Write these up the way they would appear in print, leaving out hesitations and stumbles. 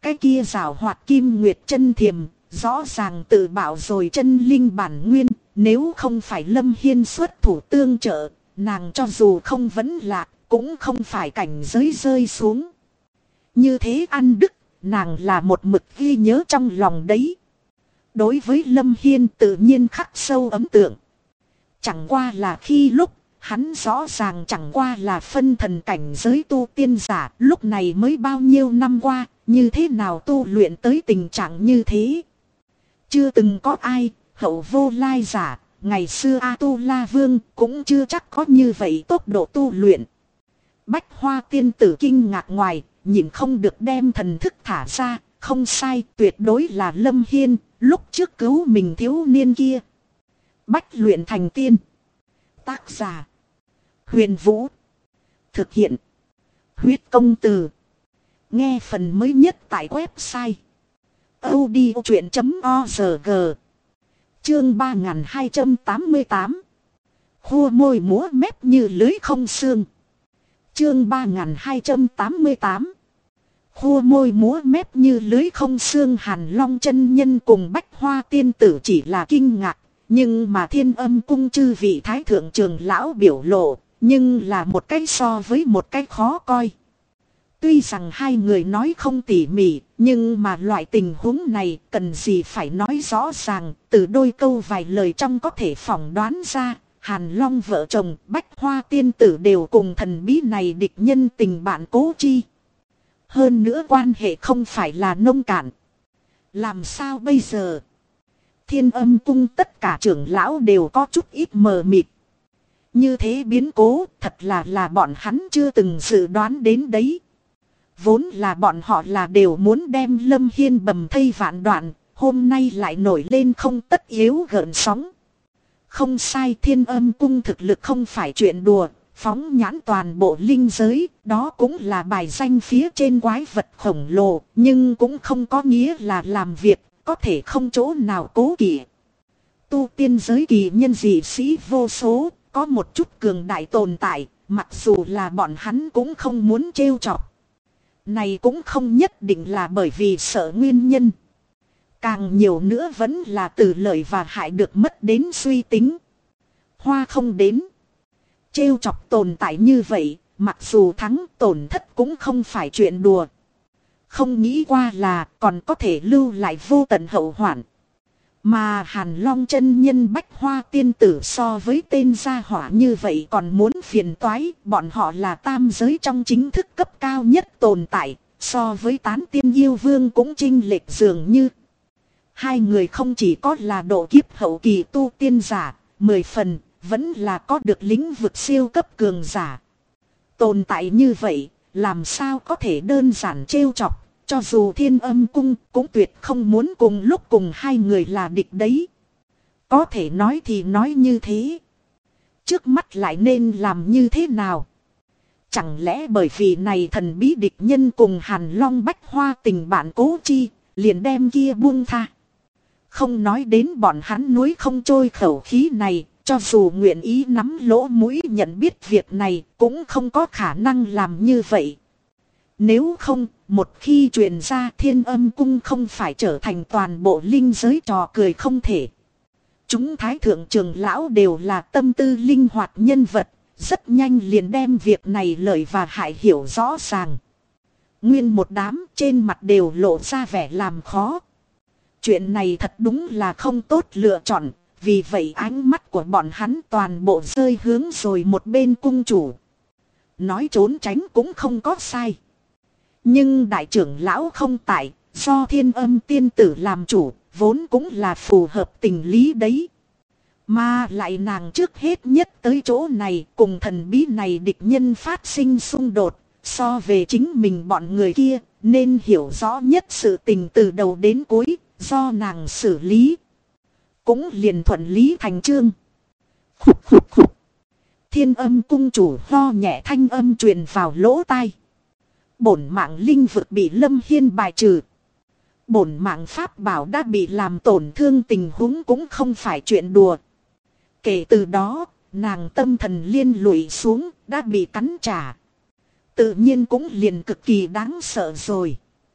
cái kia rào hoạt kim nguyệt chân thiềm, rõ ràng tự bảo rồi chân linh bản nguyên, nếu không phải Lâm Hiên xuất thủ tương trợ, nàng cho dù không vấn lạc, cũng không phải cảnh giới rơi xuống. Như thế ăn đức, nàng là một mực ghi nhớ trong lòng đấy. Đối với Lâm Hiên tự nhiên khắc sâu ấn tượng. Chẳng qua là khi lúc, hắn rõ ràng chẳng qua là phân thần cảnh giới tu tiên giả, lúc này mới bao nhiêu năm qua, như thế nào tu luyện tới tình trạng như thế. Chưa từng có ai, hậu vô lai giả, ngày xưa A-tu-la vương cũng chưa chắc có như vậy tốc độ tu luyện. Bách Hoa tiên tử kinh ngạc ngoài, nhìn không được đem thần thức thả ra, không sai, tuyệt đối là Lâm Hiên, lúc trước cứu mình thiếu niên kia. Bách luyện thành tiên. Tác giả Huyền Vũ. Thực hiện Huyết Công Từ. Nghe phần mới nhất tại website audiochuyện.org. Chương 3288. Khua môi múa mép như lưới không xương. Chương 3288. Khua môi múa mép như lưới không xương. Hàn Long chân nhân cùng Bách Hoa tiên tử chỉ là kinh ngạc, nhưng mà Thiên Âm cung chư vị thái thượng trưởng lão biểu lộ, nhưng là một cái so với một cái khó coi. Tuy rằng hai người nói không tỉ mỉ, nhưng mà loại tình huống này cần gì phải nói rõ ràng, từ đôi câu vài lời trong có thể phỏng đoán ra, Hàn Long vợ chồng Bách Hoa tiên tử đều cùng thần bí này địch nhân tình bạn cố chi. Hơn nữa quan hệ không phải là nông cạn. Làm sao bây giờ? Thiên Âm cung tất cả trưởng lão đều có chút ít mờ mịt. Như thế biến cố thật là bọn hắn chưa từng dự đoán đến đấy. Vốn là bọn họ là đều muốn đem Lâm Hiên bầm thây vạn đoạn, hôm nay lại nổi lên không tất yếu gợn sóng. Không sai, Thiên Âm cung thực lực không phải chuyện đùa, phóng nhãn toàn bộ linh giới, đó cũng là bài danh phía trên quái vật khổng lồ, nhưng cũng không có nghĩa là làm việc, có thể không chỗ nào cố kỵ. Tu tiên giới kỳ nhân dị sĩ vô số, có một chút cường đại tồn tại, mặc dù là bọn hắn cũng không muốn trêu chọc. Này cũng không nhất định là bởi vì sợ nguyên nhân. Càng nhiều nữa vẫn là từ lợi và hại được mất đến suy tính. Hoa không đến. Trêu chọc tồn tại như vậy, mặc dù thắng tổn thất cũng không phải chuyện đùa. Không nghĩ qua là còn có thể lưu lại vô tận hậu hoạn. Mà Hàn Long chân nhân Bách Hoa tiên tử so với tên gia hỏa như vậy còn muốn phiền toái, bọn họ là tam giới trong chính thức cấp cao nhất tồn tại, so với tán tiên yêu vương cũng chênh lệch dường như. Hai người không chỉ có là độ kiếp hậu kỳ tu tiên giả, 10 phần, vẫn là có được lĩnh vực siêu cấp cường giả. Tồn tại như vậy, làm sao có thể đơn giản trêu chọc. Cho dù Thiên Âm cung cũng tuyệt không muốn cùng lúc cùng hai người là địch đấy. Có thể nói thì nói như thế. Trước mắt lại nên làm như thế nào? Chẳng lẽ bởi vì này thần bí địch nhân cùng Hàn Long Bách Hoa tình bạn cố chi, liền đem kia buông tha. Không nói đến bọn hắn nuối không trôi khẩu khí này, cho dù nguyện ý nắm lỗ mũi nhận biết việc này cũng không có khả năng làm như vậy. Nếu không, một khi truyền ra Thiên Âm cung không phải trở thành toàn bộ linh giới trò cười không thể. Chúng thái thượng trưởng lão đều là tâm tư linh hoạt nhân vật, rất nhanh liền đem việc này lợi và hại hiểu rõ ràng. Nguyên một đám trên mặt đều lộ ra vẻ làm khó. Chuyện này thật đúng là không tốt lựa chọn, vì vậy ánh mắt của bọn hắn toàn bộ rơi hướng rồi một bên cung chủ. Nói trốn tránh cũng không có sai. Nhưng đại trưởng lão không tại, do Thiên Âm tiên tử làm chủ, vốn cũng là phù hợp tình lý đấy. Mà lại nàng trước hết nhất tới chỗ này cùng thần bí này địch nhân phát sinh xung đột, so về chính mình bọn người kia, nên hiểu rõ nhất sự tình từ đầu đến cuối, do nàng xử lý. Cũng liền thuận lý thành chương. Khục khục khục. Thiên Âm cung chủ ho nhẹ thanh âm truyền vào lỗ tai. Bổn mạng linh vực bị Lâm Hiên bài trừ. Bổn mạng pháp bảo đã bị làm tổn thương, tình huống cũng không phải chuyện đùa. Kể từ đó, nàng tâm thần liên lụy xuống, đã bị cắn trả. Tự nhiên cũng liền cực kỳ đáng sợ rồi.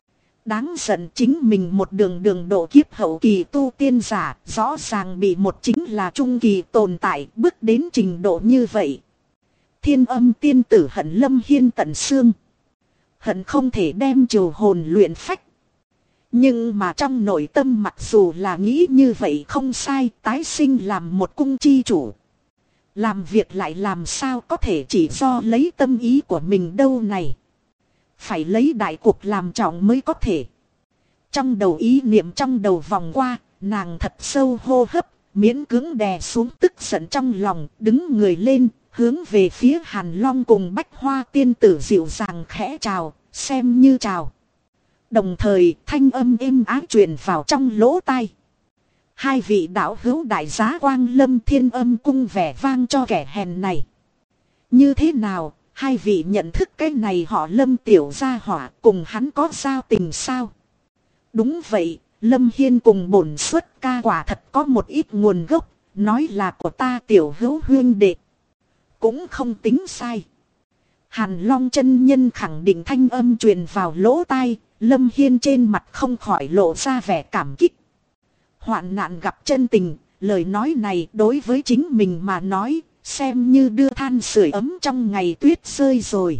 Đáng giận chính mình một đường độ kiếp hậu kỳ tu tiên giả, rõ ràng bị một chính là trung kỳ tồn tại bước đến trình độ như vậy. Thiên Âm tiên tử hận Lâm Hiên tận xương. Hận không thể đem triều hồn luyện phách. Nhưng mà trong nội tâm mặc dù là nghĩ như vậy không sai, tái sinh làm một cung chi chủ. Làm việc lại làm sao có thể chỉ do lấy tâm ý của mình đâu này. Phải lấy đại cục làm trọng mới có thể. Trong đầu ý niệm trong đầu vòng qua, nàng thật sâu hô hấp, miễn cưỡng đè xuống tức giận trong lòng, đứng người lên, hướng về phía Hàn Long cùng Bách Hoa tiên tử dịu dàng khẽ chào, xem như chào. Đồng thời thanh âm êm ái truyền vào trong lỗ tai. Hai vị đạo hữu đại giá Quang Lâm Thiên Âm cung vẻ vang cho kẻ hèn này. Như thế nào, hai vị nhận thức cái này họ Lâm tiểu gia hỏa cùng hắn có giao tình sao? Đúng vậy, Lâm Hiên cùng bổn xuất ca quả thật có một ít nguồn gốc, nói là của ta tiểu hữu huyên đệ. Cũng không tính sai. Hàn Long chân nhân khẳng định thanh âm truyền vào lỗ tai, Lâm Hiên trên mặt không khỏi lộ ra vẻ cảm kích. Hoạn nạn gặp chân tình, lời nói này đối với chính mình mà nói, xem như đưa than sưởi ấm trong ngày tuyết rơi rồi.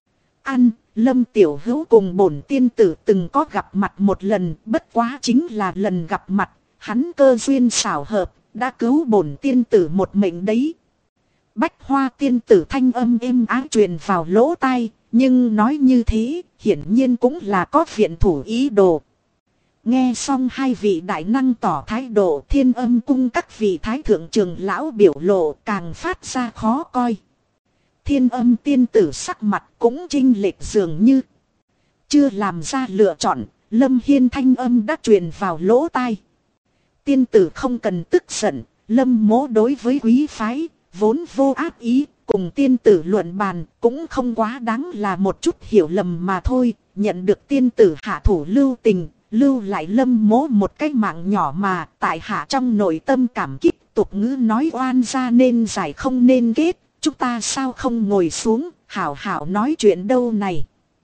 Lâm tiểu hữu cùng bổn tiên tử từng có gặp mặt một lần, bất quá chính là lần gặp mặt, hắn cơ duyên xảo hợp, đã cứu bổn tiên tử một mệnh đấy. Bách Hoa tiên tử thanh âm êm ái truyền vào lỗ tai, nhưng nói như thế, hiển nhiên cũng là có viện thủ ý đồ. Nghe xong hai vị đại năng tỏ thái độ, Thiên Âm cung các vị thái thượng trưởng lão biểu lộ càng phát ra khó coi. Thiên Âm tiên tử sắc mặt cũng chênh lệch dường như chưa làm ra lựa chọn, Lâm Hiên thanh âm đã truyền vào lỗ tai. Tiên tử không cần tức giận, Lâm mỗ đối với quý phái vốn vô ác ý, cùng tiên tử luận bàn cũng không quá đáng là một chút hiểu lầm mà thôi. Nhận được tiên tử hạ thủ lưu tình, lưu lại Lâm mỗ một cái mạng nhỏ mà tại hạ trong nội tâm cảm kích. Tục ngữ nói oan ra nên giải không nên kết, chúng ta sao không ngồi xuống hảo hảo nói chuyện đâu này.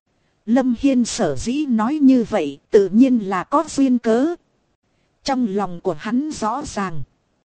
Lâm Hiên sở dĩ nói như vậy tự nhiên là có duyên cớ. Trong lòng của hắn rõ ràng,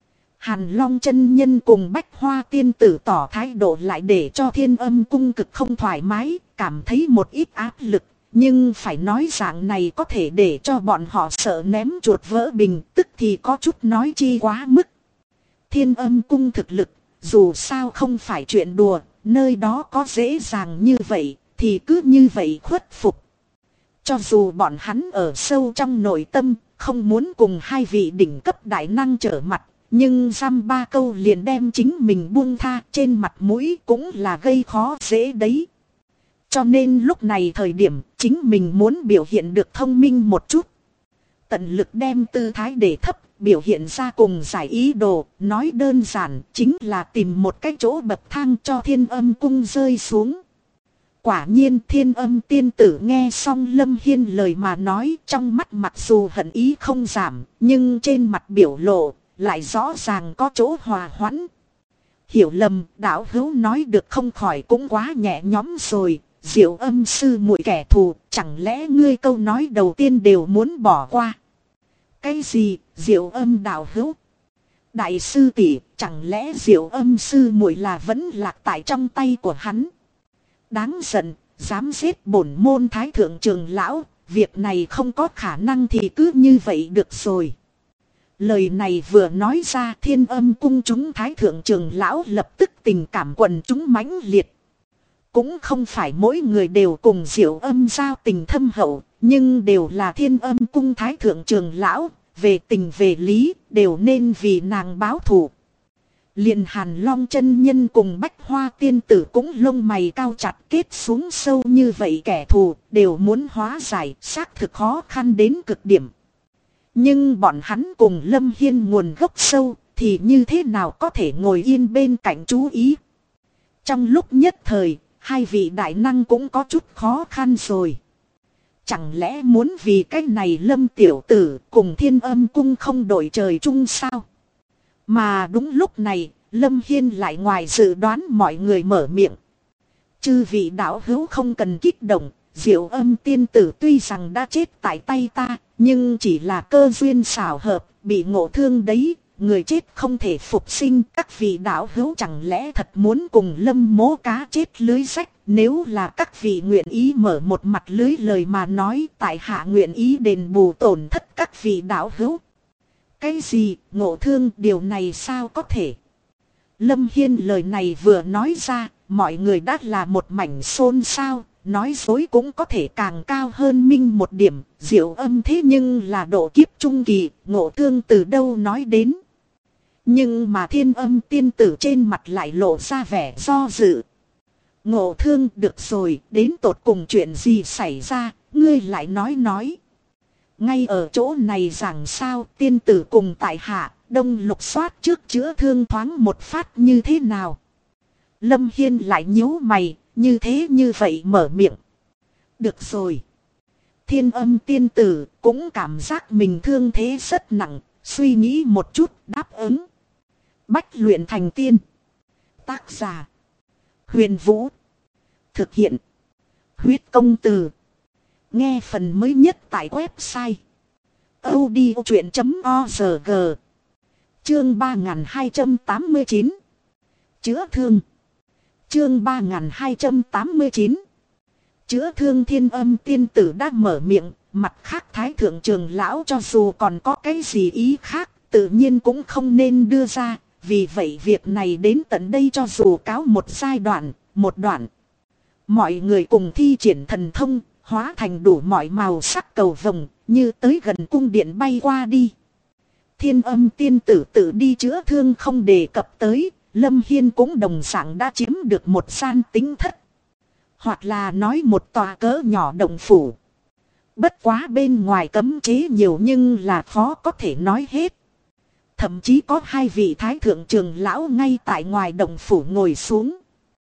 Hàn Long chân nhân cùng Bách Hoa tiên tử tỏ thái độ lại để cho Thiên Âm cung cực không thoải mái, cảm thấy một ít áp lực. Nhưng phải nói dạng này có thể để cho bọn họ sợ ném chuột vỡ bình, tức thì có chút nói chi quá mức. Thiên Âm cung thực lực, dù sao không phải chuyện đùa, nơi đó có dễ dàng như vậy, thì cứ như vậy khuất phục. Cho dù bọn hắn ở sâu trong nội tâm, không muốn cùng hai vị đỉnh cấp đại năng trở mặt, nhưng dăm ba câu liền đem chính mình buông tha, trên mặt mũi cũng là gây khó dễ đấy. Cho nên lúc này thời điểm chính mình muốn biểu hiện được thông minh một chút. Tận lực đem tư thái để thấp, biểu hiện ra cùng giải ý đồ, nói đơn giản chính là tìm một cái chỗ bậc thang cho Thiên Âm cung rơi xuống. Quả nhiên Thiên Âm tiên tử nghe xong Lâm Hiên lời mà nói, trong mắt mặc dù hận ý không giảm, nhưng trên mặt biểu lộ lại rõ ràng có chỗ hòa hoãn. Hiểu lầm, đạo hữu nói được không khỏi cũng quá nhẹ nhõm rồi. Diệu Âm sư muội kẻ thù, chẳng lẽ ngươi câu nói đầu tiên đều muốn bỏ qua? Cái gì, Diệu Âm đạo hữu? Đại sư tỷ, chẳng lẽ Diệu Âm sư muội là vẫn lạc tại trong tay của hắn? Đáng giận, dám giết bổn môn thái thượng trưởng lão, việc này không có khả năng thì cứ như vậy được rồi. Lời này vừa nói ra, Thiên Âm cung chúng thái thượng trưởng lão lập tức tình cảm quần chúng mãnh liệt. Cũng không phải mỗi người đều cùng Diệu Âm giao tình thâm hậu, nhưng đều là Thiên Âm cung thái thượng trưởng lão, về tình về lý, đều nên vì nàng báo thù. Liền Hàn Long chân nhân cùng Bách Hoa tiên tử cũng lông mày cao chặt, kết xuống sâu như vậy kẻ thù, đều muốn hóa giải, xác thực khó khăn đến cực điểm. Nhưng bọn hắn cùng Lâm Hiên nguồn gốc sâu, thì như thế nào có thể ngồi yên bên cạnh chú ý. Trong lúc nhất thời, hai vị đại năng cũng có chút khó khăn rồi. Chẳng lẽ muốn vì cái này Lâm tiểu tử cùng Thiên Âm cung không đổi trời chung sao? Mà đúng lúc này, Lâm Hiên lại ngoài dự đoán mọi người mở miệng. Chư vị đạo hữu không cần kích động, Diệu Âm tiên tử tuy rằng đã chết tại tay ta, nhưng chỉ là cơ duyên xảo hợp, bị ngộ thương đấy. Người chết không thể phục sinh, các vị đạo hữu chẳng lẽ thật muốn cùng Lâm Mỗ cá chết lưới rách? Nếu là các vị nguyện ý mở một mặt lưới lời mà nói, tại hạ nguyện ý đền bù tổn thất các vị đạo hữu. Cái gì, ngộ thương, điều này sao có thể? Lâm Hiên lời này vừa nói ra, mọi người đã là một mảnh xôn xao. Nói dối cũng có thể càng cao hơn minh một điểm. Diệu Âm thế nhưng là độ kiếp trung kỳ, ngộ thương từ đâu nói đến. Nhưng mà Thiên Âm tiên tử trên mặt lại lộ ra vẻ do dự. Ngộ thương, được rồi, đến tột cùng chuyện gì xảy ra, ngươi lại nói. Ngay ở chỗ này rằng sao, tiên tử cùng tại hạ, đông lục soát trước chữa thương thoáng một phát như thế nào. Lâm Hiên lại nhíu mày, như thế như vậy mở miệng. Được rồi. Thiên Âm tiên tử cũng cảm giác mình thương thế rất nặng, suy nghĩ một chút đáp ứng. Bách luyện thành tiên. Tác giả: Huyền Vũ. Thực hiện: Huyết Công Từ. Nghe phần mới nhất tại website audiochuyện.org. Chương 3289. Chữa thương. Chương 3289. Chữa thương. Thiên Âm tiên tử đã mở miệng, mặt khác Thái thượng trưởng lão cho dù còn có cái gì ý khác, tự nhiên cũng không nên đưa ra. Vì vậy việc này đến tận đây cho dù cáo một giai đoạn, một đoạn. Mọi người cùng thi triển thần thông, hóa thành đủ mọi màu sắc cầu vồng, như tới gần cung điện bay qua đi. Thiên Âm tiên tử tự đi chữa thương không đề cập tới, Lâm Hiên cũng đồng dạng đã chiếm được một gian tính thất. Hoặc là nói một tòa cỡ nhỏ động phủ. Bất quá bên ngoài cấm chế nhiều nhưng là khó có thể nói hết. Thậm chí có hai vị thái thượng trưởng lão ngay tại ngoài động phủ ngồi xuống.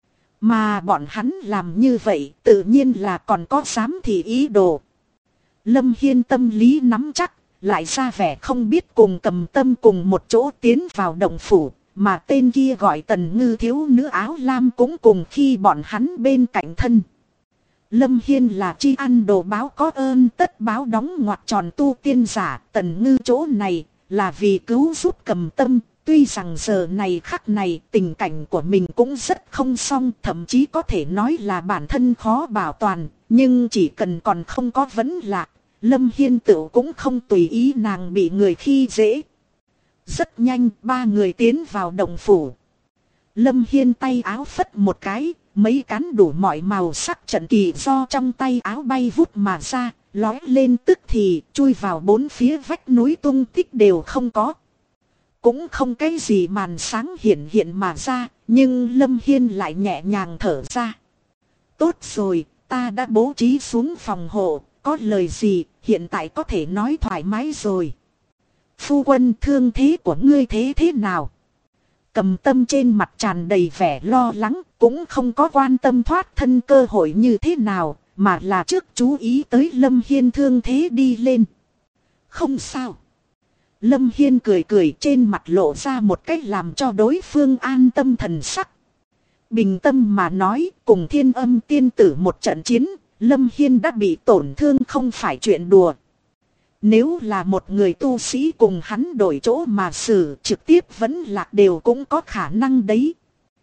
Mà bọn hắn làm như vậy tự nhiên là còn có dám thị ý đồ. Lâm Hiên tâm lý nắm chắc, lại ra vẻ không biết cùng Cầm Tâm cùng một chỗ tiến vào động phủ. Mà tên kia gọi Tần Ngư thiếu nữ áo lam cũng cùng khi bọn hắn bên cạnh thân. Lâm Hiên là tri ăn đồ báo có ơn tất báo đóng ngoặc tròn tu tiên giả. Tần Ngư chỗ này là vì cứu giúp Cầm Tâm. Tuy rằng giờ này khắc này tình cảnh của mình cũng rất không xong, thậm chí có thể nói là bản thân khó bảo toàn. Nhưng chỉ cần còn không có vấn lạc, Lâm Hiên tự cũng không tùy ý nàng bị người khi dễ. Rất nhanh ba người tiến vào động phủ. Lâm Hiên tay áo phất một cái, mấy cán đủ mọi màu sắc trận kỳ do trong tay áo bay vút mà ra, lói lên tức thì chui vào bốn phía vách núi, tung tích đều không có. Cũng không cái gì màn sáng hiện mà ra, nhưng Lâm Hiên lại nhẹ nhàng thở ra. Tốt rồi, ta đã bố trí xuống phòng hộ, có lời gì hiện tại có thể nói thoải mái rồi. Phu quân, thương thế của ngươi thế nào? Cầm Tâm trên mặt tràn đầy vẻ lo lắng, cũng không có quan tâm thoát thân cơ hội như thế nào, mà là trước chú ý tới Lâm Hiên thương thế đi lên. Không sao. Lâm Hiên cười cười, trên mặt lộ ra một cách làm cho đối phương an tâm thần sắc. Bình tâm mà nói, cùng Thiên Âm tiên tử một trận chiến, Lâm Hiên đã bị tổn thương không phải chuyện đùa. Nếu là một người tu sĩ cùng hắn đổi chỗ mà xử, trực tiếp vẫn lạc đều cũng có khả năng đấy.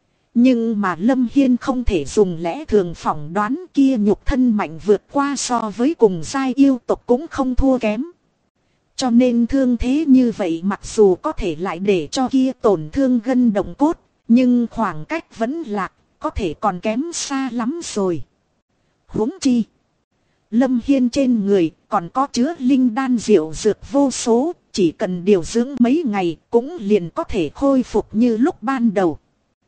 Nhưng mà Lâm Hiên không thể dùng lẽ thường phỏng đoán, kia nhục thân mạnh vượt qua so với cùng giai yêu tộc cũng không thua kém. Cho nên thương thế như vậy mặc dù có thể lại để cho kia tổn thương gân động cốt, nhưng khoảng cách vẫn lạc, có thể còn kém xa lắm rồi. Huống chi, Lâm Hiên trên người còn có chứa linh đan diệu dược vô số, chỉ cần điều dưỡng mấy ngày cũng liền có thể khôi phục như lúc ban đầu.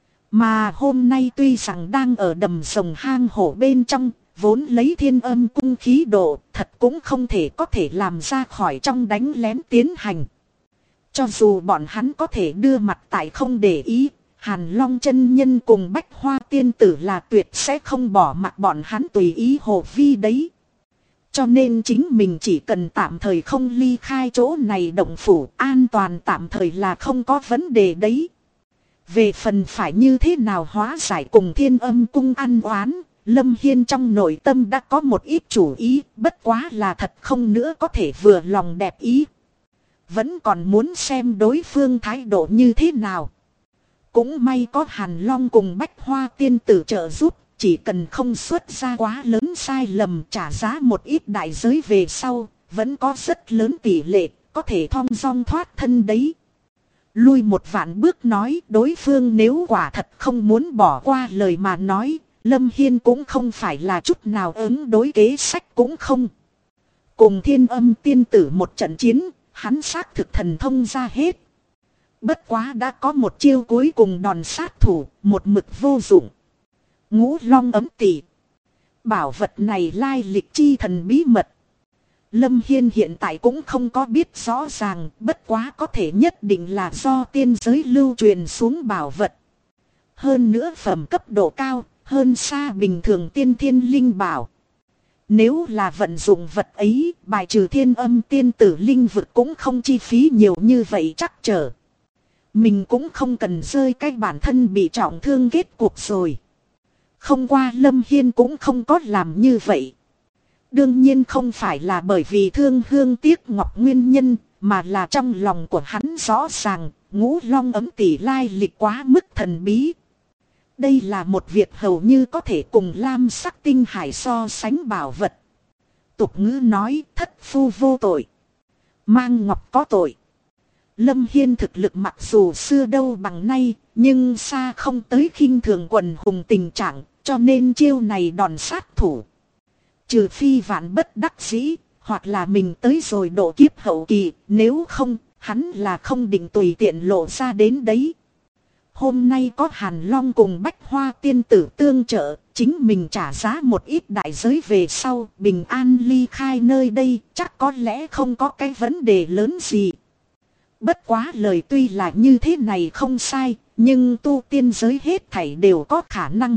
Mà hôm nay tuy rằng đang ở đầm rồng hang hổ bên trong, vốn lấy Thiên Âm cung khí độ, thật cũng không thể có thể làm ra khỏi trong đánh lén tiến hành. Cho dù bọn hắn có thể đưa mặt tại không để ý, Hàn Long chân nhân cùng Bách Hoa tiên tử là tuyệt sẽ không bỏ mặc bọn hắn tùy ý hồ vi đấy. Cho nên chính mình chỉ cần tạm thời không ly khai chỗ này động phủ, an toàn tạm thời là không có vấn đề đấy. Về phần phải như thế nào hóa giải cùng Thiên Âm cung ăn oán, Lâm Hiên trong nội tâm đã có một ít chủ ý, bất quá là thật không nữa có thể vừa lòng đẹp ý. Vẫn còn muốn xem đối phương thái độ như thế nào. Cũng may có Hàn Long cùng Bách Hoa tiên tử trợ giúp, chỉ cần không xuất ra quá lớn sai lầm trả giá một ít đại giới về sau, vẫn có rất lớn tỷ lệ, có thể thong dong thoát thân đấy. Lui một vạn bước nói, đối phương nếu quả thật không muốn bỏ qua lời mà nói, Lâm Hiên cũng không phải là chút nào ứng đối kế sách cũng không. Cùng Thiên Âm tiên tử một trận chiến, hắn xác thực thần thông ra hết. Bất quá đã có một chiêu cuối cùng đòn sát thủ, một mực vô dụng. Ngũ Long ấm tỉ. Bảo vật này lai lịch chi thần bí mật. Lâm Hiên hiện tại cũng không có biết rõ ràng, bất quá có thể nhất định là do tiên giới lưu truyền xuống bảo vật. Hơn nữa phẩm cấp độ cao, hơn xa bình thường tiên thiên linh bảo. Nếu là vận dụng vật ấy, bài trừ Thiên Âm tiên tử linh vực cũng không chi phí nhiều như vậy chắc trở. Mình cũng không cần rơi cái bản thân bị trọng thương kết cuộc rồi. Không qua Lâm Hiên cũng không có làm như vậy. Đương nhiên không phải là bởi vì thương hương tiếc ngọc nguyên nhân, mà là trong lòng của hắn rõ ràng, Ngũ Long ấm tỷ lai lịch quá mức thần bí. Đây là một việc hầu như có thể cùng lam sắc tinh hải so sánh bảo vật. Tục ngữ nói thất phu vô tội, mang ngọc có tội. Lâm Hiên thực lực mặc dù xưa đâu bằng nay, nhưng xa không tới khinh thường quần hùng tình trạng, cho nên chiêu này đòn sát thủ. Trừ phi vạn bất đắc dĩ, hoặc là mình tới rồi độ kiếp hậu kỳ, nếu không, hắn là không định tùy tiện lộ ra đến đấy. Hôm nay có Hàn Long cùng Bách Hoa tiên tử tương trợ, chính mình trả giá một ít đại giới về sau, bình an ly khai nơi đây, chắc có lẽ không có cái vấn đề lớn gì. Bất quá lời tuy là như thế này không sai, nhưng tu tiên giới hết thảy đều có khả năng.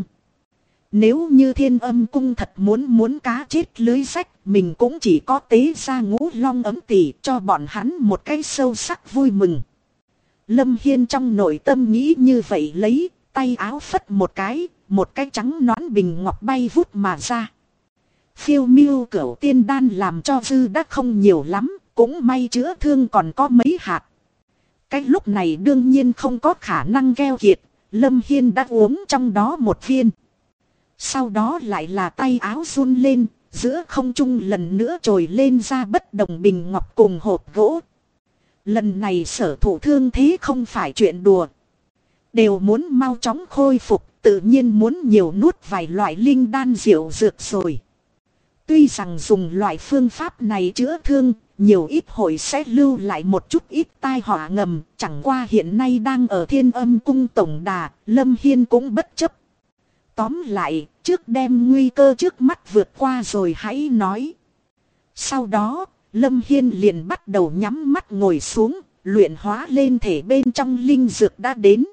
Nếu như Thiên Âm cung thật muốn cá chết lưới rách, mình cũng chỉ có tế ra Ngũ Long ấm tỉ cho bọn hắn một cái sâu sắc vui mừng. Lâm Hiên trong nội tâm nghĩ như vậy lấy, tay áo phất một cái trắng nõn bình ngọc bay vút mà ra. Phiêu miêu cửu tiên đan làm cho dư đã không nhiều lắm, cũng may chữa thương còn có mấy hạt. Cái lúc này đương nhiên không có khả năng keo kiệt, Lâm Hiên đã uống trong đó một viên. Sau đó lại là tay áo run lên, giữa không trung lần nữa trồi lên ra bất đồng bình ngọc cùng hộp gỗ. Lần này sở thụ thương thế không phải chuyện đùa. Đều muốn mau chóng khôi phục, tự nhiên muốn nhiều nuốt vài loại linh đan diệu dược rồi. Tuy rằng dùng loại phương pháp này chữa thương, nhiều ít hội sẽ lưu lại một chút ít tai họa ngầm, chẳng qua hiện nay đang ở Thiên Âm cung tổng đà, Lâm Hiên cũng bất chấp. Tóm lại, trước đem nguy cơ trước mắt vượt qua rồi hãy nói. Sau đó, Lâm Hiên liền bắt đầu nhắm mắt ngồi xuống, luyện hóa lên thể bên trong linh dược đã đến.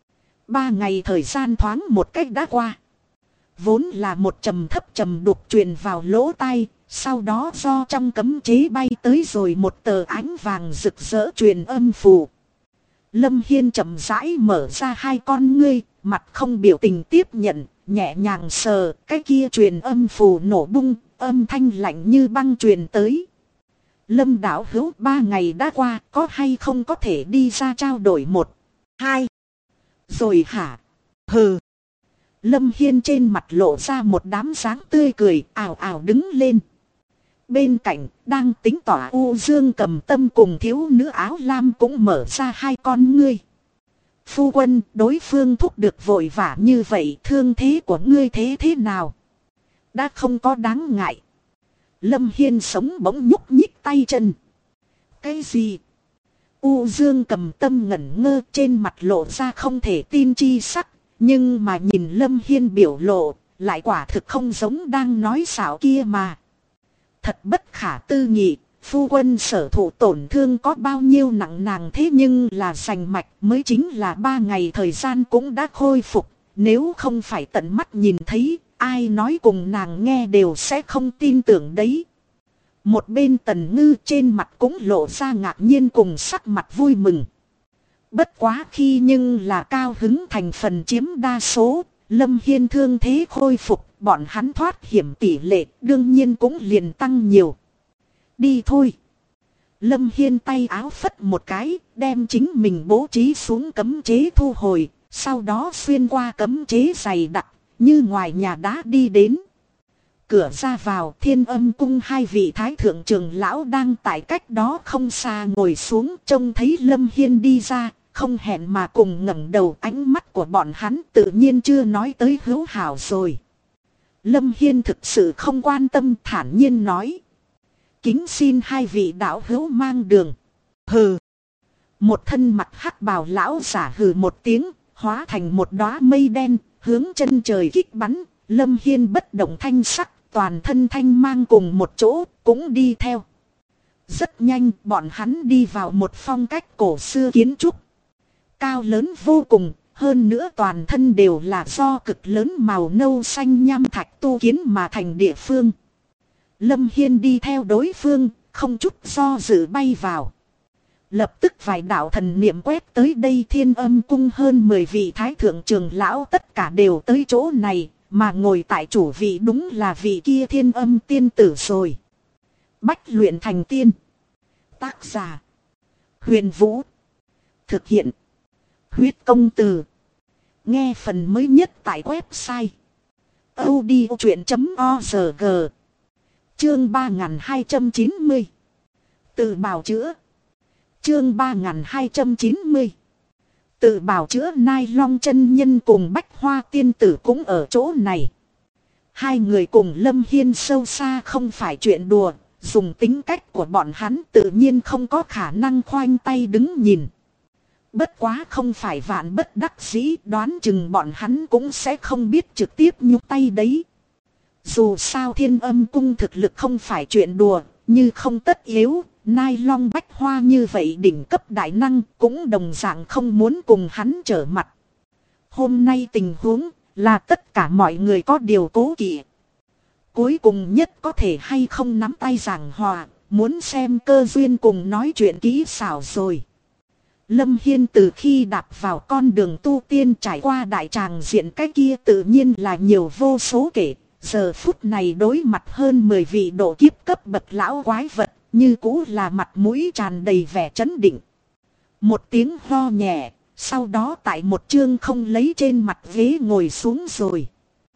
3 ngày thời gian thoáng một cách đã qua. Vốn là một trầm thấp trầm đục truyền vào lỗ tai, sau đó do trong cấm chế bay tới rồi một tờ ánh vàng rực rỡ truyền âm phù. Lâm Hiên chậm rãi mở ra hai con ngươi, mặt không biểu tình tiếp nhận, nhẹ nhàng sờ, cái kia truyền âm phù nổ bung, âm thanh lạnh như băng truyền tới. Lâm đạo hữu 3 ngày đã qua, có hay không có thể đi ra trao đổi 1, 2. Rồi hả? Hừ. Lâm Hiên trên mặt lộ ra một đám dáng tươi cười, ảo ảo đứng lên. Bên cạnh, đang tính tỏa U Dương Cầm Tâm cùng thiếu nữ áo lam cũng mở ra hai con ngươi. Phu quân, đối phương thúc được vội vã như vậy, thương thế của ngươi thế nào? Đã không có đáng ngại. Lâm Hiên sống bỗng nhúc nhích tay chân. Cái gì? U Dương Cầm Tâm ngẩn ngơ, trên mặt lộ ra không thể tin chi sắc. Nhưng mà nhìn Lâm Hiên biểu lộ, lại quả thực không giống đang nói xạo kia mà. Thật bất khả tư nghị, phu quân sở thụ tổn thương có bao nhiêu nặng nàng thế nhưng là rành mạch mới chính là 3 ngày thời gian cũng đã khôi phục. Nếu không phải tận mắt nhìn thấy, ai nói cùng nàng nghe đều sẽ không tin tưởng đấy. Một bên Tần Ngư trên mặt cũng lộ ra ngạc nhiên cùng sắc mặt vui mừng. Bất quá khi nhưng là cao hứng thành phần chiếm đa số, Lâm Hiên thương thế khôi phục, bọn hắn thoát hiểm tỷ lệ đương nhiên cũng liền tăng nhiều. Đi thôi. Lâm Hiên tay áo phất một cái, đem chính mình bố trí xuống cấm chế thu hồi, sau đó xuyên qua cấm chế dày đặc, như ngoài nhà đá đi đến. Cửa ra vào Thiên Âm cung hai vị thái thượng trưởng lão đang tại cách đó không xa ngồi xuống, trông thấy Lâm Hiên đi ra, không hẹn mà cùng ngẩng đầu, ánh mắt của bọn hắn tự nhiên chưa nói tới hữu hảo rồi. Lâm Hiên thực sự không quan tâm, thản nhiên nói. Kính xin hai vị đạo hữu mang đường. Hừ. Một thân mặt hắc bào lão giả hừ một tiếng, hóa thành một đóa mây đen, hướng chân trời kích bắn. Lâm Hiên bất động thanh sắc, toàn thân thanh mang cùng một chỗ, cũng đi theo. Rất nhanh, bọn hắn đi vào một phong cách cổ xưa kiến trúc. Cao lớn vô cùng, hơn nữa toàn thân đều là do cực lớn màu nâu xanh nham thạch tu kiến mà thành địa phương. Lâm Hiên đi theo đối phương, không chút do dự bay vào. Lập tức vài đạo thần niệm quét tới đây, Thiên Âm cung hơn 10 vị thái thượng trưởng lão tất cả đều tới chỗ này, mà ngồi tại chủ vị đúng là vị kia Thiên Âm tiên tử rồi. Bách luyện thành tiên. Tác giả Huyền Vũ. Thực hiện Huyết Công Từ. Nghe phần mới nhất tại website audiochuyện.org. Chương 3290. Tự bào chữa. Chương 3290. Tự bào chữa. Nai Long chân nhân cùng Bách Hoa tiên tử cũng ở chỗ này. Hai người cùng Lâm Hiên sâu xa không phải chuyện đùa, dùng tính cách của bọn hắn tự nhiên không có khả năng khoanh tay đứng nhìn. Bất quá không phải vạn bất đắc dĩ, đoán chừng bọn hắn cũng sẽ không biết trực tiếp nhúc tay đấy. Dù sao Thiên Âm cung thực lực không phải chuyện đùa, như không tất yếu, Nai Long Bách Hoa như vậy đỉnh cấp đại năng cũng đồng dạng không muốn cùng hắn trở mặt. Hôm nay tình huống là tất cả mọi người có điều cố kỵ. Cuối cùng nhất có thể hay không nắm tay giảng hòa, muốn xem cơ duyên cùng nói chuyện kỹ xảo rồi. Lâm Hiên từ khi đạp vào con đường tu tiên trải qua đại tràng diện cái kia tự nhiên là nhiều vô số kể. Giờ phút này đối mặt hơn 10 vị độ kiếp cấp bậc lão quái vật, như cũ là mặt mũi tràn đầy vẻ chấn định. Một tiếng ho nhẹ, sau đó tại một chương không lấy trên mặt ghế ngồi xuống rồi.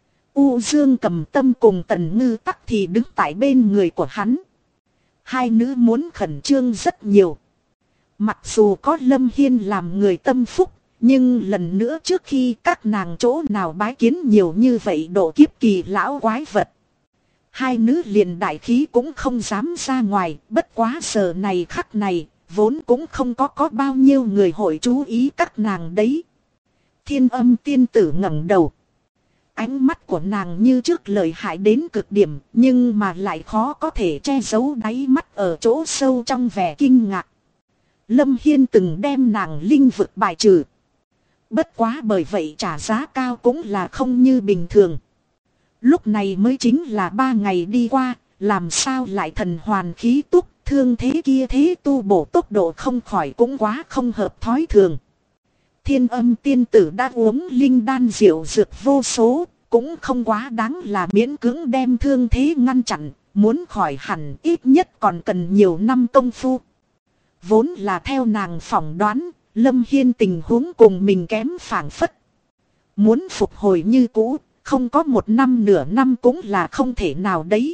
U Dương Cầm Tâm cùng Tần Ngư Tắc thì đứng tại bên người của hắn. Hai nữ muốn khẩn trương rất nhiều. Mặc dù có Lâm Hiên làm người tâm phúc, nhưng lần nữa trước khi các nàng chỗ nào bái kiến nhiều như vậy độ kiếp kỳ lão quái vật. Hai nữ liền đại khí cũng không dám ra ngoài, bất quá giờ này khắc này, vốn cũng không có bao nhiêu người hội chú ý các nàng đấy. Thiên Âm tiên tử ngẩng đầu. Ánh mắt của nàng như trước lợi hại đến cực điểm, nhưng mà lại khó có thể che giấu đáy mắt ở chỗ sâu trong vẻ kinh ngạc. Lâm Hiên từng đem nàng linh vực bài trừ. Bất quá bởi vậy trả giá cao cũng là không như bình thường. Lúc này mới chính là 3 ngày đi qua, làm sao lại thần hoàn khí túc, thương thế kia thế tu bổ tốc độ không khỏi cũng quá không hợp thói thường. Thiên Âm tiên tử đã uống linh đan diệu dược vô số, cũng không quá đáng là miễn cưỡng đem thương thế ngăn chặn, muốn khỏi hẳn ít nhất còn cần nhiều năm công phu. Vốn là theo nàng phỏng đoán, Lâm Hiên tình huống cùng mình kém phảng phất. Muốn phục hồi như cũ, không có 1 năm nửa năm cũng là không thể nào đấy.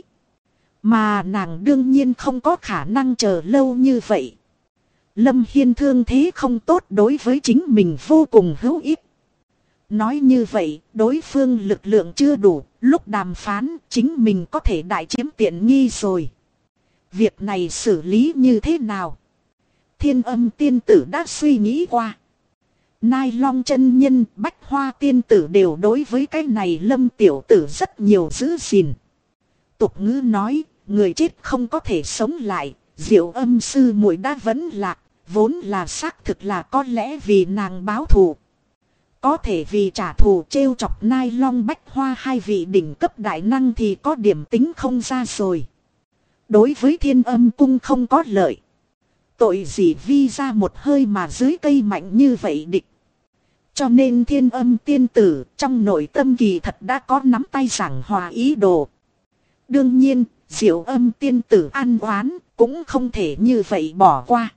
Mà nàng đương nhiên không có khả năng chờ lâu như vậy. Lâm Hiên thương thế không tốt đối với chính mình vô cùng hữu ích. Nói như vậy, đối phương lực lượng chưa đủ, lúc đàm phán chính mình có thể đại chiếm tiện nghi rồi. Việc này xử lý như thế nào? Thiên Âm tiên tử đã suy nghĩ qua. Nai Long chân nhân, Bách Hoa tiên tử đều đối với cái này Lâm tiểu tử rất nhiều giữ gìn. Tục ngữ nói, người chết không có thể sống lại, Diệu Âm sư muội đã vẫn lạc, vốn là xác thực là có lẽ vì nàng báo thù. Có thể vì trả thù trêu chọc Nai Long Bách Hoa hai vị đỉnh cấp đại năng thì có điểm tính không ra rồi. Đối với Thiên Âm cung không có lợi. Tội gì vi ra một hơi mà dưới cây mạnh như vậy địch. Cho nên Thiên Âm tiên tử trong nội tâm kỳ thật đã có nắm tay giảng hòa ý đồ. Đương nhiên, Diệu Âm tiên tử an oán cũng không thể như vậy bỏ qua.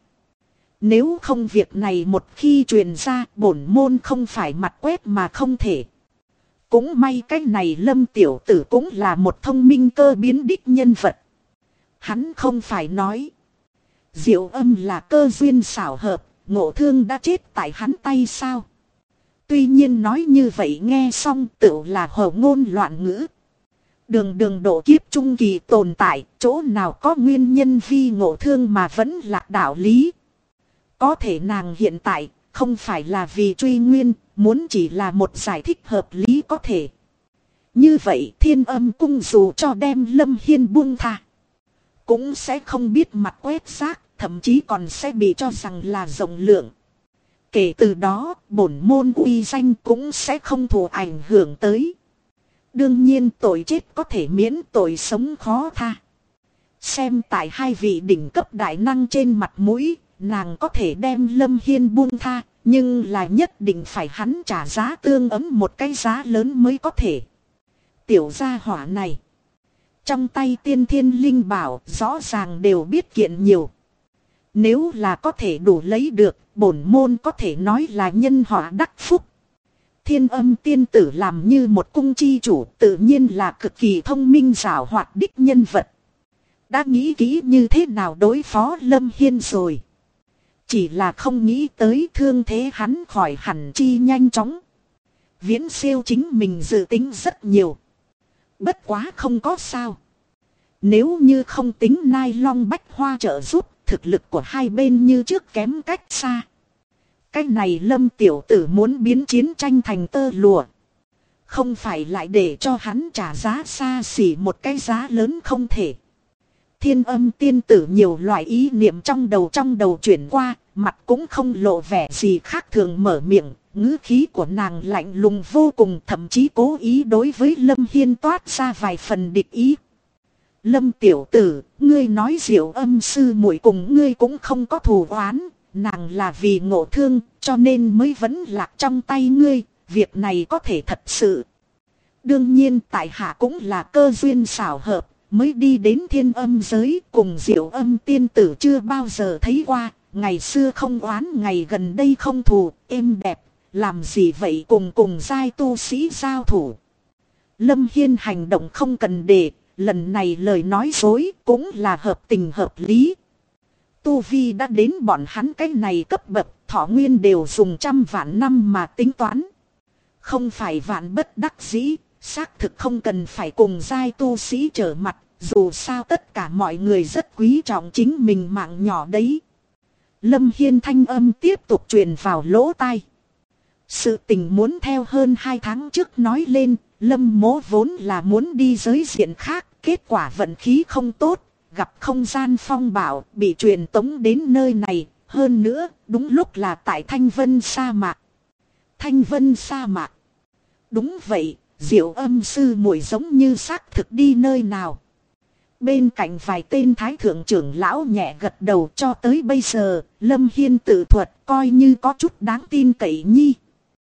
Nếu không việc này một khi truyền ra, bổn môn không phải mặt quét mà không thể. Cũng may cái này Lâm tiểu tử cũng là một thông minh cơ biến đích nhân vật. Hắn không phải nói Diệu Âm là cơ duyên xảo hợp, Ngộ Thương đã chết tại hắn tay sao? Tuy nhiên nói như vậy nghe xong tựu là hồ ngôn loạn ngữ. Đường độ kiếp trung kỳ tồn tại, chỗ nào có nguyên nhân vi Ngộ Thương mà vẫn lạc đạo lý. Có thể nàng hiện tại không phải là vì truy nguyên, muốn chỉ là một giải thích hợp lý có thể. Như vậy Thiên Âm cung dù cho đem Lâm Hiên buông tha, cũng sẽ không biết mặt quét rác, thậm chí còn sẽ bị cho rằng là rộng lượng. Kể từ đó, bổn môn uy danh cũng sẽ không thụ ảnh hưởng tới. Đương nhiên tội chết có thể miễn, tội sống khó tha. Xem tại hai vị đỉnh cấp đại năng trên mặt mũi, nàng có thể đem Lâm Hiên buông tha, nhưng là nhất định phải hắn trả giá tương ứng một cái giá lớn mới có thể. Tiểu gia hỏa này, trong tay tiên thiên linh bảo rõ ràng đều biết kiện nhiều. Nếu là có thể đủ lấy được, bổn môn có thể nói là nhân họa đắc phúc. Thiên Âm tiên tử làm như một cung chi chủ, tự nhiên là cực kỳ thông minh giảo hoạt đích nhân vật. Đã nghĩ kỹ như thế nào đối phó Lâm Hiên rồi. Chỉ là không nghĩ tới thương thế hắn khỏi hẳn chi nhanh chóng. Viễn siêu chính mình dự tính rất nhiều. Bất quá không có sao. Nếu như không tính Nai Long Bách Hoa trợ giúp, thực lực của hai bên như trước kém cách xa. Cái này Lâm tiểu tử muốn biến chiến tranh thành tơ lụa. Không phải lại để cho hắn trả giá xa xỉ một cái giá lớn không thể. Thiên Âm tiên tử nhiều loại ý niệm trong đầu chuyển qua, mặt cũng không lộ vẻ gì khác thường mở miệng, ngữ khí của nàng lạnh lùng vô cùng, thậm chí cố ý đối với Lâm Hiên toát ra vài phần địch ý. Lâm tiểu tử, ngươi nói Diệu Âm sư muội cùng ngươi cũng không có thù oán, nàng là vì Ngộ Thương, cho nên mới vẫn lạc trong tay ngươi, việc này có thể thật sự. Đương nhiên tại hạ cũng là cơ duyên xảo hợp, mới đi đến Thiên Âm giới, cùng Diệu Âm tiên tử chưa bao giờ thấy qua, ngày xưa không oán ngày gần đây không thù, êm đẹp, làm gì vậy cùng giai tu sĩ giao thủ. Lâm Hiên hành động không cần để, lần này lời nói dối cũng là hợp tình hợp lý. Tu vi đã đến bọn hắn cái này cấp bậc, thọ nguyên đều dùng trăm vạn năm mà tính toán. Không phải vạn bất đắc dĩ, xác thực không cần phải cùng giai tu sĩ trở mặt, dù sao tất cả mọi người rất quý trọng chính mình mạng nhỏ đấy. Lâm Hiên thanh âm tiếp tục truyền vào lỗ tai. Sự tình muốn theo hơn 2 tháng trước nói lên, Lâm Mỗ vốn là muốn đi giới diện khác, kết quả vận khí không tốt, gặp không gian phong bạo, bị truyền tống đến nơi này, hơn nữa, đúng lúc là tại Thanh Vân sa mạc. Thanh Vân sa mạc. Đúng vậy, Diệu Âm sư muội giống như xác thực đi nơi nào. Bên cạnh vài tên thái thượng trưởng lão nhẹ gật đầu, cho tới bây giờ, Lâm Hiên tự thuật coi như có chút đáng tin cậy nhi.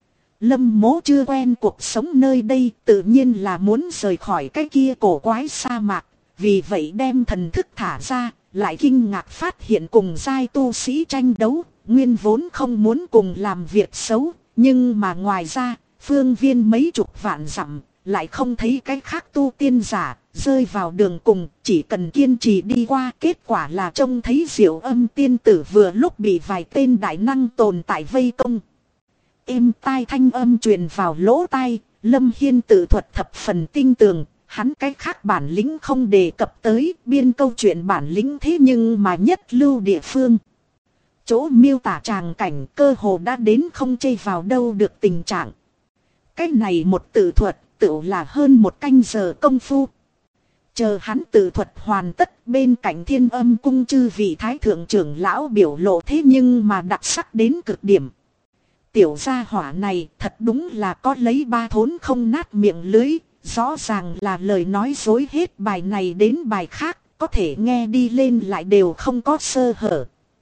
Lâm Mỗ chưa quen cuộc sống nơi đây, tự nhiên là muốn rời khỏi cái kia cổ quái sa mạc, vì vậy đem thần thức thả ra, lại kinh ngạc phát hiện cùng giai tu sĩ tranh đấu, nguyên vốn không muốn cùng làm việc xấu, nhưng mà ngoài ra, phương viên mấy chục vạn dặm, lại không thấy cái khác tu tiên giả, rơi vào đường cùng, chỉ cần kiên trì đi qua, kết quả là trông thấy Diệu Âm tiên tử vừa lúc bị vài tên đại năng tồn tại vây công. Êm tai thanh âm truyền vào lỗ tai, Lâm Hiên tự thuật thập phần tinh tường, hắn cái khác bản lĩnh không đề cập tới, biên câu chuyện bản lĩnh thế nhưng mà nhất lưu địa phương. Chỗ miêu tả tràng cảnh cơ hồ đã đến không chê vào đâu được tình trạng. Cái này một tự thuật tự là hơn 1 canh giờ công phu. Chờ hắn tự thuật hoàn tất, bên cạnh Thiên Âm cung chư vị thái thượng trưởng lão biểu lộ thế nhưng mà đặc sắc đến cực điểm. Tiểu gia hỏa này thật đúng là có lấy 3 thốn không nát miệng lưới, rõ ràng là lời nói dối hết bài này đến bài khác, có thể nghe đi lên lại đều không có sơ hở.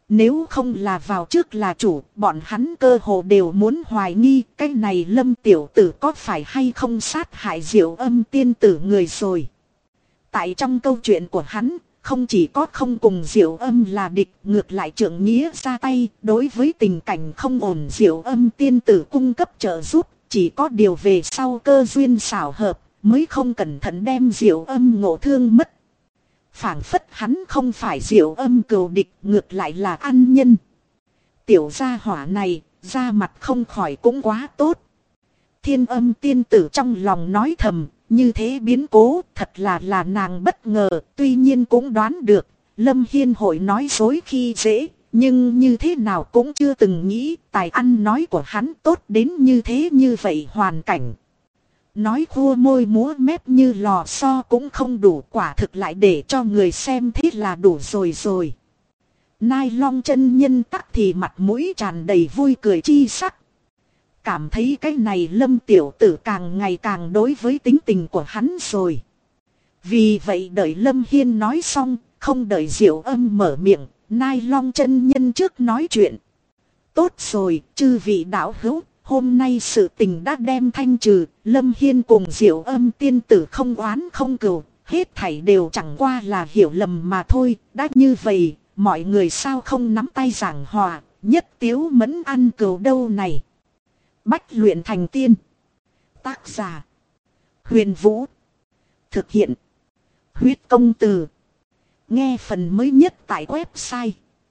Nếu không là vào trước là chủ, bọn hắn cơ hồ đều muốn hoài nghi cái này Lâm tiểu tử có phải hay không sát hại Diệu Âm tiên tử người rồi. Tại trong câu chuyện của hắn, không chỉ có không cùng Diệu Âm là địch, ngược lại trượng nghĩa ra tay, đối với tình cảnh không ổn Diệu Âm tiên tử cung cấp trợ giúp, chỉ có điều về sau cơ duyên xảo hợp, mới không cẩn thận đem Diệu Âm ngộ thương mất. Phảng phất hắn không phải Diệu Âm cừu địch, ngược lại là ăn nhân. Tiểu gia hỏa này, da mặt không khỏi cũng quá tốt. Thiên Âm tiên tử trong lòng nói thầm, như thế biến cố thật là nàng bất ngờ, tuy nhiên cũng đoán được, Lâm Hiên hội nói dối khi dễ, nhưng như thế nào cũng chưa từng nghĩ tài ăn nói của hắn tốt đến như thế như vậy hoàn cảnh. Nói khua môi múa mép như lò xo cũng không đủ, quả thực lại để cho người xem thế là đủ rồi. Nai Long chân nhân tắc thì mặt mũi tràn đầy vui cười chi sắc. Cảm thấy cái này Lâm tiểu tử càng ngày càng đối với tính tình của hắn rồi. Vì vậy đợi Lâm Hiên nói xong, không đợi Diệu Âm mở miệng, Nai Long chân nhân trước nói chuyện. Tốt rồi, chư vị đạo hữu, hôm nay sự tình đã đem thanh trừ, Lâm Hiên cùng Diệu Âm tiên tử không oán không cừu, hết thảy đều chẳng qua là hiểu lầm mà thôi. Đã như vậy, mọi người sao không nắm tay giảng hòa, nhất tiếu mẫn ăn cừu đâu này. Bách luyện thành tiên. Tác giả: Huyền Vũ. Thực hiện: Huyết Công Từ. Nghe phần mới nhất tại website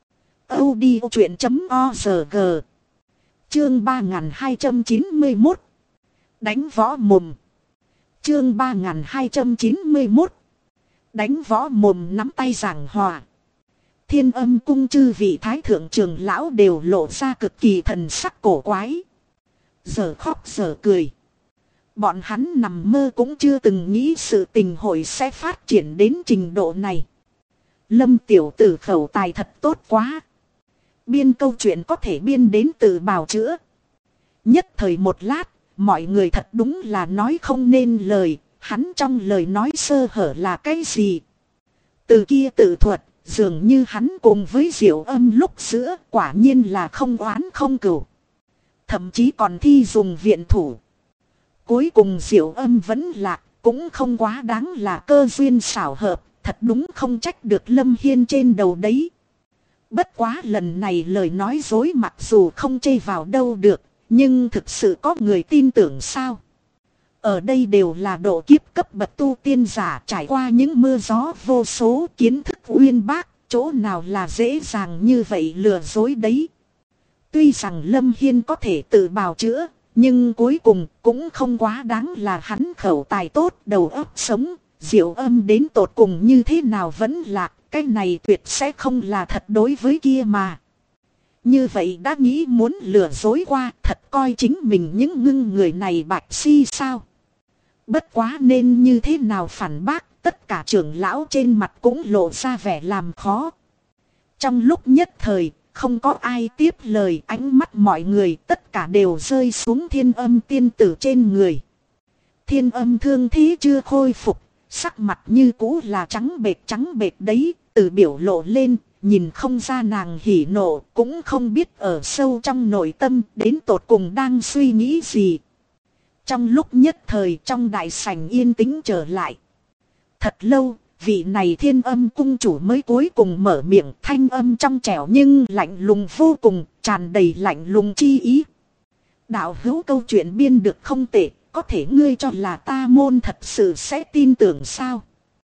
audiochuyện.org. Chương 3291. Đánh võ mồm. Chương 3291. Đánh võ mồm nắm tay giảng hòa. Thiên Âm cung chư vị thái thượng trưởng lão đều lộ ra cực kỳ thần sắc cổ quái. Giờ khóc giờ cười. Bọn hắn nằm mơ cũng chưa từng nghĩ sự tình hội sẽ phát triển đến trình độ này. Lâm tiểu tử khẩu tài thật tốt quá. Biên câu chuyện có thể biên đến từ bào chữa. Nhất thời một lát, mọi người thật đúng là nói không nên lời. Hắn trong lời nói sơ hở là cái gì? Từ kia tự thuật, dường như hắn cùng với Diệu Âm lúc giữa quả nhiên là không oán không cừu. Thậm chí còn thi dùng viện thủ. Cuối cùng Diệu Âm vẫn lạc, cũng không quá đáng là cơ duyên xảo hợp, thật đúng không trách được Lâm Hiên trên đầu đấy. Bất quá lần này lời nói dối mặc dù không chê vào đâu được, nhưng thực sự có người tin tưởng sao? Ở đây đều là độ kiếp cấp bậc tu tiên giả trải qua những mưa gió vô số, kiến thức uyên bác, chỗ nào là dễ dàng như vậy lừa dối đấy. Tuy rằng Lâm Hiên có thể tự bào chữa, nhưng cuối cùng cũng không quá đáng là hắn khẩu tài tốt, đầu óc sống, Diệu Âm đến tột cùng như thế nào vẫn lạc, cái này tuyệt sẽ không là thật đối với kia mà. Như vậy đã nghĩ muốn lừa dối qua, thật coi chính mình những ngưng người này bạch si sao? Bất quá nên như thế nào phản bác, tất cả trưởng lão trên mặt cũng lộ ra vẻ làm khó. Trong lúc nhất thời, không có ai tiếp lời, ánh mắt mọi người tất cả đều rơi xuống Thiên Âm tiên tử trên người. Thiên Âm thương thế chưa khôi phục, sắc mặt như cũ là trắng bệch đấy, từ biểu lộ lên, nhìn không ra nàng hỉ nộ, cũng không biết ở sâu trong nội tâm đến tột cùng đang suy nghĩ gì. Trong lúc nhất thời trong đại sảnh yên tĩnh trở lại. Thật lâu, vị này Thiên Âm cung chủ mới cuối cùng mở miệng, thanh âm trong trẻo nhưng lạnh lùng vô cùng, tràn đầy lạnh lùng chi ý. Đạo hữu câu chuyện biên được không tệ, có thể ngươi cho là ta môn thật sự sẽ tin tưởng sao?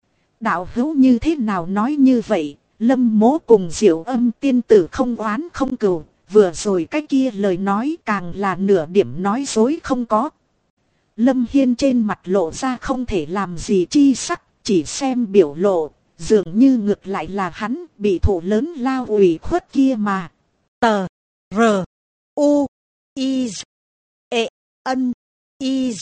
Đạo hữu như thế nào nói như vậy? Lâm Mỗ cùng Diệu Âm tiên tử không oán không cừu, vừa rồi cái kia lời nói càng là nửa điểm nói dối không có. Lâm Hiên trên mặt lộ ra không thể làm gì chi sắc, chỉ xem biểu lộ, dường như ngược lại là hắn bị thụ lớn lao ủy khuất kia mà. Tờ R U I E N I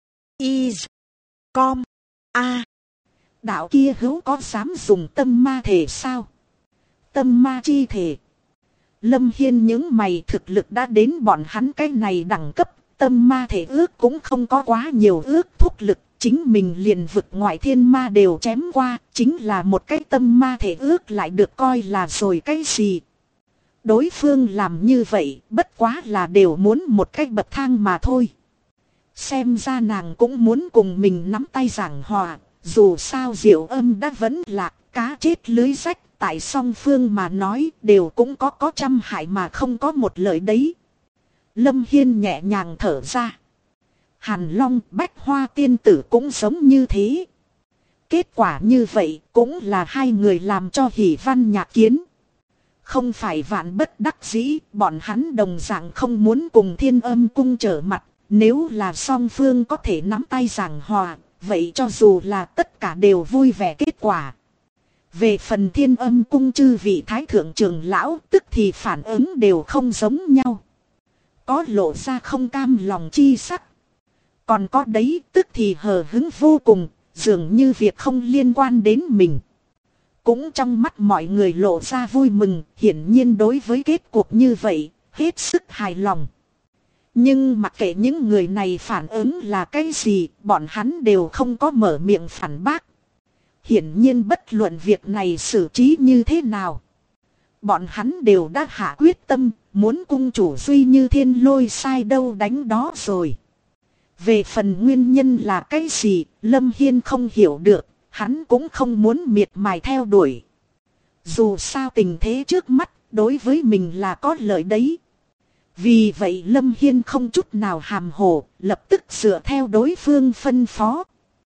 Com A. Đạo kia hữu có dám dùng tâm ma thể sao? Tâm ma chi thể. Lâm Hiên những mày, thực lực đã đến bọn hắn cái này đẳng cấp, tâm ma thể ước cũng không có quá nhiều ước thúc lực, chính mình liền vực ngoại thiên ma đều chém qua, chính là một cái tâm ma thể ước lại được coi là rồi cái gì. Đối phương làm như vậy bất quá là đều muốn một cái bậc thang mà thôi. Xem ra nàng cũng muốn cùng mình nắm tay giảng hòa. Dù sao Diệu Âm đã vẫn lạc, cá chết lưới rách. Tại song phương mà nói đều cũng có trăm hại mà không có một lợi đấy. Lâm Hiên nhẹ nhàng thở ra. Hàn Long, Bách Hoa tiên tử cũng giống như thế. Kết quả như vậy cũng là hai người làm cho Hỉ Văn Nhạc Kiến. Không phải vạn bất đắc dĩ, bọn hắn đồng dạng không muốn cùng Thiên Âm cung trở mặt. Nếu là song phương có thể nắm tay giảng hòa, vậy cho dù là tất cả đều vui vẻ kết quả. Về phần Thiên Âm cung chư vị thái thượng trưởng lão, tức thì phản ứng đều không giống nhau. Có lộ ra không cam lòng chi sắc. Còn có đấy tức thì hờ hứng vô cùng, dường như việc không liên quan đến mình. Cũng trong mắt mọi người lộ ra vui mừng, hiển nhiên đối với kết cục như vậy, hết sức hài lòng. Nhưng mặc kệ những người này phản ứng là cái gì, bọn hắn đều không có mở miệng phản bác. Hiển nhiên bất luận việc này xử trí như thế nào. Bọn hắn đều đã hạ quyết tâm, muốn cung chủ Duy Như Thiên lôi sai đâu đánh đó rồi. Về phần nguyên nhân là cái gì, Lâm Hiên không hiểu được, hắn cũng không muốn miệt mài theo đuổi. Dù sao tình thế trước mắt, đối với mình là có lợi đấy. Vì vậy Lâm Hiên không chút nào hàm hồ, lập tức dựa theo đối phương phân phó.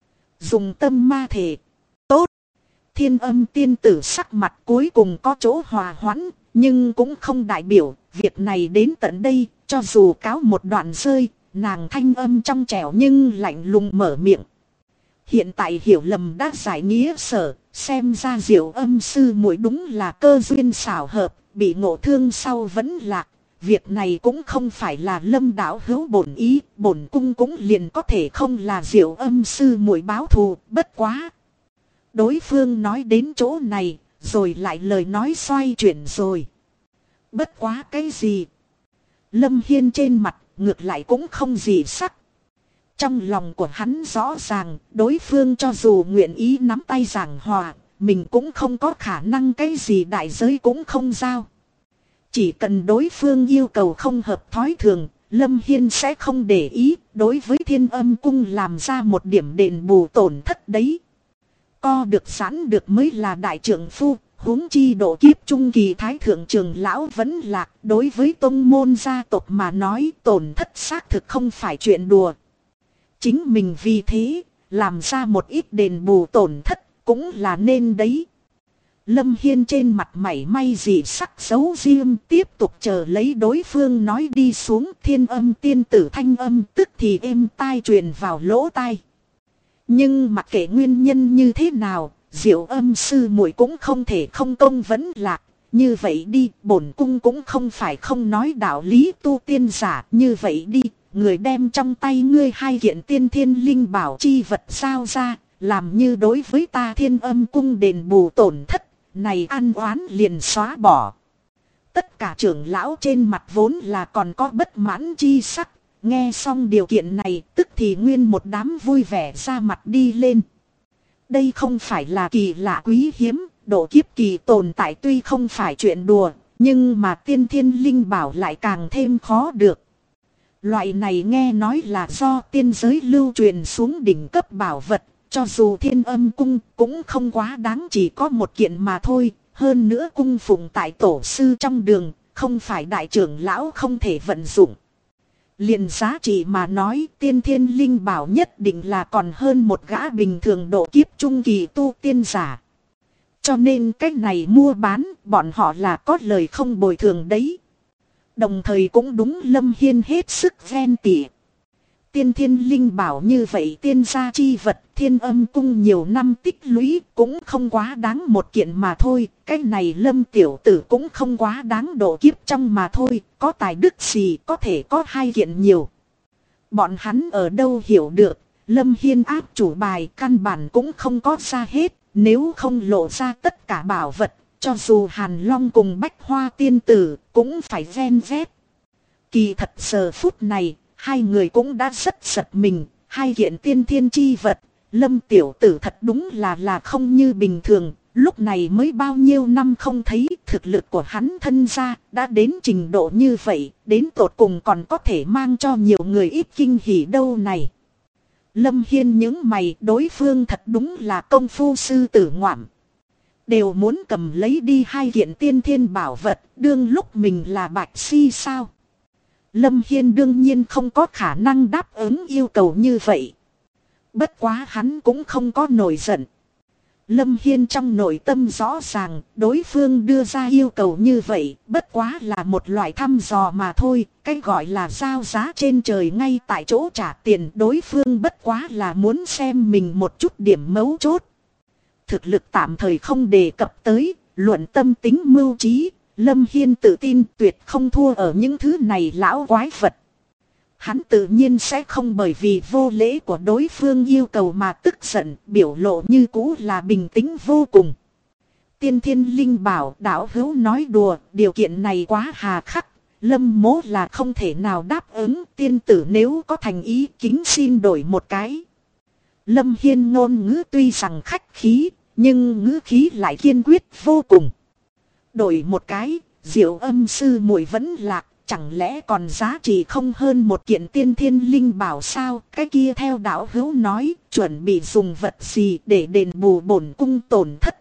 Dùng tâm ma thể. Tốt. Thiên Âm tiên tử sắc mặt cuối cùng có chỗ hòa hoãn, nhưng cũng không đại biểu, việc này đến tận đây, cho dù cáo một đoạn rơi, nàng thanh âm trong trẻo nhưng lạnh lùng mở miệng. Hiện tại hiểu lầm đã giải nghĩa sở, xem ra Diệu Âm sư muội đúng là cơ duyên xảo hợp, bị ngộ thương sau vẫn lạc. Việc này cũng không phải là Lâm đạo hữu bổn ý, bổn cung cũng liền có thể không là Diệu Âm sư muội báo thù, bất quá. Đối phương nói đến chỗ này, rồi lại lời nói xoay chuyển rồi. Bất quá cái gì? Lâm Hiên trên mặt, ngược lại cũng không gì sắc. Trong lòng của hắn rõ ràng, đối phương cho dù nguyện ý nắm tay giảng hòa, mình cũng không có khả năng cái gì đại giới cũng không giao. Chỉ cần đối phương yêu cầu không hợp thói thường, Lâm Hiên sẽ không để ý, đối với Thiên Âm cung làm ra một điểm đền bù tổn thất đấy. Co được sẵn được mới là đại trưởng phu, huống chi độ kiếp trung kỳ thái thượng trưởng lão vẫn lạc, đối với tông môn gia tộc mà nói tổn thất xác thực không phải chuyện đùa. Chính mình vì thế, làm ra một ít đền bù tổn thất, cũng là nên đấy. Lâm Hiên trên mặt mảy may gì sắc xấu riêng, tiếp tục chờ lấy đối phương nói đi xuống. Thiên Âm tiên tử thanh âm tức thì êm tai truyền vào lỗ tai. Nhưng mặc kệ nguyên nhân như thế nào, Diệu Âm sư muội cũng không thể không công vẫn lạc. Như vậy đi, bổn cung cũng không phải không nói đạo lý tu tiên giả. Như vậy đi, người đem trong tay ngươi hai kiện tiên thiên linh bảo chi vật sao ra, làm như đối với ta Thiên Âm cung đền bù tổn thất, này ăn oán liền xóa bỏ. Tất cả trưởng lão trên mặt vốn là còn có bất mãn chi sắc, nghe xong điều kiện này tức thì nguyên một đám vui vẻ ra mặt đi lên. Đây không phải là kỳ lạ quý hiếm, độ kiếp kỳ tồn tại tuy không phải chuyện đùa, nhưng mà tiên thiên linh bảo lại càng thêm khó được. Loại này nghe nói là do tiên giới lưu truyền xuống đỉnh cấp bảo vật, cho dù Thiên Âm cung cũng không quá đáng, chỉ có một kiện mà thôi. Hơn nữa cung phụng tại tổ sư trong đường, không phải đại trưởng lão không thể vận dụng. Liền giá trị mà nói, tiên thiên linh bảo nhất định là còn hơn một gã bình thường độ kiếp trung kỳ tu tiên giả. Cho nên cái này mua bán, bọn họ là có lời không bồi thường đấy. Đồng thời cũng đúng Lâm Hiên hết sức ghen tị. Tiên thiên linh bảo như vậy tiên gia chi vật, Thiên Âm cung nhiều năm tích lũy cũng không quá đáng một kiện mà thôi. Cái này Lâm tiểu tử cũng không quá đáng độ kiếp trong mà thôi, có tài đức gì có thể có hai kiện nhiều. Bọn hắn ở đâu hiểu được, Lâm Hiên áp chủ bài căn bản cũng không có ra hết, nếu không lộ ra tất cả bảo vật, cho dù Hàn Long cùng Bách Hoa tiên tử cũng phải ven vét. Kỳ thật giờ phút này, hai người cũng đã rất giật mình, hai kiện tiên thiên chi vật, Lâm tiểu tử thật đúng là không như bình thường, Lúc này mới bao nhiêu năm không thấy, thực lực của hắn thân gia đã đến trình độ như vậy, đến tột cùng còn có thể mang cho nhiều người ít kinh hỉ đâu này. Lâm Hiên nhướng mày, đối phương thật đúng là công phu sư tử ngoạm. Đều muốn cầm lấy đi hai kiện tiên thiên bảo vật, đương lúc mình là bạch si sao. Lâm Hiên đương nhiên không có khả năng đáp ứng yêu cầu như vậy. Bất quá hắn cũng không có nổi giận. Lâm Hiên trong nội tâm rõ ràng, đối phương đưa ra yêu cầu như vậy, bất quá là một loại thăm dò mà thôi, cái gọi là giao giá trên trời ngay tại chỗ trả tiền, đối phương bất quá là muốn xem mình một chút điểm mấu chốt. Thực lực tạm thời không đề cập tới, luận tâm tính mưu trí, Lâm Hiên tự tin tuyệt không thua ở những thứ này lão quái vật. Hắn tự nhiên sẽ không bởi vì vô lễ của đối phương yêu cầu mà tức giận, biểu lộ như cũ là bình tĩnh vô cùng. Tiên Thiên Linh bảo đạo hữu nói đùa, điều kiện này quá hà khắc, Lâm mỗ là không thể nào đáp ứng, tiên tử nếu có thành ý kính xin đổi một cái. Lâm Hiên ngôn ngữ tuy rằng khách khí, nhưng ngữ khí lại kiên quyết vô cùng. Đổi một cái, Diệu Âm sư muội vẫn lạc. Chẳng lẽ còn giá trị không hơn một kiện tiên thiên linh bảo sao? Cái kia theo đạo hữu nói, chuẩn bị dùng vật gì để đền bù bổn cung tổn thất.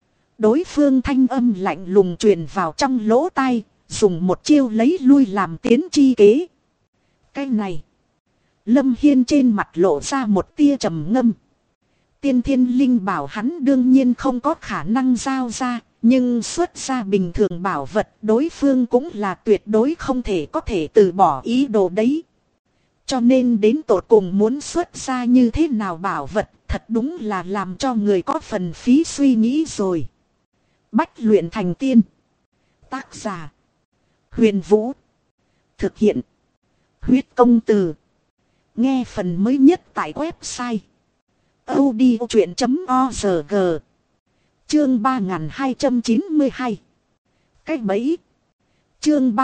Đối phương thanh âm lạnh lùng truyền vào trong lỗ tai, dùng một chiêu lấy lui làm tiến chi kế. Cái này, Lâm Hiên trên mặt lộ ra một tia trầm ngâm. Tiên thiên linh bảo hắn đương nhiên không có khả năng giao ra. Nhưng xuất ra bình thường bảo vật đối phương cũng là tuyệt đối không thể có thể từ bỏ ý đồ đấy. Cho nên đến tột cùng muốn xuất ra như thế nào bảo vật thật đúng là làm cho người có phần phí suy nghĩ rồi. Bách luyện thành tiên. Tác giả. Huyền Vũ. Thực hiện. Huyết công từ. Nghe phần mới nhất tại website. audiochuyện.org. Chương 3292. Cái bẫy. Chương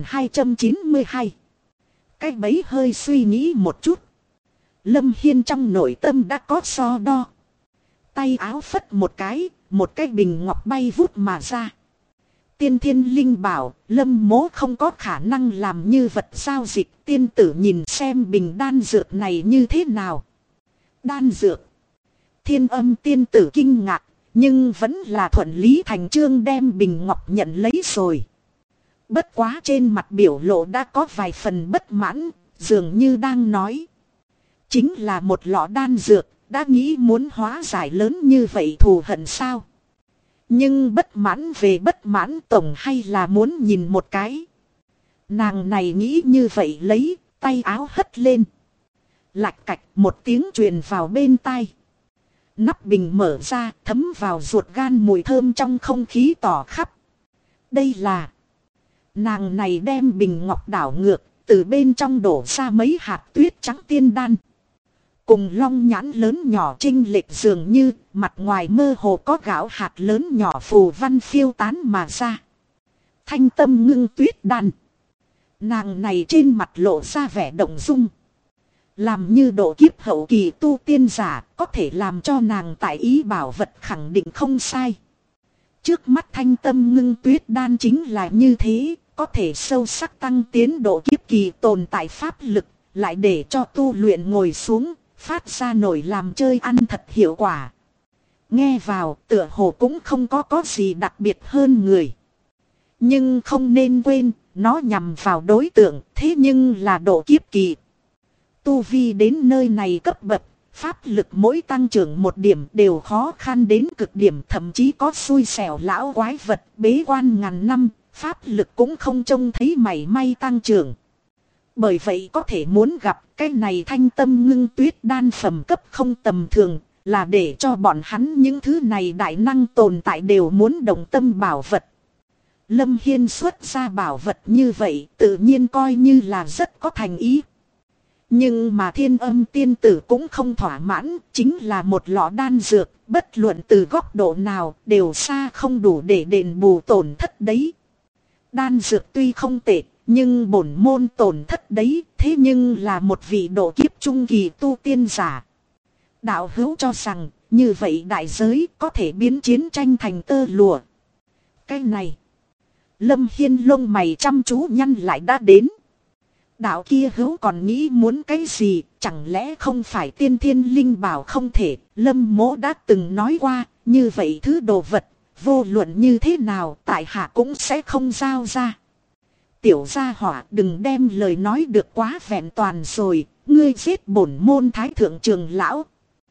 3292. Cái bẫy hơi suy nghĩ một chút. Lâm Hiên trong nội tâm đã có so đo. Tay áo phất một cái bình ngọc bay vút mà ra. Tiên thiên linh bảo, Lâm mỗ không có khả năng làm như vật giao dịch. Tiên tử nhìn xem bình đan dược này như thế nào. Đan dược. Thiên Âm tiên tử kinh ngạc. Nhưng vẫn là thuận lý thành trương đem bình ngọc nhận lấy rồi. Bất quá trên mặt biểu lộ đã có vài phần bất mãn, dường như đang nói. Chính là một lọ đan dược, đã nghĩ muốn hóa giải lớn như vậy thù hận sao. Nhưng bất mãn về bất mãn tổng hay là muốn nhìn một cái. Nàng này nghĩ như vậy lấy, tay áo hất lên. Lạch cạch một tiếng truyền vào bên tai. Nắp bình mở ra, thấm vào ruột gan mùi thơm trong không khí tỏ khắp. Đây là... Nàng này đem bình ngọc đảo ngược, từ bên trong đổ ra mấy hạt tuyết trắng tiên đan. Cùng long nhãn lớn nhỏ trinh lệch dường như, mặt ngoài mơ hồ có gạo hạt lớn nhỏ phù văn phiêu tán mà ra. Thanh tâm ngưng tuyết đan. Nàng này trên mặt lộ ra vẻ động dung. Làm như độ kiếp hậu kỳ tu tiên giả, có thể làm cho nàng tại ý bảo vật khẳng định không sai. Trước mắt thanh tâm ngưng tuyết đan chính là như thế, có thể sâu sắc tăng tiến độ kiếp kỳ tồn tại pháp lực, lại để cho tu luyện ngồi xuống, phát ra nổi làm chơi ăn thật hiệu quả. Nghe vào tựa hồ cũng không có gì đặc biệt hơn người. Nhưng không nên quên, nó nhằm vào đối tượng, thế nhưng là độ kiếp kỳ. Tu vi đến nơi này cấp bậc, pháp lực mỗi tăng trưởng một điểm đều khó khăn đến cực điểm, thậm chí có xui xẻo lão quái vật bế quan ngàn năm, pháp lực cũng không trông thấy mảy may tăng trưởng. Bởi vậy có thể muốn gặp cái này thanh tâm ngưng tuyết đan phẩm cấp không tầm thường, là để cho bọn hắn những thứ này đại năng tồn tại đều muốn động tâm bảo vật. Lâm Hiên xuất ra bảo vật như vậy tự nhiên coi như là rất có thành ý. Nhưng mà Thiên Âm tiên tử cũng không thỏa mãn, chính là một lọ đan dược, bất luận từ góc độ nào đều xa không đủ để đền bù tổn thất đấy. Đan dược tuy không tệ, nhưng bổn môn tổn thất đấy, thế nhưng là một vị độ kiếp trung kỳ tu tiên giả. Đạo hữu cho rằng, như vậy đại giới có thể biến chiến tranh thành tơ lụa. Cái này, Lâm Hiên lông mày chăm chú nhăn lại đã đến. Đạo kia hữu còn nghĩ muốn cái gì, chẳng lẽ không phải tiên thiên linh bảo không thể. Lâm Mỗ đã từng nói qua, như vậy thứ đồ vật, vô luận như thế nào tại hạ cũng sẽ không giao ra. Tiểu gia hỏa, đừng đem lời nói được quá vẹn toàn rồi, ngươi giết bổn môn thái thượng trường lão.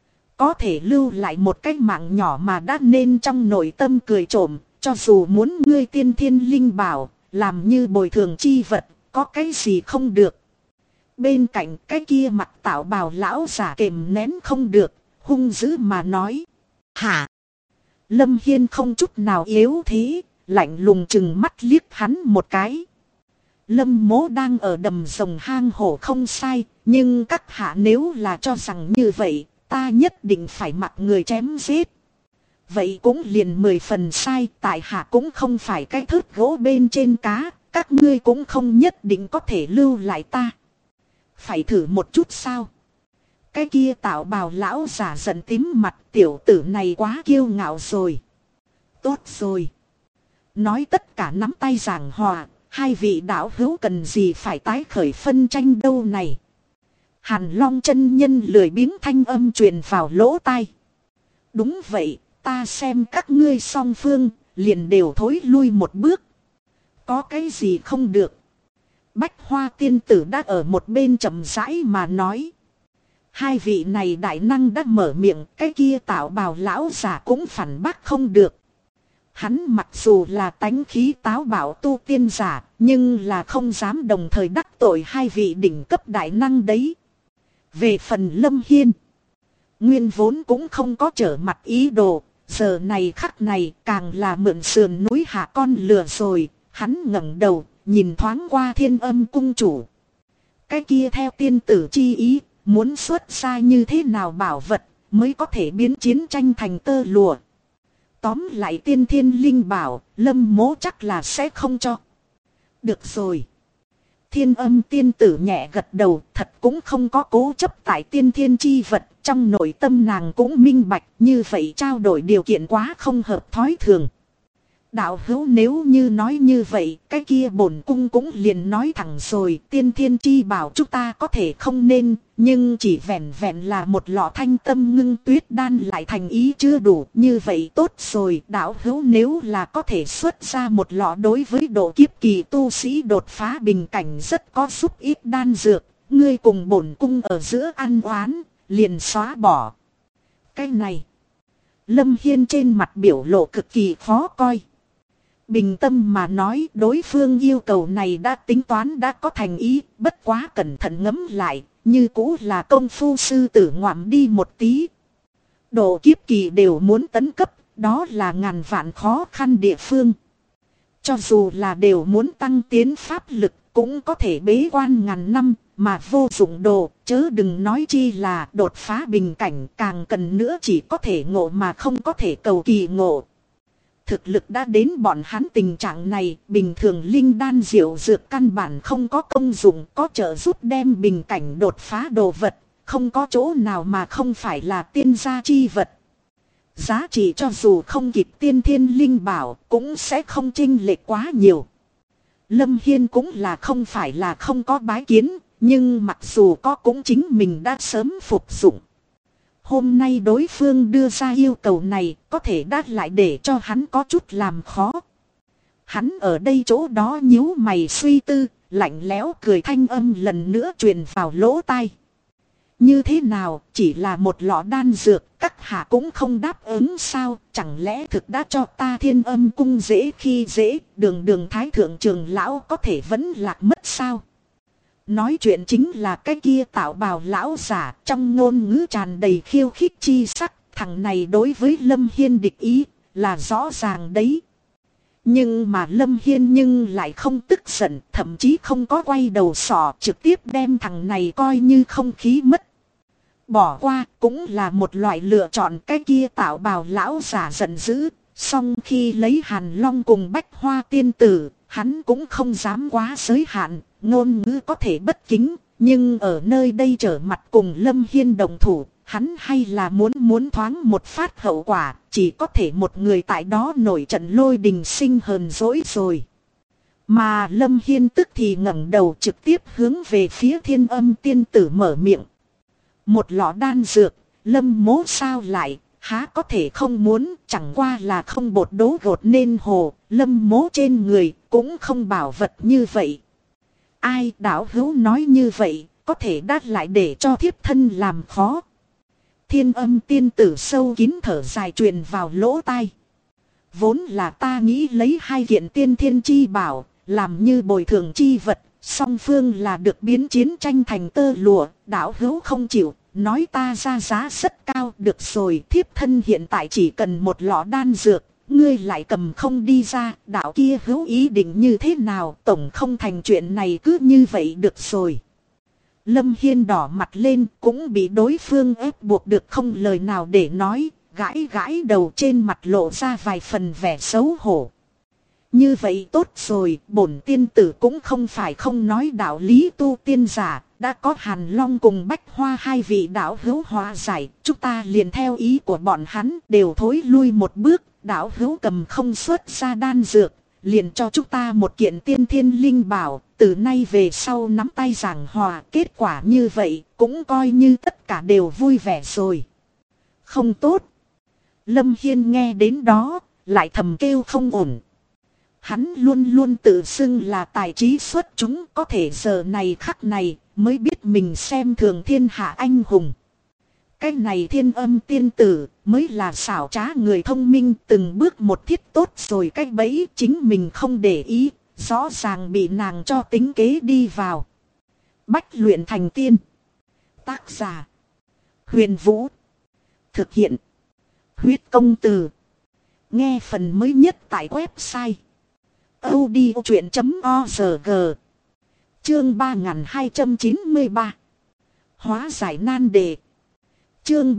Có thể lưu lại một cái mạng nhỏ mà đã nên trong nội tâm cười trộm, cho dù muốn ngươi tiên thiên linh bảo, làm như bồi thường chi vật, có cái gì không được. Bên cạnh cái kia mặt tạo bào lão giả kềm nén không được, hung dữ mà nói. Hả? Lâm Hiên không chút nào yếu thế, lạnh lùng chừng mắt liếc hắn một cái. Lâm Mỗ đang ở đầm rồng hang hổ không sai, nhưng các hạ nếu là cho rằng như vậy, ta nhất định phải mặc người chém giết. Vậy cũng liền 10 phần sai, tại hạ cũng không phải cái thớt gỗ bên trên cá, các ngươi cũng không nhất định có thể lưu lại ta. Phải thử một chút sao? Cái kia tạo bào lão giả giận tím mặt, tiểu tử này quá kiêu ngạo rồi. Tốt rồi. Nói tất cả nắm tay giảng hòa, hai vị đạo hữu cần gì phải tái khởi phân tranh đâu này. Hàn Long chân nhân lười biếng thanh âm truyền vào lỗ tai. Đúng vậy, ta xem các ngươi song phương, liền đều thối lui một bước. Có cái gì không được? Bách Hoa tiên tử đã ở một bên chậm rãi mà nói. Hai vị này đại năng đã mở miệng, cái kia tạo bào lão giả cũng phản bác không được. Hắn mặc dù là tánh khí táo bạo tu tiên giả, nhưng là không dám đồng thời đắc tội hai vị đỉnh cấp đại năng đấy. Về phần Lâm Hiên, nguyên vốn cũng không có trở mặt ý đồ, giờ này khắc này càng là mượn sườn núi hạ con lừa rồi. Hắn ngẩng đầu, nhìn thoáng qua Thiên Âm cung chủ. Cái kia theo tiên tử chi ý, muốn xuất ra như thế nào bảo vật mới có thể biến chiến tranh thành tơ lụa. Tóm lại tiên thiên linh bảo, Lâm Mỗ chắc là sẽ không cho. Được rồi. Thiên Âm tiên tử nhẹ gật đầu, thật cũng không có cố chấp tại tiên thiên chi vật, trong nội tâm nàng cũng minh bạch, như vậy trao đổi điều kiện quá không hợp thói thường. Đạo hữu nếu như nói như vậy, cái kia bổn cung cũng liền nói thẳng rồi, tiên thiên chi bảo chúng ta có thể không nên, nhưng chỉ vẹn vẹn là một lọ thanh tâm ngưng tuyết đan lại thành ý chưa đủ, như vậy tốt rồi. Đạo hữu nếu là có thể xuất ra một lọ đối với độ kiếp kỳ tu sĩ đột phá bình cảnh rất có giúp ít đan dược, ngươi cùng bổn cung ở giữa ăn oán, liền xóa bỏ. Cái này, Lâm Hiên trên mặt biểu lộ cực kỳ khó coi. Bình tâm mà nói, đối phương yêu cầu này đã tính toán đã có thành ý, bất quá cẩn thận ngẫm lại, như cũ là công phu sư tử ngoạm đi một tí. Độ kiếp kỳ đều muốn tấn cấp, đó là ngàn vạn khó khăn địa phương. Cho dù là đều muốn tăng tiến pháp lực, cũng có thể bế quan ngàn năm, mà vô dụng đồ, chớ đừng nói chi là đột phá bình cảnh, càng cần nữa chỉ có thể ngộ mà không có thể cầu kỳ ngộ. Thực lực đã đến bọn hắn tình trạng này, bình thường linh đan diệu dược căn bản không có công dụng, có trợ giúp đem bình cảnh đột phá đồ vật, không có chỗ nào mà không phải là tiên gia chi vật. Giá trị cho dù không kịp tiên thiên linh bảo, cũng sẽ không chênh lệch quá nhiều. Lâm Hiên cũng là không phải là không có bái kiến, nhưng mặc dù có cũng chính mình đã sớm phục dụng. Hôm nay đối phương đưa ra yêu cầu này có thể đắt lại để cho hắn có chút làm khó. Hắn ở đây chỗ đó nhíu mày suy tư, lạnh lẽo cười thanh âm lần nữa truyền vào lỗ tai. Như thế nào, chỉ là một lọ đan dược, các hạ cũng không đáp ứng sao, chẳng lẽ thực đã cho ta Thiên Âm cung dễ khi dễ, đường thái thượng trường lão có thể vẫn lạc mất sao? Nói chuyện chính là cái kia tạo bào lão giả, trong ngôn ngữ tràn đầy khiêu khích chi sắc, thằng này đối với Lâm Hiên địch ý, là rõ ràng đấy. Nhưng mà Lâm Hiên nhưng lại không tức giận, thậm chí không có quay đầu sỏ, trực tiếp đem thằng này coi như không khí mất. Bỏ qua cũng là một loại lựa chọn. Cái kia tạo bào lão giả giận dữ, song khi lấy Hàn Long cùng Bách Hoa tiên tử, hắn cũng không dám quá giới hạn, ngôn ngữ có thể bất kính, nhưng ở nơi đây trở mặt cùng Lâm Hiên đồng thủ, hắn hay là muốn thoáng một phát hậu quả, chỉ có thể một người tại đó nổi trận lôi đình sinh hờn dỗi rồi. Mà Lâm Hiên tức thì ngẩng đầu trực tiếp hướng về phía Thiên Âm tiên tử mở miệng. Một lọ đan dược, Lâm mố sao lại, há có thể không muốn, chẳng qua là không bột đố gột nên hồ, Lâm mố trên người cũng không bảo vật như vậy. Ai đạo hữu nói như vậy, có thể đắt lại để cho thiếp thân làm khó. Thiên Âm tiên tử sâu kín thở dài truyền vào lỗ tai. Vốn là ta nghĩ lấy 2 kiện tiên thiên chi bảo, làm như bồi thường chi vật, song phương là được biến chiến tranh thành tơ lụa, đạo hữu không chịu, nói ta ra giá rất cao. Được rồi, thiếp thân hiện tại chỉ cần một lọ đan dược, ngươi lại cầm không đi ra, đạo kia hữu ý định như thế nào, tổng không thành chuyện này cứ như vậy được rồi. Lâm Hiên đỏ mặt lên, cũng bị đối phương ép buộc được không lời nào để nói, gãi gãi đầu, trên mặt lộ ra vài phần vẻ xấu hổ. Như vậy tốt rồi, bổn tiên tử cũng không phải không nói đạo lý tu tiên giả, đã có Hàn Long cùng Bách Hoa 2 vị đạo hữu hóa giải, chúng ta liền theo ý của bọn hắn đều thối lui một bước, đạo hữu cầm không xuất ra đan dược, liền cho chúng ta một kiện tiên thiên linh bảo, từ nay về sau nắm tay giảng hòa, kết quả như vậy cũng coi như tất cả đều vui vẻ rồi. Không tốt. Lâm Hiên nghe đến đó, lại thầm kêu không ổn. Hắn luôn luôn tự xưng là tài trí xuất chúng, có thể giờ này khắc này mới biết mình xem thường thiên hạ anh hùng. Cái này Thiên Âm tiên tử mới là xảo trá người thông minh, từng bước một thiết tốt rồi cái bẫy chính mình không để ý, rõ ràng bị nàng cho tính kế đi vào. Bách luyện thành tiên. Tác giả Huyền Vũ. Thực hiện Huyết Công Từ. Nghe phần mới nhất tại website audiochuyện.org. Chương 3293. Hóa giải nan đề. Chương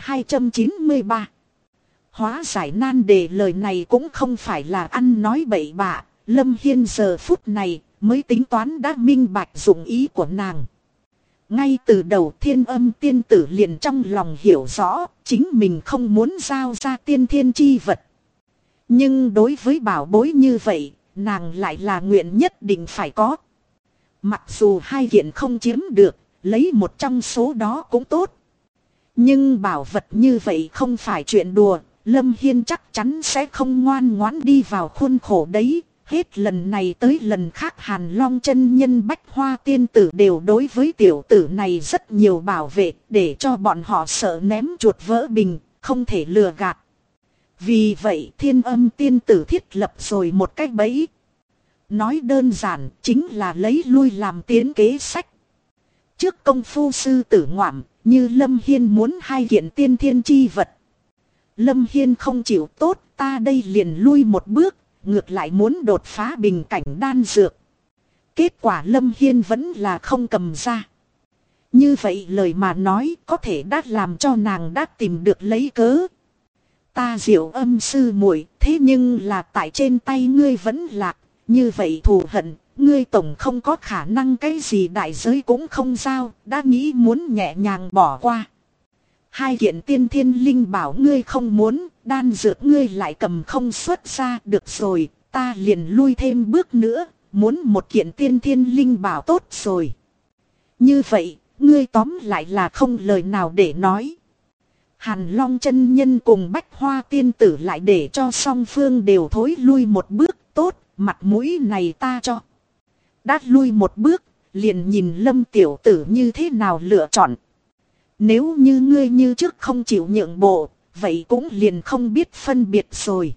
3293. Hóa giải nan đề, lời này cũng không phải là ăn nói bậy bạ. Lâm Hiên giờ phút này mới tính toán đã minh bạch dụng ý của nàng. Ngay từ đầu Thiên Âm tiên tử liền trong lòng hiểu rõ chính mình không muốn giao ra tiên thiên chi vật. Nhưng đối với bảo bối như vậy, nàng lại là nguyện nhất định phải có. Mặc dù 2 kiện không chiếm được, lấy một trong số đó cũng tốt. Nhưng bảo vật như vậy không phải chuyện đùa, Lâm Hiên chắc chắn sẽ không ngoan ngoãn đi vào khuôn khổ đấy. Hết lần này tới lần khác Hàn Long chân nhân Bách Hoa tiên tử đều đối với tiểu tử này rất nhiều bảo vệ, để cho bọn họ sợ ném chuột vỡ bình, không thể lừa gạt. Vì vậy Thiên Âm tiên tử thiết lập rồi một cái bẫy. Nói đơn giản chính là lấy lui làm tiến kế sách. Trước công phu sư tử ngoạm, như Lâm Hiên muốn 2 kiện tiên thiên chi vật. Lâm Hiên không chịu, tốt, ta đây liền lui một bước, ngược lại muốn đột phá bình cảnh đan dược. Kết quả Lâm Hiên vẫn là không cầm ra. Như vậy lời mà nói có thể đã làm cho nàng đã tìm được lấy cớ. Ta Diệu Âm sư muội, thế nhưng là tại trên tay ngươi vẫn lạc, như vậy thù hận, ngươi tổng không có khả năng cái gì đại giới cũng không giao, đã nghĩ muốn nhẹ nhàng bỏ qua. 2 kiện tiên thiên linh bảo ngươi không muốn, đan dược ngươi lại cầm không xuất ra, được rồi, ta liền lui thêm bước nữa, muốn một kiện tiên thiên linh bảo tốt rồi. Như vậy, ngươi tóm lại là không lời nào để nói. Hàn Long chân nhân cùng Bách Hoa tiên tử lại để cho song phương đều thối lui một bước, tốt, mặt mũi này ta cho. Đã lui một bước, liền nhìn Lâm tiểu tử như thế nào lựa chọn. Nếu như ngươi như trước không chịu nhượng bộ, vậy cũng liền không biết phân biệt rồi.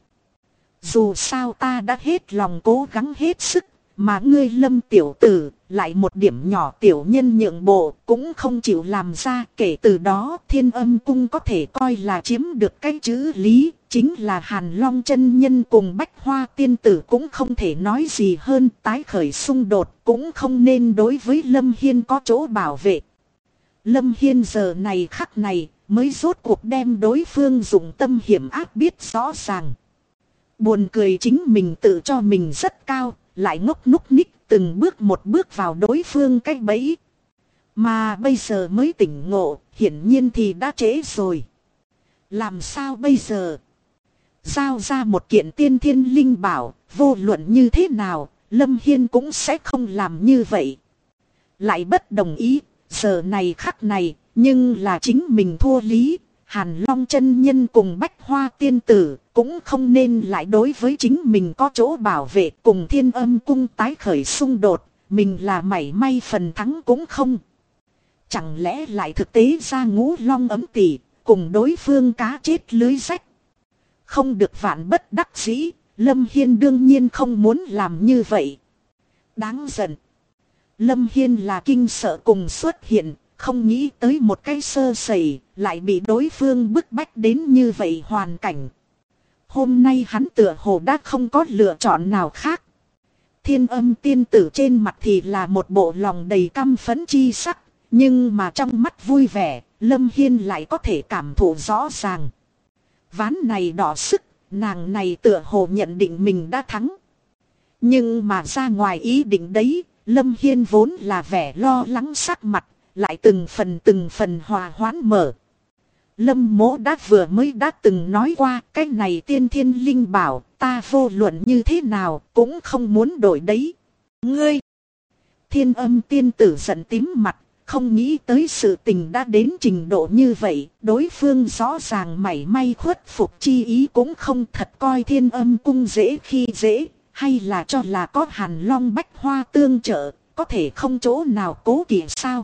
Dù sao ta đã hết lòng cố gắng hết sức, mà ngươi Lâm tiểu tử lại một điểm nhỏ tiểu nhân nhượng bộ cũng không chịu làm ra. Kể từ đó Thiên Âm cung có thể coi là chiếm được cái chữ lý, chính là Hàn Long chân nhân cùng Bách Hoa tiên tử cũng không thể nói gì hơn. Tái khởi xung đột cũng không nên đối với Lâm Hiên có chỗ bảo vệ. Lâm Hiên giờ này khắc này mới rốt cuộc đem đối phương dùng tâm hiểm ác biết rõ ràng. Buồn cười chính mình tự cho mình rất cao, lại ngốc núc ních từng bước một bước vào đối phương cái bẫy. Mà bây giờ mới tỉnh ngộ, hiển nhiên thì đã trễ rồi. Làm sao bây giờ? Giao ra một kiện tiên thiên linh bảo, vô luận như thế nào, Lâm Hiên cũng sẽ không làm như vậy. Lại bất đồng ý, giờ này khắc này, nhưng là chính mình thua lý. Hàn Long chân nhân cùng Bách Hoa tiên tử cũng không nên lại đối với chính mình có chỗ bảo vệ, cùng Thiên Âm cung tái khởi xung đột, mình là mảy may phần thắng cũng không. Chẳng lẽ lại thực tế ra Ngũ Long ấm tỷ, cùng đối phương cá chết lưới rách. Không được, vạn bất đắc dĩ, Lâm Hiên đương nhiên không muốn làm như vậy. Đáng giận. Lâm Hiên là kinh sợ cùng xuất hiện, không nghĩ tới một cái sơ sẩy, lại bị đối phương bức bách đến như vậy hoàn cảnh. Hôm nay hắn tựa hồ đã không có lựa chọn nào khác. Thiên Âm tiên tử trên mặt thì là một bộ lòng đầy căm phẫn chi sắc, nhưng mà trong mắt vui vẻ, Lâm Hiên lại có thể cảm thụ rõ ràng. Ván này đỏ sức, nàng này tựa hồ nhận định mình đã thắng. Nhưng mà ra ngoài ý định đấy, Lâm Hiên vốn là vẻ lo lắng sắc mặt, lại từng phần hòa hoãn mở. Lâm Mỗ đã vừa mới đã từng nói qua, cái này tiên thiên linh bảo, ta vô luận như thế nào, cũng không muốn đổi đấy. Ngươi! Thiên Âm tiên tử giận tím mặt, không nghĩ tới sự tình đã đến trình độ như vậy, đối phương rõ ràng mảy may khuất phục chi ý cũng không, thật coi Thiên Âm cung dễ khi dễ, hay là cho là có Hàn Long Bách Hoa tương trợ, có thể không chỗ nào cố kỵ sao?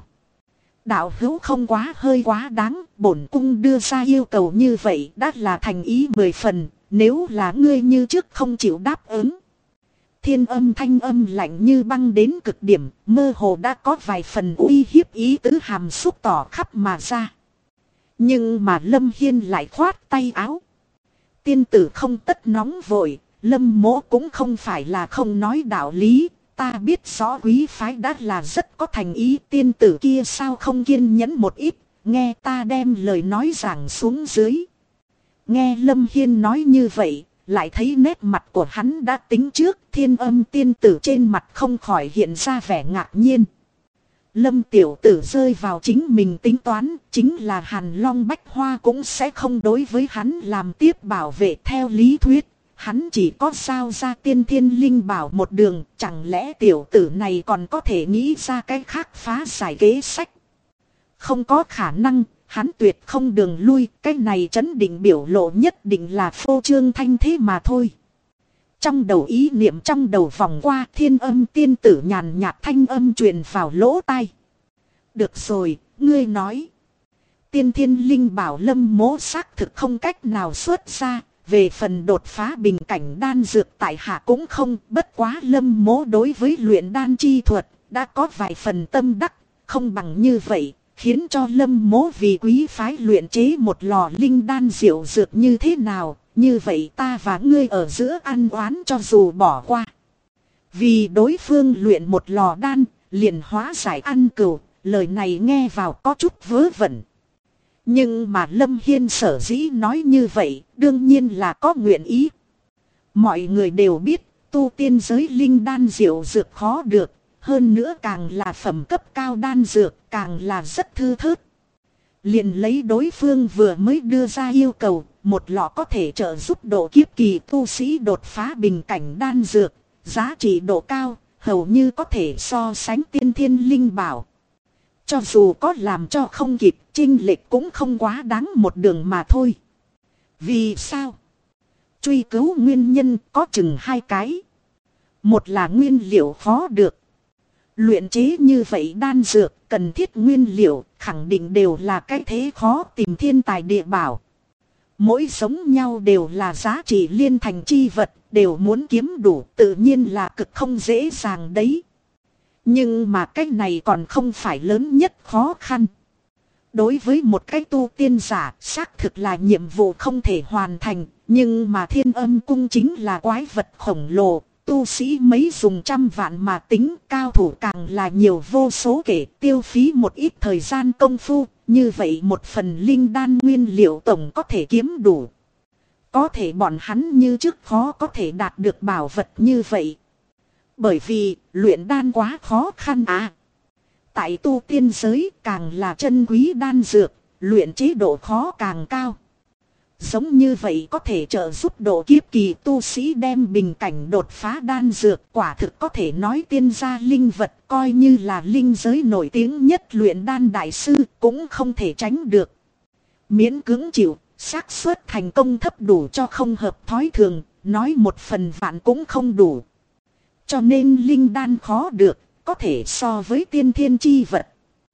Đạo hữu không quá hơi quá đáng, bổn cung đưa ra yêu cầu như vậy đã là thành ý 10 phần, nếu là ngươi như trước không chịu đáp ứng. Thiên Âm thanh âm lạnh như băng đến cực điểm, mơ hồ đã có vài phần uy hiếp ý tứ hàm xúc tỏ khắp mà ra. Nhưng mà Lâm Hiên lại khoát tay áo. Tiên tử không tất nóng vội, Lâm Mỗ cũng không phải là không nói đạo lý. Ta biết rõ quý phái đã là rất có thành ý, tiên tử kia sao không kiên nhẫn một ít, nghe ta đem lời nói giảng xuống dưới. Nghe Lâm Hiên nói như vậy, lại thấy nét mặt của hắn đã tính trước, Thiên Âm tiên tử trên mặt không khỏi hiện ra vẻ ngạc nhiên. Lâm tiểu tử rơi vào chính mình tính toán, chính là Hàn Long Bách Hoa cũng sẽ không đối với hắn làm tiếp bảo vệ theo lý thuyết. Hắn chỉ có sao ra tiên thiên linh bảo một đường, chẳng lẽ tiểu tử này còn có thể nghĩ ra cái khác phá giải kế sách. Không có khả năng, hắn tuyệt không đường lui, cái này chấn định biểu lộ nhất định là phô trương thanh thế mà thôi. Trong đầu ý niệm trong đầu vòng qua, Thiên Âm tiên tử nhàn nhạt thanh âm truyền vào lỗ tai. Được rồi, ngươi nói. Tiên thiên linh bảo Lâm Mỗ xác thực không cách nào xuất ra. Về phần đột phá bình cảnh đan dược tại hạ cũng không, bất quá Lâm Mỗ đối với luyện đan chi thuật đã có vài phần tâm đắc, không bằng như vậy, khiến cho Lâm Mỗ vì quý phái luyện chế một lò linh đan diệu dược như thế nào, như vậy ta và ngươi ở giữa ăn oán cho dù bỏ qua. Vì đối phương luyện một lò đan, liền hóa giải ăn cừu, lời này nghe vào có chút vớ vẩn. Nhưng mà Lâm Hiên sở dĩ nói như vậy, đương nhiên là có nguyện ý. Mọi người đều biết, tu tiên giới linh đan diệu dược khó được, hơn nữa càng là phẩm cấp cao đan dược, càng là rất thư thớt. Liền lấy đối phương vừa mới đưa ra yêu cầu, một lọ có thể trợ giúp độ kiếp kỳ tu sĩ đột phá bình cảnh đan dược, giá trị độ cao, hầu như có thể so sánh tiên thiên linh bảo. Cho dù có làm cho không kịp, chênh lệch cũng không quá đáng một đường mà thôi. Vì sao? Truy cứu nguyên nhân có chừng hai cái. Một là nguyên liệu khó được. Luyện chế như vậy đan dược, cần thiết nguyên liệu, khẳng định đều là cái thế khó tìm thiên tài địa bảo. Mỗi giống nhau đều là giá trị liên thành chi vật, đều muốn kiếm đủ, tự nhiên là cực không dễ dàng đấy. Nhưng mà cái này còn không phải lớn nhất khó khăn. Đối với một cái tu tiên giả, xác thực là nhiệm vụ không thể hoàn thành, nhưng mà Thiên Âm cung chính là quái vật khổng lồ, tu sĩ mấy dùng trăm vạn mà tính, cao thủ càng là nhiều vô số kể, tiêu phí một ít thời gian công phu, như vậy một phần linh đan nguyên liệu tổng có thể kiếm đủ. Có thể bọn hắn như trước khó có thể đạt được bảo vật như vậy. Bởi vì luyện đan quá khó khăn à. Tại tu tiên giới càng là chân quý đan dược, luyện chế độ khó càng cao. Giống như vậy có thể trợ giúp độ kiếp kỳ tu sĩ đem bình cảnh đột phá đan dược, quả thực có thể nói tiên gia linh vật, coi như là linh giới nổi tiếng nhất luyện đan đại sư cũng không thể tránh được. Miễn cưỡng chịu, xác suất thành công thấp đủ cho không hợp thói thường, nói 1/1000 cũng không đủ. Cho nên linh đan khó được, có thể so với tiên thiên chi vật.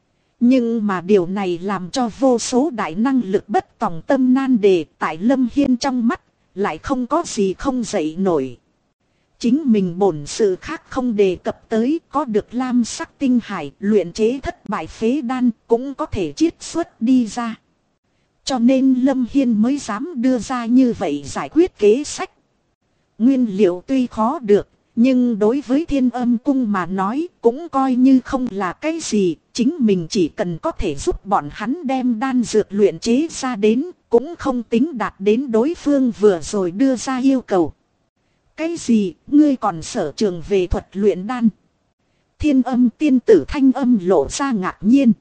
Nhưng mà điều này làm cho vô số đại năng lực bất tòng tâm nan đề, tại Lâm Hiên trong mắt, lại không có gì không dậy nổi. Chính mình bổn sự khác không đề cập tới, có được lam sắc tinh hải luyện chế thất bại phế đan cũng có thể chiết xuất đi ra. Cho nên Lâm Hiên mới dám đưa ra như vậy giải quyết kế sách. Nguyên liệu tuy khó được, nhưng đối với Thiên Âm Cung mà nói cũng coi như không là cái gì. Chính mình chỉ cần có thể giúp bọn hắn đem đan dược luyện chế ra đến, cũng không tính đạt đến đối phương vừa rồi đưa ra yêu cầu. Cái gì, ngươi còn sở trường về thuật luyện đan? Thiên Âm tiên tử thanh âm lộ ra ngạc nhiên.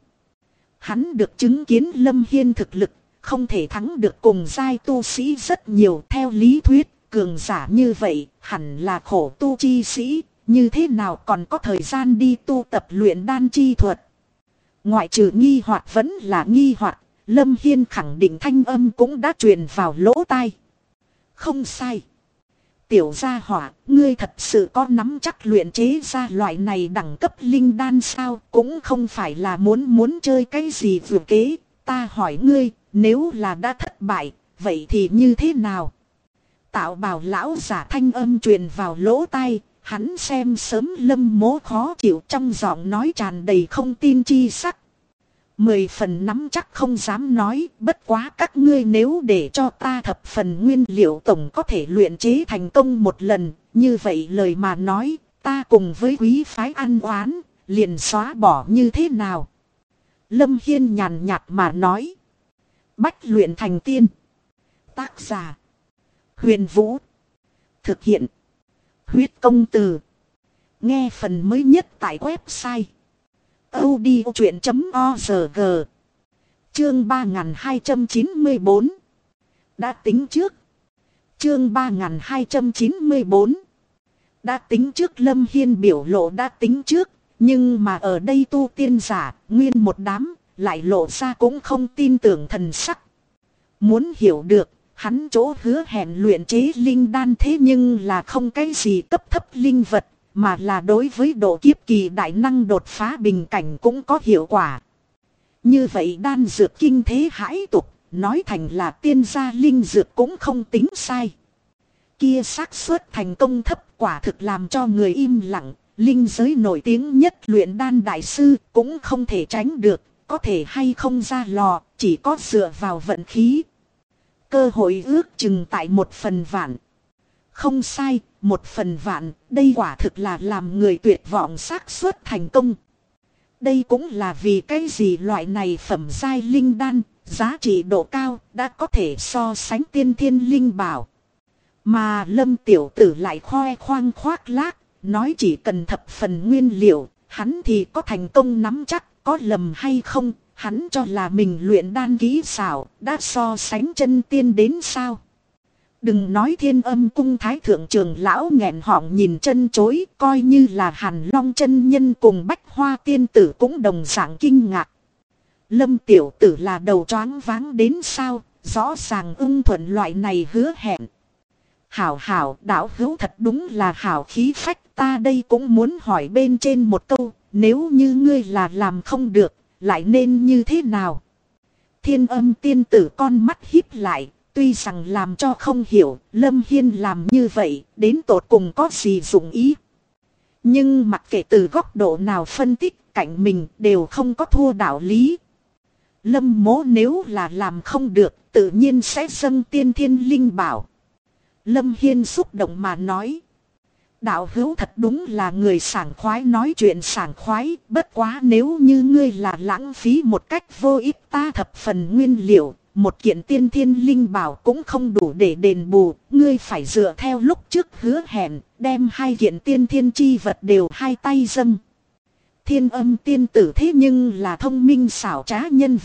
Hắn được chứng kiến Lâm Hiên thực lực, không thể thắng được cùng giai tu sĩ rất nhiều. Theo lý thuyết, cường giả như vậy, hẳn là khổ tu chi sĩ, như thế nào còn có thời gian đi tu tập luyện đan chi thuật. Ngoại trừ nghi hoặc vẫn là nghi hoặc, Lâm Hiên khẳng định thanh âm cũng đã truyền vào lỗ tai. Không sai. Tiểu gia hỏa, ngươi thật sự có nắm chắc luyện chế ra loại này đẳng cấp linh đan sao? Cũng không phải là muốn chơi cái gì vừa kế. Ta hỏi ngươi, nếu là đã thất bại, vậy thì như thế nào? Tạo bào lão giả thanh âm truyền vào lỗ tai, hắn xem sớm Lâm Mố khó chịu, trong giọng nói tràn đầy không tin chi sắc. 10 phần nắm chắc không dám nói, bất quá các ngươi nếu để cho ta thập phần nguyên liệu tổng có thể luyện chế thành công một lần, như vậy lời mà nói, ta cùng với quý phái ăn oán, liền xóa bỏ như thế nào? Lâm Hiên nhàn nhạt mà nói. Bách luyện thành tiên. Tác giả Huyền Vũ. Thực hiện Huyết Công Từ. Nghe phần mới nhất tại website audiochuyện.org. Chương 3294. Đã tính trước. Chương 3294. Đã tính trước. Lâm Hiên biểu lộ đã tính trước, nhưng mà ở đây tu tiên giả, nguyên một đám, lại lộ ra cũng không tin tưởng thần sắc. Muốn hiểu được, hắn chỗ hứa hẹn luyện chế linh đan thế nhưng là không cái gì cấp thấp linh vật, mà là đối với độ kiếp kỳ đại năng đột phá bình cảnh cũng có hiệu quả. Như vậy đan dược kinh thế hãi tục, nói thành là tiên gia linh dược cũng không tính sai. Kia xác suất thành công thấp quả thực làm cho người im lặng, linh giới nổi tiếng nhất luyện đan đại sư cũng không thể tránh được, có thể hay không ra lò, chỉ có dựa vào vận khí. Cơ hội ước chừng tại 1/1000. Không sai, 1/1000, đây quả thực là làm người tuyệt vọng xác suất thành công. Đây cũng là vì cái gì loại này phẩm giai linh đan, giá trị độ cao, đã có thể so sánh tiên thiên linh bảo. Mà Lâm tiểu tử lại khoe khoang khoác lác, nói chỉ cần thập phần nguyên liệu, hắn thì có thành công nắm chắc, có lầm hay không, hắn cho là mình luyện đan kỹ xảo, đã so sánh chân tiên đến sao. Đừng nói Thiên Âm Cung thái thượng trưởng lão nghẹn họng nhìn chân chối, coi như là Hàn Long chân nhân cùng Bách Hoa tiên tử cũng đồng dạng kinh ngạc. Lâm tiểu tử là đầu choáng váng đến sao, rõ ràng ưng thuận loại này hứa hẹn. Hảo hảo, đạo hữu thật đúng là hảo khí phách, ta đây cũng muốn hỏi bên trên một câu, nếu như ngươi là làm không được, lại nên như thế nào? Thiên Âm tiên tử con mắt híp lại, tuy rằng làm cho không hiểu, Lâm Hiên làm như vậy, đến tột cùng có gì dụng ý. Nhưng mặc kệ từ góc độ nào phân tích, cạnh mình đều không có thua đạo lý. Lâm Mỗ nếu là làm không được, tự nhiên sẽ dâng tiên thiên linh bảo. Lâm Hiên xúc động mà nói. Đạo hữu thật đúng là người sảng khoái, nói chuyện sảng khoái, bất quá nếu như ngươi là lãng phí một cách vô ích, ta thập phần nguyên liệu, một kiện tiên thiên linh bảo cũng không đủ để đền bù, ngươi phải dựa theo lúc trước hứa hẹn, đem 2 kiện tiên thiên chi vật đều hai tay dâng. Thiên Âm tiên tử thế nhưng là thông minh xảo trá nhân vật,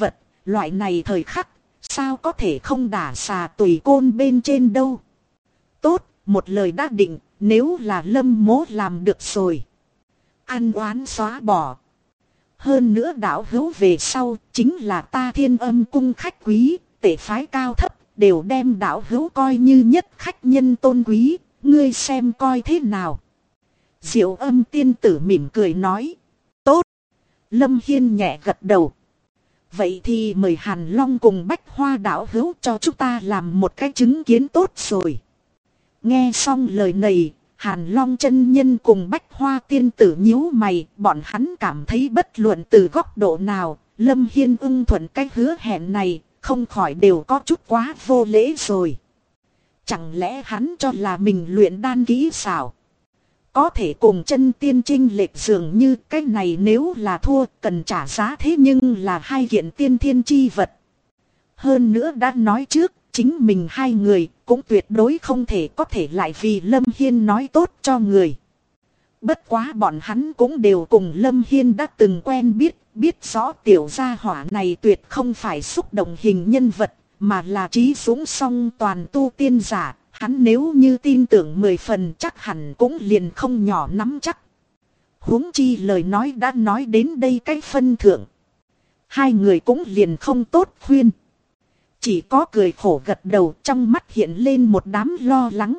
loại này thời khắc, sao có thể không đả xà tùy côn bên trên đâu. Tốt, một lời đã định, nếu là Lâm Mỗ làm được rồi. Ăn oán xóa bỏ. Hơn nữa đạo hữu về sau, chính là ta Thiên Âm cung khách quý, tể phái cao thấp, đều đem đạo hữu coi như nhất khách nhân tôn quý, ngươi xem coi thế nào. Diệu Âm tiên tử mỉm cười nói. Tốt. Lâm Hiên nhẹ gật đầu. Vậy thì mời Hàn Long cùng Bách Hoa đạo hữu cho chúng ta làm một cái chứng kiến tốt rồi. Nghe xong lời này, Hàn Long chân nhân cùng Bách Hoa tiên tử nhíu mày, bọn hắn cảm thấy bất luận từ góc độ nào, Lâm Hiên ưng thuận cái hứa hẹn này, không khỏi đều có chút quá vô lễ rồi. Chẳng lẽ hắn cho là mình luyện đan kỹ xảo, có thể cùng chân tiên trinh lệch dường như cái này, nếu là thua cần trả giá, thế nhưng là hai kiện tiên thiên chi vật. Hơn nữa đã nói trước, chính mình hai người cũng tuyệt đối không thể có thể lại vì Lâm Hiên nói tốt cho người. Bất quá bọn hắn cũng đều cùng Lâm Hiên đã từng quen biết rõ tiểu gia hỏa này tuyệt không phải xúc động hình nhân vật, mà là trí dũng song toàn tu tiên giả. Hắn nếu như tin tưởng 10 phần chắc hẳn cũng liền không nhỏ nắm chắc. Huống chi lời nói đã nói đến đây cái phân thượng, hai người cũng liền không tốt khuyên. Chỉ có cười khổ gật đầu, trong mắt hiện lên một đám lo lắng.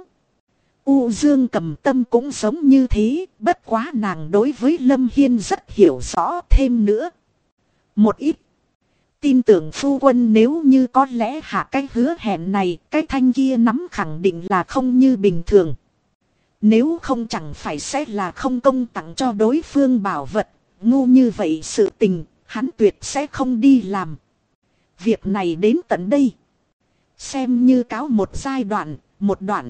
U Dương Cầm Tâm cũng giống như thế, bất quá nàng đối với Lâm Hiên rất hiểu rõ thêm nữa. Một ít tin tưởng phu quân nếu như có lẽ hạ cái hứa hẹn này, cái thanh kia nắm khẳng định là không như bình thường. Nếu không chẳng phải sẽ là không công tặng cho đối phương bảo vật, ngu như vậy sự tình, hắn tuyệt sẽ không đi làm. Việc này đến tận đây, xem như cáo một giai đoạn, một đoạn.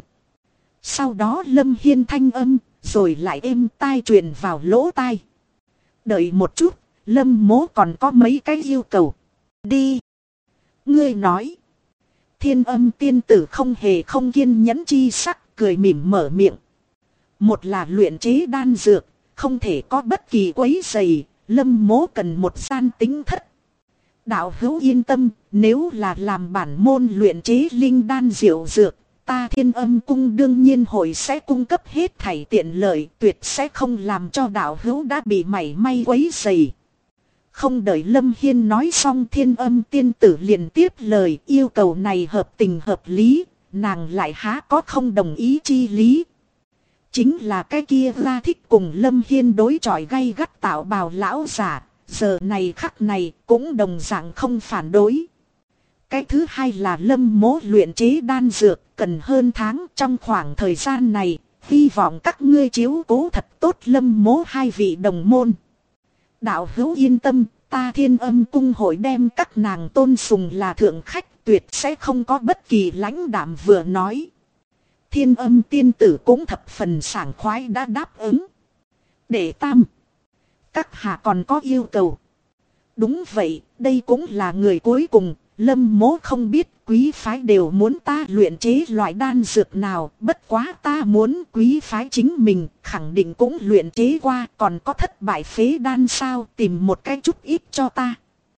Sau đó Lâm Hiên thanh âm, rồi lại êm tai truyền vào lỗ tai. Đợi một chút, Lâm Mỗ còn có mấy cái yêu cầu. Đi. Ngươi nói. Thiên Âm tiên tử không hề không kiên nhẫn chi sắc, cười mỉm mở miệng. Một là luyện chế đan dược, không thể có bất kỳ quấy rầy, Lâm Mỗ cần một gian tính thất. Đạo hữu yên tâm, nếu là làm bản môn luyện chế linh đan diệu dược, ta Thiên Âm cung đương nhiên hội sẽ cung cấp hết thảy tiện lợi, tuyệt sẽ không làm cho đạo hữu đã bị mảy may quấy rầy. Không đợi Lâm Hiên nói xong, Thiên Âm tiên tử liền tiếp lời, yêu cầu này hợp tình hợp lý, nàng lại há có không đồng ý chi lý. Chính là cái kia ra thích cùng Lâm Hiên đối chọi gay gắt tạo bào lão giả, giờ này khắc này cũng đồng dạng không phản đối. Cái thứ hai là Lâm Mỗ luyện chế đan dược cần hơn tháng, trong khoảng thời gian này hy vọng các ngươi chiếu cố thật tốt Lâm Mỗ hai vị đồng môn. Đạo hữu yên tâm, ta Thiên Âm cung hội đem các nàng tôn sùng là thượng khách, tuyệt sẽ không có bất kỳ lãnh đạm vừa nói. Thiên Âm tiên tử cũng thập phần sảng khoái đã đáp ứng. Để tam, các hạ còn có yêu cầu. Đúng vậy, đây cũng là người cuối cùng. Lâm Mỗ không biết quý phái đều muốn ta luyện chế loại đan dược nào, bất quá ta muốn quý phái chính mình khẳng định cũng luyện chế qua, còn có thất bại phế đan sao, tìm một cái chút ít cho ta.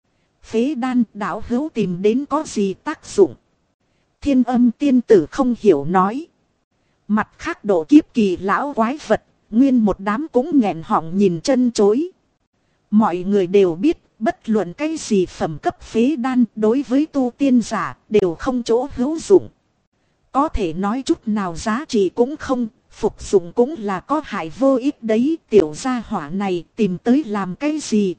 Phế đan đạo hữu tìm đến có gì tác dụng? Thiên Âm tiên tử không hiểu nói. Mặt khác độ kiếp kỳ lão quái vật, nguyên một đám cũng nghẹn họng nhìn chân chối. Mọi người đều biết, bất luận cái gì phẩm cấp phế đan đối với tu tiên giả đều không chỗ hữu dụng. Có thể nói chút nào giá trị cũng không, phục dụng cũng là có hại vô ích đấy. Tiểu gia hỏa này tìm tới làm cái gì?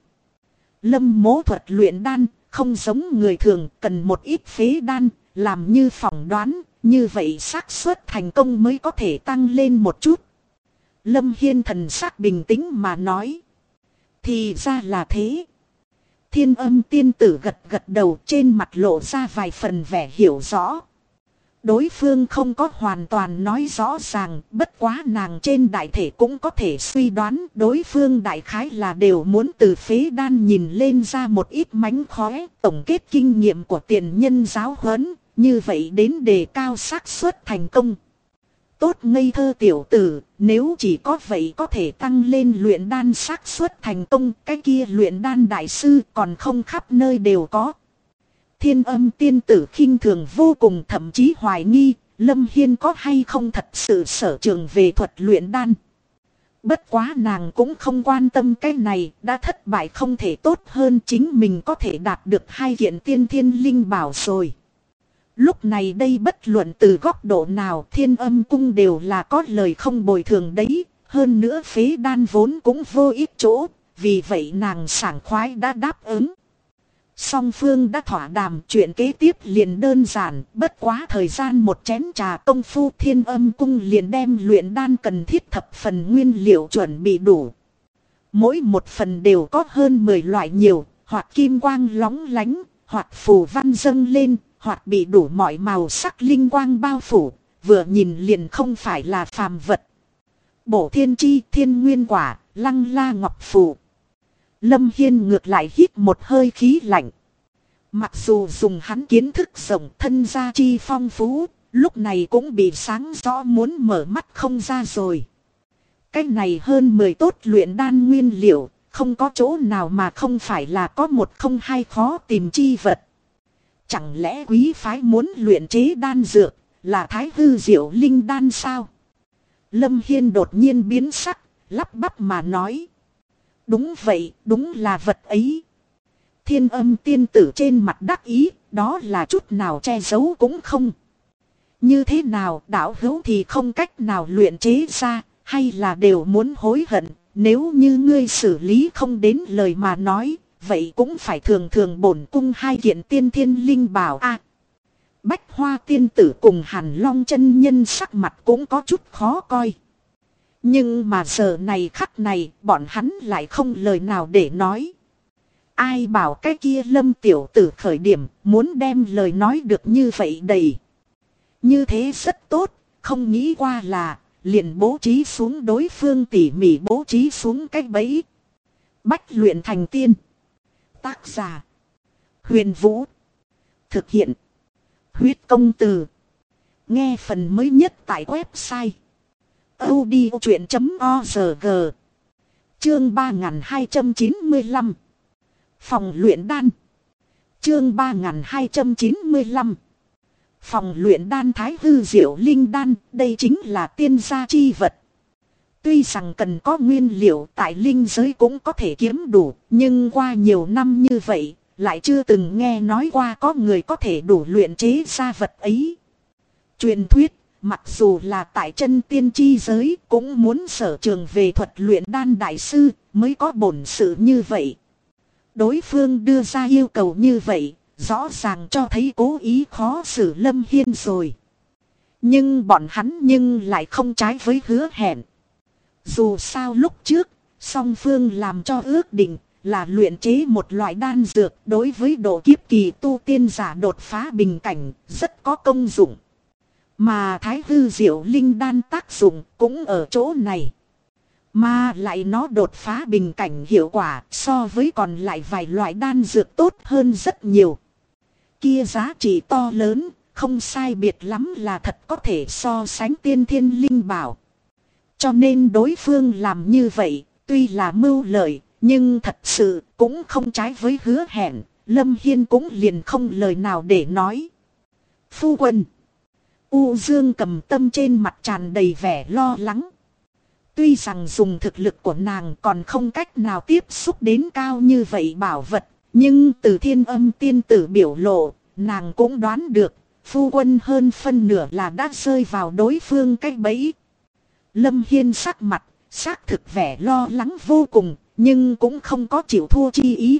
Lâm Mỗ thuật luyện đan, không giống người thường, cần một ít phế đan, làm như phỏng đoán, như vậy xác suất thành công mới có thể tăng lên một chút. Lâm Hiên thần sắc bình tĩnh mà nói. Thì ra là thế. Thiên Âm tiên tử gật gật đầu, trên mặt lộ ra vài phần vẻ hiểu rõ. Đối phương không có hoàn toàn nói rõ ràng, bất quá nàng trên đại thể cũng có thể suy đoán đối phương đại khái là đều muốn từ phế đan nhìn lên ra một ít mánh khóe, tổng kết kinh nghiệm của tiền nhân giáo huấn, như vậy đến đề cao xác suất thành công. Tốt ngây thơ tiểu tử, nếu chỉ có vậy có thể tăng lên luyện đan xác suất thành công, cái kia luyện đan đại sư còn không khắp nơi đều có. Thiên Âm tiên tử khinh thường vô cùng, thậm chí hoài nghi Lâm Hiên có hay không thật sự sở trường về thuật luyện đan. Bất quá nàng cũng không quan tâm cái này, đã thất bại không thể tốt hơn chính mình có thể đạt được 2 kiện tiên thiên linh bảo rồi. Lúc này đây bất luận từ góc độ nào Thiên Âm cung đều là có lời không bồi thường đấy, hơn nữa phế đan vốn cũng vô ích chỗ, vì vậy nàng sảng khoái đã đáp ứng. Song phương đã thỏa đàm, chuyện kế tiếp liền đơn giản, bất quá thời gian một chén trà công phu Thiên Âm cung liền đem luyện đan cần thiết thập phần nguyên liệu chuẩn bị đủ. Mỗi một phần đều có hơn 10 loại nhiều, hoặc kim quang lóng lánh, hoặc phù văn dâng lên, hoặc bị đủ mọi màu sắc linh quang bao phủ, vừa nhìn liền không phải là phàm vật. Bổ thiên chi, thiên nguyên quả, lăng la ngọc phù. Lâm Hiên ngược lại hít một hơi khí lạnh. Mặc dù dùng hắn kiến thức rộng, thân gia chi phong phú, lúc này cũng bị sáng rõ muốn mở mắt không ra rồi. Cái này hơn 10 tốt luyện đan nguyên liệu, không có chỗ nào mà không phải là có một không hai khó tìm chi vật. Chẳng lẽ quý phái muốn luyện chế đan dược, là thái hư diệu linh đan sao? Lâm Hiên đột nhiên biến sắc, lắp bắp mà nói. Đúng vậy, đúng là vật ấy. Thiên Âm tiên tử trên mặt đắc ý, đó là chút nào che giấu cũng không. Như thế nào đạo hữu thì không cách nào luyện chế ra, hay là đều muốn hối hận, nếu như ngươi xử lý không đến lời mà nói, vậy cũng phải thường thường bổn cung 2 kiện tiên thiên linh bảo a. Bách Hoa tiên tử cùng Hàn Long chân nhân sắc mặt cũng có chút khó coi. Nhưng mà giờ này khắc này, bọn hắn lại không lời nào để nói. Ai bảo cái kia Lâm tiểu tử khởi điểm muốn đem lời nói được như vậy đầy. Như thế rất tốt, không nghĩ qua là liền bố trí xuống đối phương tỉ mỉ bố trí xuống cái bẫy. Bách luyện thành tiên. Tác giả Huyền Vũ. Thực hiện Huyết Công Từ. Nghe phần mới nhất tại website audiochuyện.org. Chương 3295. Phòng luyện đan. Chương 3295. Phòng luyện đan thái hư diệu linh đan, đây chính là tiên gia chi vật. Tuy rằng cần có nguyên liệu tại linh giới cũng có thể kiếm đủ, nhưng qua nhiều năm như vậy, lại chưa từng nghe nói qua có người có thể đủ luyện chế ra vật ấy. Truyền thuyết, mặc dù là tại chân tiên chi giới cũng muốn sở trường về thuật luyện đan đại sư mới có bổn sự như vậy. Đối phương đưa ra yêu cầu như vậy, rõ ràng cho thấy cố ý khó xử Lâm Hiên rồi. Nhưng bọn hắn lại không trái với hứa hẹn. Dù sao lúc trước, song phương làm cho ước định là luyện chế một loại đan dược đối với độ kiếp kỳ tu tiên giả đột phá bình cảnh rất có công dụng. Mà thái hư diệu linh đan tác dụng cũng ở chỗ này. Mà lại nó đột phá bình cảnh hiệu quả so với còn lại vài loại đan dược tốt hơn rất nhiều. Kia giá trị to lớn, không sai biệt lắm là thật có thể so sánh tiên thiên linh bảo. Cho nên đối phương làm như vậy, tuy là mưu lợi, nhưng thật sự cũng không trái với hứa hẹn, Lâm Hiên cũng liền không lời nào để nói. Phu quân. U Dương Cầm Tâm trên mặt tràn đầy vẻ lo lắng. Tuy rằng dùng thực lực của nàng còn không cách nào tiếp xúc đến cao như vậy bảo vật, nhưng từ Thiên Âm tiên tử biểu lộ, nàng cũng đoán được, phu quân hơn phân nửa là đã rơi vào đối phương cái bẫy. Lâm Hiên sắc mặt, xác thực vẻ lo lắng vô cùng, nhưng cũng không có chịu thua chi ý.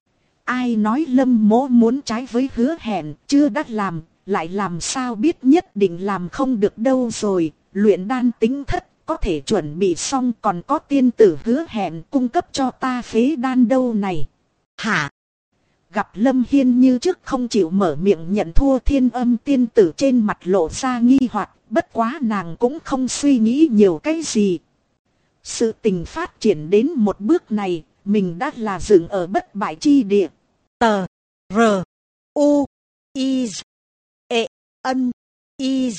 Ai nói Lâm mỗ muốn trái với hứa hẹn, chưa đã làm, lại làm sao biết nhất định làm không được đâu rồi, luyện đan tính thất. Có thể chuẩn bị xong còn có tiên tử hứa hẹn cung cấp cho ta phế đan đâu này. Hả? Gặp Lâm Hiên như trước không chịu mở miệng nhận thua, Thiên Âm tiên tử trên mặt lộ ra nghi hoặc, bất quá nàng cũng không suy nghĩ nhiều cái gì. Sự tình phát triển đến một bước này, mình đã là dừng ở bất bại chi địa. Tờ R U I E N I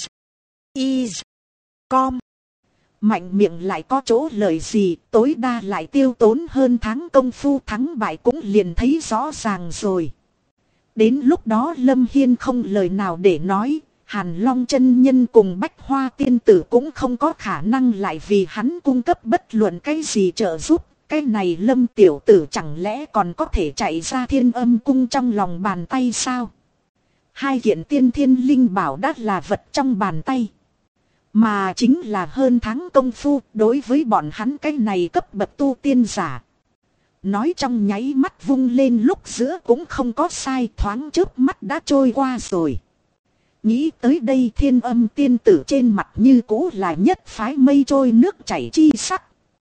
Com. Mạnh miệng lại có chỗ lợi gì, tối đa lại tiêu tốn hơn tháng công phu, thắng bại cũng liền thấy rõ ràng rồi. Đến lúc đó Lâm Hiên không lời nào để nói, Hàn Long chân nhân cùng Bách Hoa tiên tử cũng không có khả năng lại vì hắn cung cấp bất luận cái gì trợ giúp. Cái này Lâm tiểu tử chẳng lẽ còn có thể chạy ra Thiên Âm cung trong lòng bàn tay sao? Hai kiện tiên thiên linh bảo đã là vật trong bàn tay. Mà chính là hơn tháng công phu đối với bọn hắn cái này cấp bậc tu tiên giả. Nói trong nháy mắt vung lên lúc giữa cũng không có sai, thoáng chớp mắt đã trôi qua rồi. Nghĩ tới đây Thiên Âm tiên tử trên mặt như cũ là nhất phái mây trôi nước chảy chi sắc.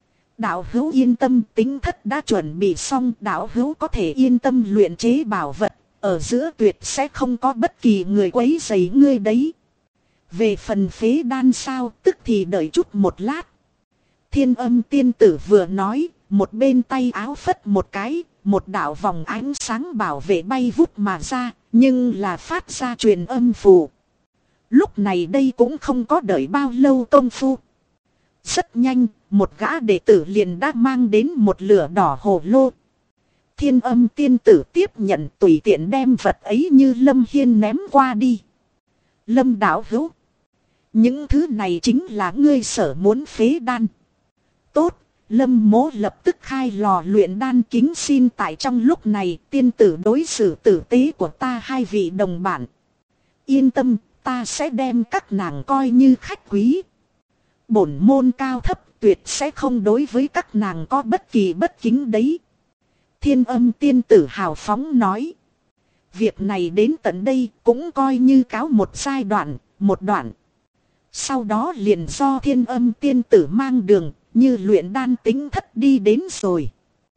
Đạo hữu yên tâm, tính thất đã chuẩn bị xong, đạo hữu có thể yên tâm luyện chế bảo vật, ở giữa tuyệt sẽ không có bất kỳ người quấy rầy ngươi đấy. Về phần phế đan sao, tức thì đợi chút một lát. Thiên Âm tiên tử vừa nói, một bên tay áo phất một cái, một đạo vòng ánh sáng bảo vệ bay vút mà ra, nhưng là phát ra truyền âm phù. Lúc này đây cũng không có đợi bao lâu công phu. Rất nhanh, một gã đệ tử liền đã mang đến một lửa đỏ hồ lô. Thiên Âm tiên tử tiếp nhận tùy tiện đem vật ấy như Lâm Hiên ném qua đi. Lâm đạo hữu, những thứ này chính là ngươi sở muốn phế đan. Tốt, Lâm mỗ lập tức khai lò luyện đan, kính xin tại trong lúc này tiên tử đối xử tử tế của ta hai vị đồng bạn. Yên tâm, ta sẽ đem các nàng coi như khách quý. Bổn môn cao thấp tuyệt sẽ không đối với các nàng có bất kỳ bất kính đấy. Thiên Âm tiên tử hào phóng nói. Việc này đến tận đây cũng coi như cáo một giai đoạn, một đoạn. Sau đó liền do Thiên Âm tiên tử mang đường, như luyện đan tính thất đi đến rồi.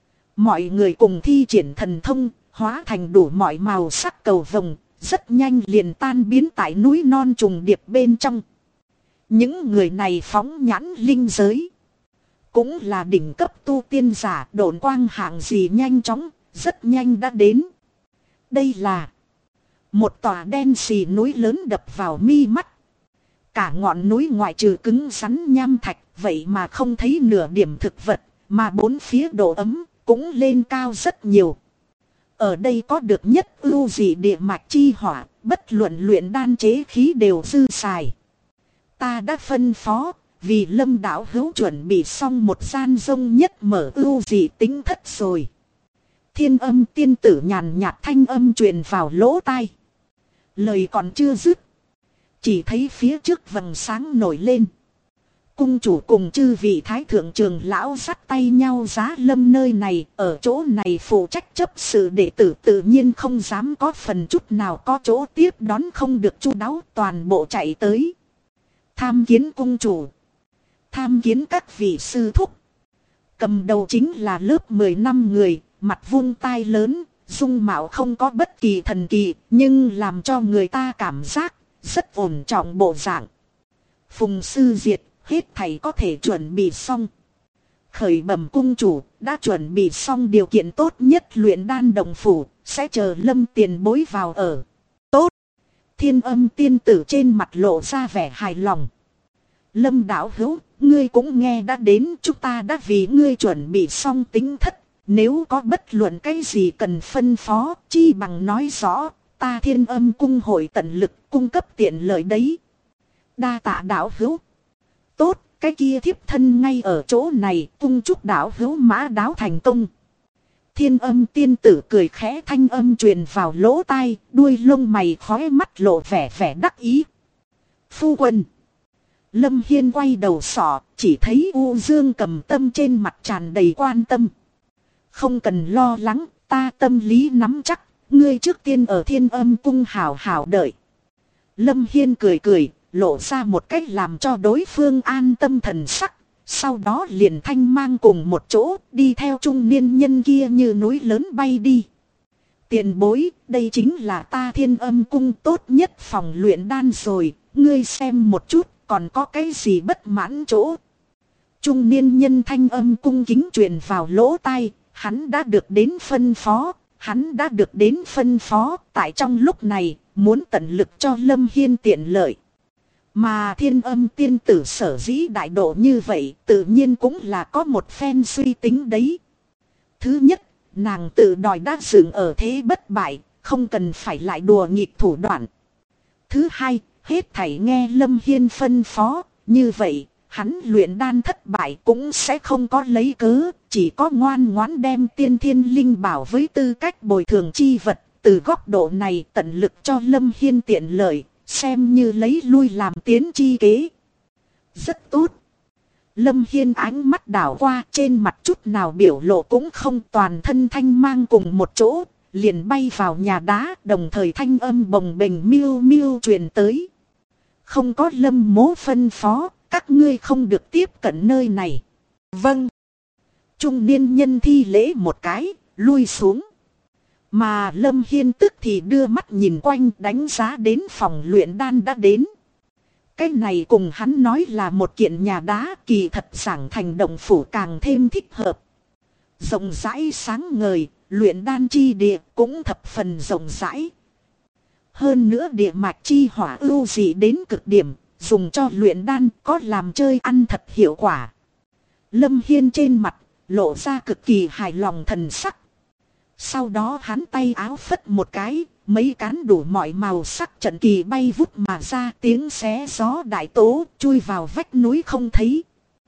Mọi người cùng thi triển thần thông, hóa thành đủ mọi màu sắc cầu vồng, rất nhanh liền tan biến tại núi non trùng điệp bên trong. Những người này phóng nhãn linh giới, cũng là đỉnh cấp tu tiên giả, độn quang hạng gì nhanh chóng, rất nhanh đã đến. Đây là một tòa đen xì núi lớn đập vào mi mắt. Cả ngọn núi ngoại trừ cứng rắn nham thạch, vậy mà không thấy nửa điểm thực vật, mà bốn phía độ ấm cũng lên cao rất nhiều. Ở đây có được nhất ưu dị địa mạch chi hỏa, bất luận luyện đan chế khí đều dư xài. Ta đã phân phó, vì Lâm đạo hữu chuẩn bị xong một gian rông nhất mở ưu dị tính thất rồi. Thiên Âm tiên tử nhàn nhạt thanh âm truyền vào lỗ tai. Lời còn chưa dứt, chỉ thấy phía trước vầng sáng nổi lên. Cung chủ cùng chư vị thái thượng trưởng lão dắt tay nhau giá Lâm nơi này, ở chỗ này phụ trách chấp sự đệ tử tự nhiên không dám có phần chút nào có chỗ tiếp đón không được chu đáo, toàn bộ chạy tới. Tham kiến cung chủ, tham kiến các vị sư thúc. Cầm đầu chính là lớp 10 năm người, mặt vuông tai lớn, dung mạo không có bất kỳ thần kỳ, nhưng làm cho người ta cảm giác rất ổn trọng bộ dạng. Phùng sư diệt, hết thảy có thể chuẩn bị xong. Khởi bẩm cung chủ, đã chuẩn bị xong điều kiện tốt nhất luyện đan đồng phủ, sẽ chờ Lâm tiền bối vào ở. Tốt. Thiên Âm tiên tử trên mặt lộ ra vẻ hài lòng. Lâm đạo hữu, ngươi cũng nghe đã đến, chúng ta đã vì ngươi chuẩn bị xong tính thất. Nếu có bất luận cái gì cần phân phó, chi bằng nói rõ, ta Thiên Âm cung hội tận lực cung cấp tiện lợi đấy. Đa tạ đạo hữu. Tốt, cái kia thiếp thân ngay ở chỗ này, cung chúc đạo hữu mã đáo thành công. Thiên Âm tiên tử cười khẽ, thanh âm truyền vào lỗ tai, đuôi lông mày khóe mắt lộ vẻ đắc ý. Phu quân. Lâm Hiên quay đầu sọ, chỉ thấy U Dương Cầm Tâm trên mặt tràn đầy quan tâm. Không cần lo lắng, ta tâm lý nắm chắc, ngươi trước tiên ở Thiên Âm cung hảo hảo đợi. Lâm Hiên cười cười, lộ ra một cách làm cho đối phương an tâm thần sắc, sau đó liền thanh mang cùng một chỗ đi theo trung niên nhân kia như núi lớn bay đi. Tiền bối, đây chính là ta Thiên Âm cung tốt nhất phòng luyện đan rồi, ngươi xem một chút, còn có cái gì bất mãn chỗ. Trung niên nhân thanh âm cung kính truyền vào lỗ tai, hắn đã được đến phân phó, tại trong lúc này, muốn tận lực cho Lâm Hiên tiện lợi. Mà Thiên Âm tiên tử sở dĩ đại độ như vậy, tự nhiên cũng là có một phen suy tính đấy. Thứ nhất, nàng tự đòi đã dựng ở thế bất bại, không cần phải lại đùa nghịch thủ đoạn. Thứ hai, hết thảy nghe Lâm Hiên phân phó, như vậy, hắn luyện đan thất bại cũng sẽ không có lấy cớ, chỉ có ngoan ngoãn đem tiên thiên linh bảo với tư cách bồi thường chi vật, từ góc độ này tận lực cho Lâm Hiên tiện lợi, xem như lấy lui làm tiến chi kế. Rất tốt. Lâm Hiên ánh mắt đảo qua, trên mặt chút nào biểu lộ cũng không, toàn thân thanh mang cùng một chỗ, liền bay vào nhà đá, đồng thời thanh âm bồng bềnh miêu miêu truyền tới. Không có Lâm mỗ phân phó, các ngươi không được tiếp cận nơi này. Vâng. Trung niên nhân thi lễ một cái, lui xuống. Mà Lâm Hiên tức thì đưa mắt nhìn quanh, đánh giá đến phòng luyện đan đã đến. Cái này cùng hắn nói là một kiện nhà đá, kỳ thật giảng thành động phủ càng thêm thích hợp. Rộng rãi sáng ngời, luyện đan chi địa cũng thập phần rộng rãi. Hơn nữa địa mạch chi hỏa ưu dị đến cực điểm, dùng cho luyện đan có làm chơi ăn thật hiệu quả. Lâm Hiên trên mặt lộ ra cực kỳ hài lòng thần sắc. Sau đó hắn tay áo phất một cái, mấy cán đủ mọi màu sắc trận kỳ bay vút mà ra, tiếng xé gió đại tố chui vào vách núi không thấy.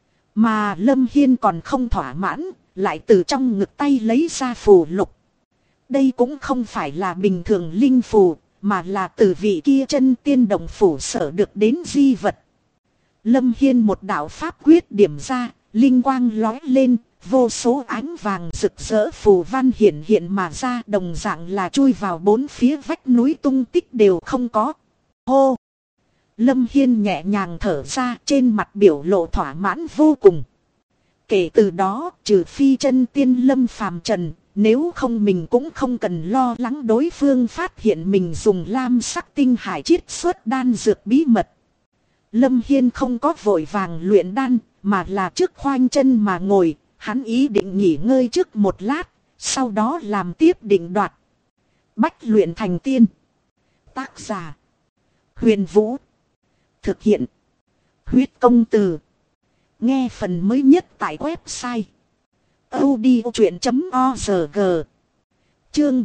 Mà Lâm Hiên còn không thỏa mãn, lại từ trong ngực tay lấy ra phù lục. Đây cũng không phải là bình thường linh phù, mà là từ vị kia chân tiên đồng phủ sở được đến di vật. Lâm Hiên một đạo pháp quyết điểm ra, linh quang lói lên, vô số ánh vàng rực rỡ phù văn hiện hiện mà ra, đồng dạng là chui vào bốn phía vách núi, tung tích đều không có. Hô! Lâm Hiên nhẹ nhàng thở ra, trên mặt biểu lộ thỏa mãn vô cùng. Kể từ đó, trừ phi chân tiên Lâm phàm trần, nếu không mình cũng không cần lo lắng đối phương phát hiện mình dùng lam sắc tinh hải chiết xuất đan dược bí mật. Lâm Hiên không có vội vàng luyện đan, mà là trước khoanh chân mà ngồi, hắn ý định nghỉ ngơi trước một lát, sau đó làm tiếp định đoạt. Bách luyện thành tiên. Tác giả: Huyền Vũ. Thực hiện: Huyết Công Từ. Nghe phần mới nhất tại website audiochuyện.org. Chương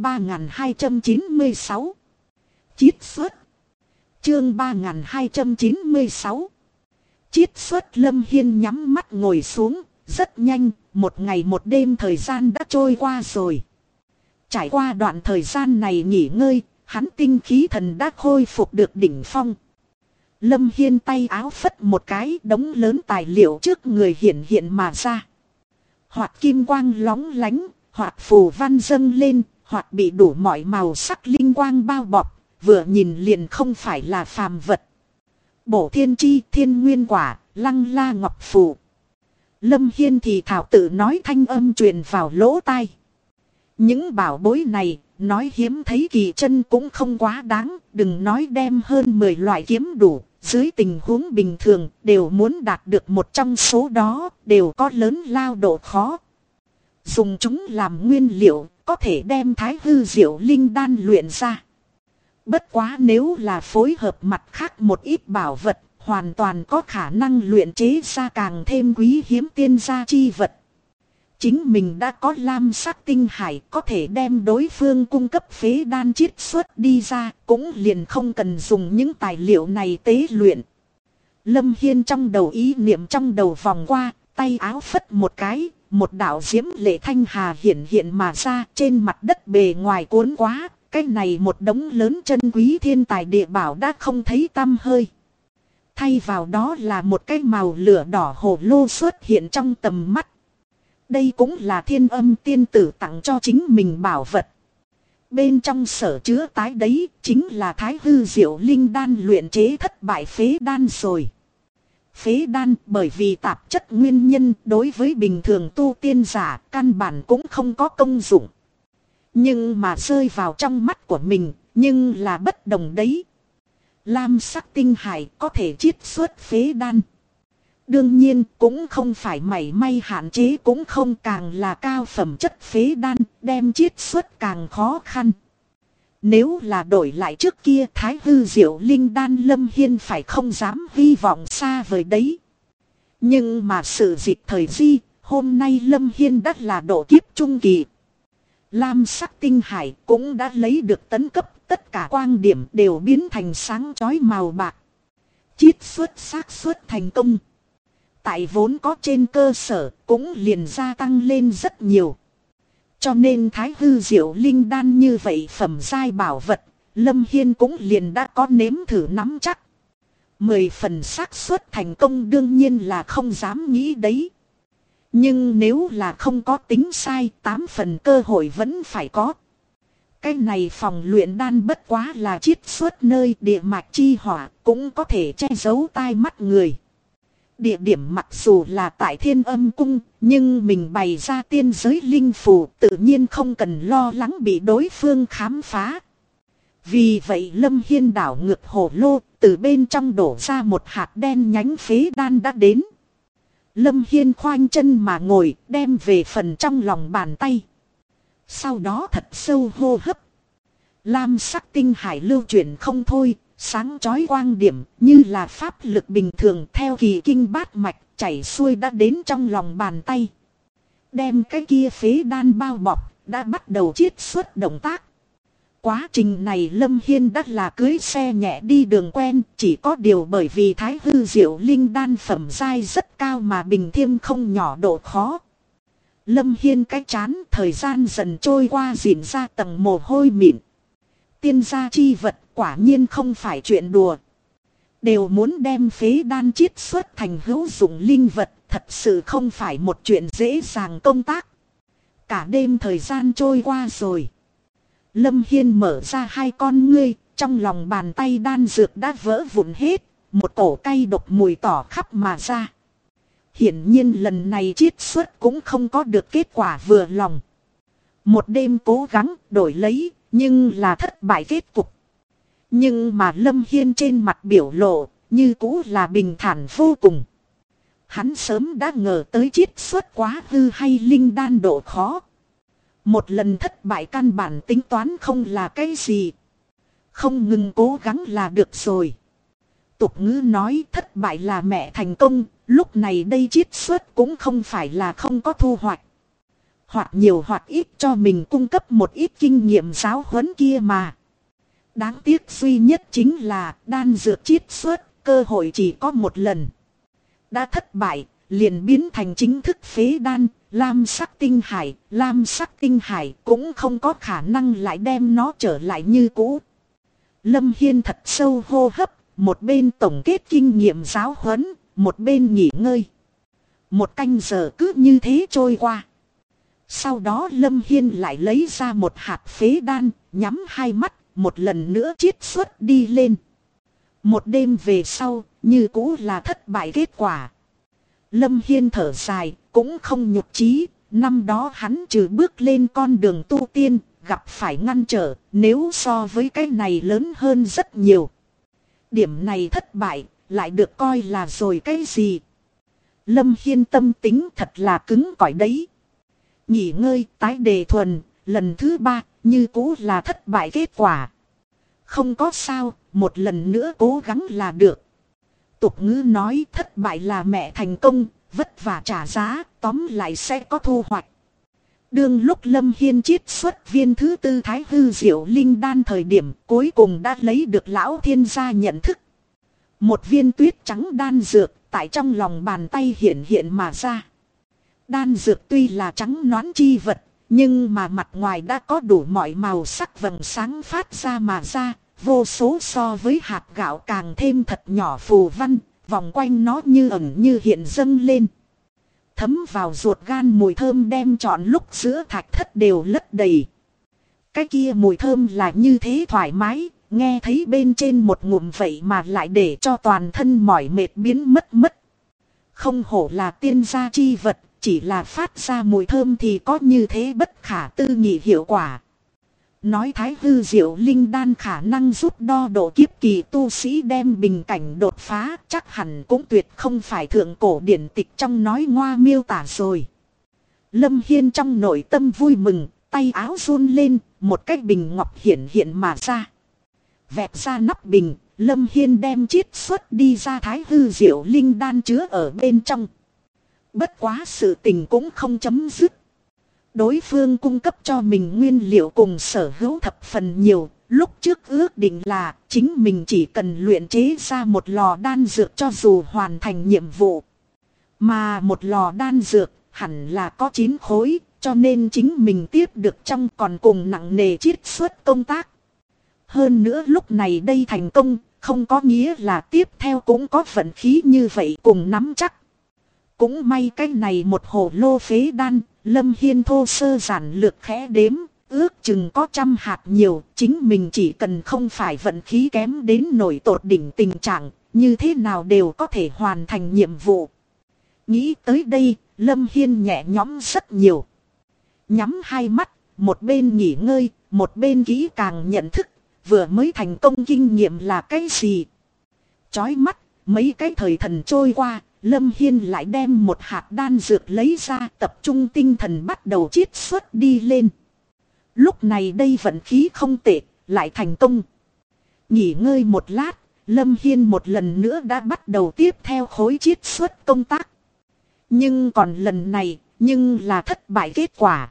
3296. Chiết xuất. Chương 3296. Chiết xuất. Lâm Hiên nhắm mắt ngồi xuống, rất nhanh, một ngày một đêm thời gian đã trôi qua rồi. Trải qua đoạn thời gian này nghỉ ngơi, hắn tinh khí thần đã khôi phục được đỉnh phong. Lâm Hiên tay áo phất một cái, đống lớn tài liệu trước người hiện hiện mà ra. Hoặc kim quang lóng lánh, hoặc phù văn dâng lên, hoặc bị đủ mọi màu sắc linh quang bao bọc, vừa nhìn liền không phải là phàm vật. Bổ thiên chi, thiên nguyên quả, lăng la ngọc phù. Lâm Hiên thì thảo tự nói, thanh âm truyền vào lỗ tai. Những bảo bối này, nói hiếm thấy kỳ chân cũng không quá đáng, đừng nói đem hơn 10 loại kiếm đủ, dưới tình huống bình thường đều muốn đạt được một trong số đó, đều có lớn lao độ khó. Dùng chúng làm nguyên liệu, có thể đem thái hư diệu linh đan luyện ra. Bất quá nếu là phối hợp mặt khác một ít bảo vật, hoàn toàn có khả năng luyện chế ra càng thêm quý hiếm tiên gia chi vật. Chính mình đã có lam sắc tinh hải, có thể đem đối phương cung cấp phế đan chiết xuất đi ra, cũng liền không cần dùng những tài liệu này tế luyện. Lâm Hiên trong đầu ý niệm trong đầu vòng qua, tay áo phất một cái, một đạo diễm lệ thanh hà hiện hiện mà ra, trên mặt đất bề ngoài cuốn quá, cái này một đống lớn chân quý thiên tài địa bảo đã không thấy tăm hơi. Thay vào đó là một cái màu lửa đỏ hồ lô xuất hiện trong tầm mắt. Đây cũng là Thiên Âm tiên tử tặng cho chính mình bảo vật. Bên trong sở chứa tái đấy chính là thái hư diệu linh đan luyện chế thất bại phế đan rồi. Phế đan bởi vì tạp chất nguyên nhân đối với bình thường tu tiên giả căn bản cũng không có công dụng. Nhưng mà rơi vào trong mắt của mình nhưng là bất đồng đấy. Lam sắc tinh hải có thể chiết xuất phế đan. Đương nhiên cũng không phải mảy may hạn chế, cũng không, càng là cao phẩm chất phế đan đem chiết xuất càng khó khăn. Nếu là đổi lại trước kia thái hư diệu linh đan, Lâm Hiên phải không dám hy vọng xa vời đấy. Nhưng mà sự dịch thời di, hôm nay Lâm Hiên đã là độ kiếp trung kỳ. lam sắc tinh hải cũng đã lấy được tấn cấp, tất cả quang điểm đều biến thành sáng chói màu bạc. Chiết xuất xác suất thành công. Tại vốn có trên cơ sở cũng liền gia tăng lên rất nhiều. Cho nên thái hư diệu linh đan như vậy phẩm giai bảo vật, Lâm Hiên cũng liền đã có nếm thử nắm chắc. 10 phần xác suất thành công đương nhiên là không dám nghĩ đấy. Nhưng nếu là không có tính sai, 8 phần cơ hội vẫn phải có. Cái này phòng luyện đan bất quá là chiết xuất nơi địa mạch chi hỏa, cũng có thể che giấu tai mắt người. Địa điểm mặc dù là tại Thiên Âm Cung, nhưng mình bày ra tiên giới linh phù tự nhiên không cần lo lắng bị đối phương khám phá. Vì vậy Lâm Hiên đảo ngược hồ lô, từ bên trong đổ ra một hạt đen nhánh phế đan đã đến. Lâm Hiên khoanh chân mà ngồi, đem về phần trong lòng bàn tay. Sau đó thật sâu hô hấp. Lam sắc tinh hải lưu chuyển không thôi, sáng chói quang điểm như là pháp lực bình thường theo kỳ kinh bát mạch chảy xuôi đã đến trong lòng bàn tay. Đem cái kia phế đan bao bọc, đã bắt đầu chiết xuất động tác. Quá trình này Lâm Hiên đã là cưới xe nhẹ đi đường quen, chỉ có điều bởi vì thái hư diệu linh đan phẩm giai rất cao mà bình thêm không nhỏ độ khó. Lâm Hiên cái chán thời gian dần trôi qua diễn ra tầng mồ hôi mịn. Tiên gia chi vật quả nhiên không phải chuyện đùa. Đều muốn đem phế đan chiết xuất thành hữu dụng linh vật, thật sự không phải một chuyện dễ dàng công tác. Cả đêm thời gian trôi qua rồi. Lâm Hiên mở ra hai con ngươi, trong lòng bàn tay đan dược đã vỡ vụn hết, một cổ cay độc mùi tỏ khắp mà ra. Hiển nhiên lần này chiết xuất cũng không có được kết quả vừa lòng. Một đêm cố gắng đổi lấy, nhưng là thất bại kết cục. Nhưng mà Lâm Hiên trên mặt biểu lộ, như cũ là bình thản vô cùng. Hắn sớm đã ngờ tới chiết xuất quá hư hay linh đan độ khó. Một lần thất bại căn bản tính toán không là cái gì. Không ngừng cố gắng là được rồi. Tục ngữ nói thất bại là mẹ thành công, lúc này đây chiết xuất cũng không phải là không có thu hoạch. Hoặc nhiều hoặc ít cho mình cung cấp một ít kinh nghiệm giáo huấn kia mà. Đáng tiếc duy nhất chính là đan dược chiết xuất, cơ hội chỉ có một lần. Đã thất bại, liền biến thành chính thức phế đan, lam sắc tinh hải cũng không có khả năng lại đem nó trở lại như cũ. Lâm Hiên thật sâu hô hấp, một bên tổng kết kinh nghiệm giáo huấn, một bên nghỉ ngơi. Một canh giờ cứ như thế trôi qua. Sau đó Lâm Hiên lại lấy ra một hạt phế đan, nhắm hai mắt, một lần nữa chiết xuất đi lên. Một đêm về sau, như cũ là thất bại kết quả. Lâm Hiên thở dài, cũng không nhục chí, năm đó hắn trừ bước lên con đường tu tiên, gặp phải ngăn trở, nếu so với cái này lớn hơn rất nhiều. Điểm này thất bại, lại được coi là rồi cái gì? Lâm Hiên tâm tính thật là cứng cỏi đấy. Nghỉ ngơi, tái đề thuần, lần thứ 3, như cũ là thất bại kết quả. Không có sao, một lần nữa cố gắng là được. Tục ngữ nói thất bại là mẹ thành công, vất vả trả giá, tóm lại sẽ có thu hoạch. Đương lúc Lâm Hiên chiết xuất viên thứ 4 thái hư diệu linh đan thời điểm cuối cùng đã lấy được lão thiên gia nhận thức. Một viên tuyết trắng đan dược tại trong lòng bàn tay hiện mà ra. Đan dược tuy là trắng nõn chi vật, nhưng mà mặt ngoài đã có đủ mọi màu sắc vầng sáng phát ra mà ra. Vô số so với hạt gạo càng thêm thật nhỏ phù văn, vòng quanh nó như ẩn như hiện dâng lên. Thấm vào ruột gan mùi thơm đem trọn lúc giữa thạch thất đều lấp đầy. Cái kia mùi thơm là như thế thoải mái, nghe thấy bên trên một ngụm vậy mà lại để cho toàn thân mỏi mệt biến mất. Không hổ là tiên gia chi vật, chỉ là phát ra mùi thơm thì có như thế bất khả tư nghị hiệu quả. Nói thái hư diệu linh đan khả năng giúp đo độ kiếp kỳ tu sĩ đem bình cảnh đột phá, chắc hẳn cũng tuyệt không phải thượng cổ điển tịch trong nói ngoa miêu tả rồi. Lâm Hiên trong nội tâm vui mừng, tay áo run lên, một cái bình ngọc hiện mà ra. Vẹt ra nắp bình, Lâm Hiên đem chiết xuất đi ra thái hư diệu linh đan chứa ở bên trong. Bất quá sự tình cũng không chấm dứt. Đối phương cung cấp cho mình nguyên liệu cùng sở hữu thập phần nhiều. Lúc trước ước định là chính mình chỉ cần luyện chế ra một lò đan dược cho dù hoàn thành nhiệm vụ. Mà một lò đan dược hẳn là có 9 khối, cho nên chính mình tiếp được trong còn cùng nặng nề chiết xuất công tác. Hơn nữa lúc này đây thành công, không có nghĩa là tiếp theo cũng có vận khí như vậy cùng nắm chắc. Cũng may cái này một hồ lô phế đan, Lâm Hiên thô sơ giản lược khẽ đếm, ước chừng có 100 hạt nhiều, chính mình chỉ cần không phải vận khí kém đến nổi tột đỉnh tình trạng, như thế nào đều có thể hoàn thành nhiệm vụ. Nghĩ tới đây, Lâm Hiên nhẹ nhõm rất nhiều. Nhắm hai mắt, một bên nghỉ ngơi, một bên kỹ càng nhận thức, vừa mới thành công kinh nghiệm là cái gì. Chói mắt, mấy cái thời thần trôi qua, Lâm Hiên lại đem một hạt đan dược lấy ra, tập trung tinh thần bắt đầu chiết xuất đi lên. Lúc này đây vận khí không tệ, lại thành công. Nghỉ ngơi một lát, Lâm Hiên một lần nữa đã bắt đầu tiếp theo khối chiết xuất công tác. Nhưng còn lần này, nhưng là thất bại kết quả.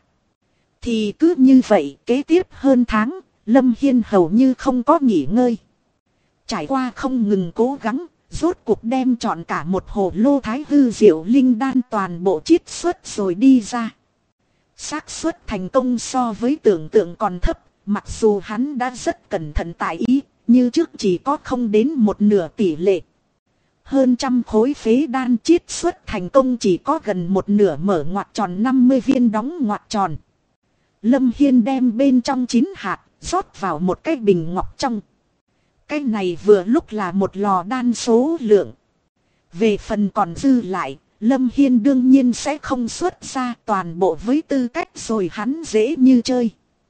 Thì cứ như vậy, kế tiếp hơn tháng, Lâm Hiên hầu như không có nghỉ ngơi. Trải qua không ngừng cố gắng, rốt cuộc đem trọn cả một hồ lô thái hư diệu linh đan toàn bộ chiết xuất rồi đi ra. Xác suất thành công so với tưởng tượng còn thấp, mặc dù hắn đã rất cẩn thận tại ý, như trước chỉ có không đến một nửa tỷ lệ. Hơn 100 khối phế đan chiết xuất thành công chỉ có gần một nửa mở ngoặc tròn 50 viên đóng ngoặc tròn. Lâm Hiên đem bên trong 9 hạt, rót vào một cái bình ngọc trong. Cái này vừa lúc là một lò đan số lượng. Về phần còn dư lại, Lâm Hiên đương nhiên sẽ không xuất ra toàn bộ với tư cách rồi hắn dễ như chơi.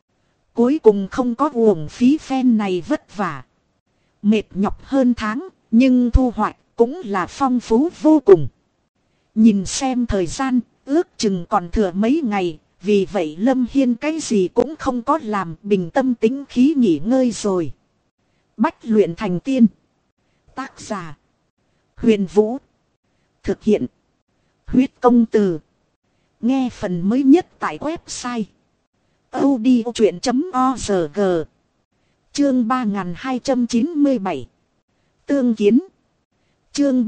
Cuối cùng không có uổng phí phen này vất vả. Mệt nhọc hơn tháng, nhưng thu hoạch cũng là phong phú vô cùng. Nhìn xem thời gian, ước chừng còn thừa mấy ngày, vì vậy Lâm Hiên cái gì cũng không có làm, bình tâm tĩnh khí nghỉ ngơi rồi. Bách luyện thành tiên. Tác giả: Huyền Vũ. Thực hiện: Huyết Công Từ. Nghe phần mới nhất tại website audiochuyện.org. Chương 3297. Tương kiến. Chương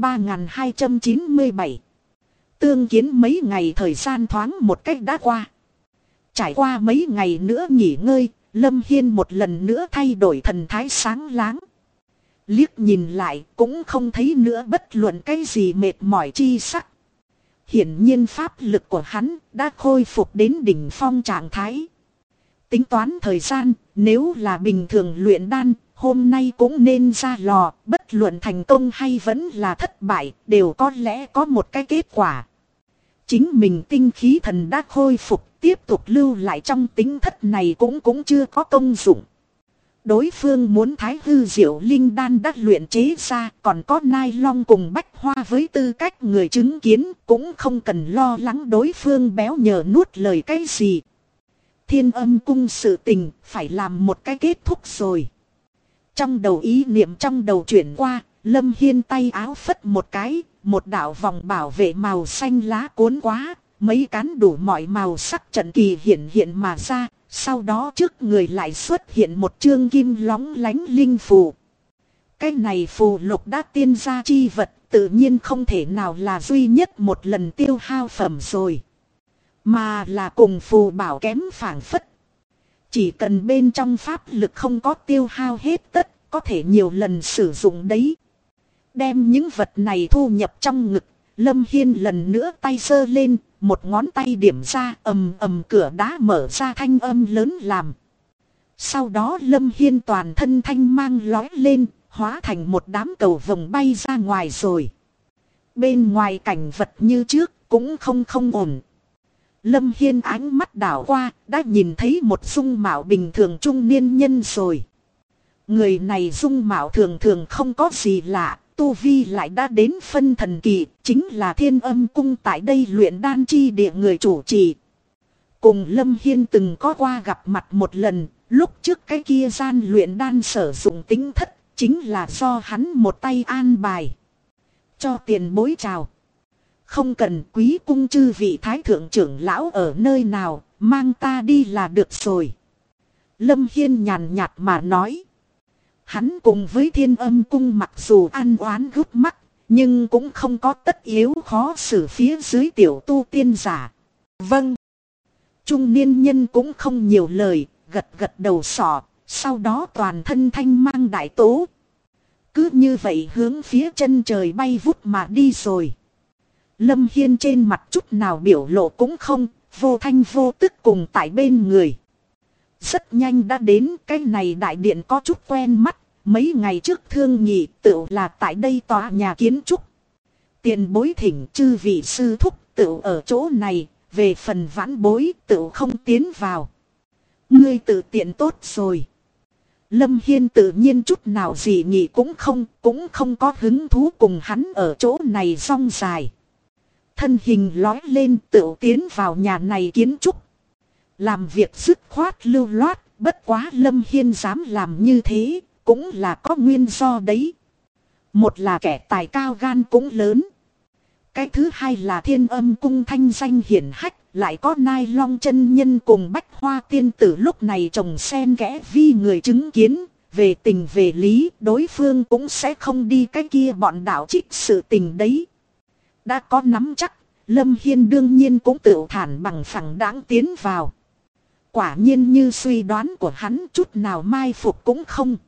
3297. Tương kiến. Mấy ngày thời gian thoáng một cách đã qua. Trải qua mấy ngày nữa nghỉ ngơi, Lâm Hiên một lần nữa thay đổi thần thái sáng láng. Liếc nhìn lại cũng không thấy nữa bất luận cái gì mệt mỏi chi sắc. Hiển nhiên pháp lực của hắn đã khôi phục đến đỉnh phong trạng thái. Tính toán thời gian, nếu là bình thường luyện đan, hôm nay cũng nên ra lò, bất luận thành công hay vẫn là thất bại, đều có lẽ có một cái kết quả. Chính mình tinh khí thần đã khôi phục, tiếp tục lưu lại trong tính thất này cũng chưa có công dụng. Đối phương muốn thái hư diệu linh đan đã luyện chế ra, còn có nai long cùng bách hoa với tư cách người chứng kiến, cũng không cần lo lắng đối phương béo nhờ nuốt lời cái gì. Thiên Âm cung sự tình phải làm một cái kết thúc rồi. Trong đầu ý niệm trong đầu chuyển qua, Lâm Hiên tay áo phất một cái, một đạo vòng bảo vệ màu xanh lá cuốn quá, mấy cán đủ mọi màu sắc trận kỳ hiện mà ra, sau đó trước người lại xuất hiện một chương kim lóng lánh linh phù. Cái này phù lục đã tiên gia chi vật, tự nhiên không thể nào là duy nhất một lần tiêu hao phẩm rồi, mà là cùng phù bảo kém phảng phất. Chỉ cần bên trong pháp lực không có tiêu hao hết tất, có thể nhiều lần sử dụng đấy. Đem những vật này thu nhập trong ngực, Lâm Hiên lần nữa tay giơ lên, một ngón tay điểm ra, ầm ầm cửa đá mở ra thanh âm lớn làm. Sau đó Lâm Hiên toàn thân thanh mang lói lên, hóa thành một đám cầu vồng bay ra ngoài rồi. Bên ngoài cảnh vật như trước, cũng không ổn. Lâm Hiên ánh mắt đảo qua, đã nhìn thấy một dung mạo bình thường trung niên nhân rồi. Người này dung mạo thường thường không có gì lạ, tu vi lại đã đến phân thần kỳ, chính là Thiên Âm cung tại đây luyện đan chi địa người chủ trì. Cùng Lâm Hiên từng có qua gặp mặt một lần, lúc trước cái kia gian luyện đan sử dụng tính thất, chính là do hắn một tay an bài. Cho tiền bối chào. Không cần, quý cung chư vị thái thượng trưởng lão ở nơi nào, mang ta đi là được rồi. Lâm Hiên nhàn nhạt mà nói. Hắn cùng với Thiên Âm Cung mặc dù ăn oán gút mắc, nhưng cũng không có tất yếu khó xử phía dưới tiểu tu tiên giả. Vâng. Trung niên nhân cũng không nhiều lời, gật gật đầu sọ, sau đó toàn thân thanh mang đại tố. Cứ như vậy hướng phía chân trời bay vút mà đi rồi. Lâm Hiên trên mặt chút nào biểu lộ cũng không, vô thanh vô tức cùng tại bên người. Rất nhanh đã đến, cái này đại điện có chút quen mắt, mấy ngày trước thương nghị tựu là tại đây tòa nhà kiến trúc. Tiền bối thỉnh chư vị sư thúc tựu ở chỗ này, về phần vãn bối tựu không tiến vào. Ngươi tự tiện tốt rồi. Lâm Hiên tự nhiên chút nào gì nghĩ cũng không có hứng thú cùng hắn ở chỗ này rong dài. Thân hình lói lên tựu tiến vào nhà này kiến trúc. Làm việc dứt khoát lưu loát, bất quá Lâm Hiên dám làm như thế, cũng là có nguyên do đấy. Một là kẻ tài cao gan cũng lớn. Cái thứ hai là Thiên Âm Cung thanh danh hiển hách, lại có Nai Long chân nhân cùng Bách Hoa tiên tử lúc này trồng xen kẽ vi người chứng kiến, về tình về lý, đối phương cũng sẽ không đi cái kia bọn đạo trích sự tình đấy. Đã có nắm chắc, Lâm Hiên đương nhiên cũng tự thản bằng phẳng đáng tiến vào. Quả nhiên như suy đoán của hắn, chút nào mai phục cũng không.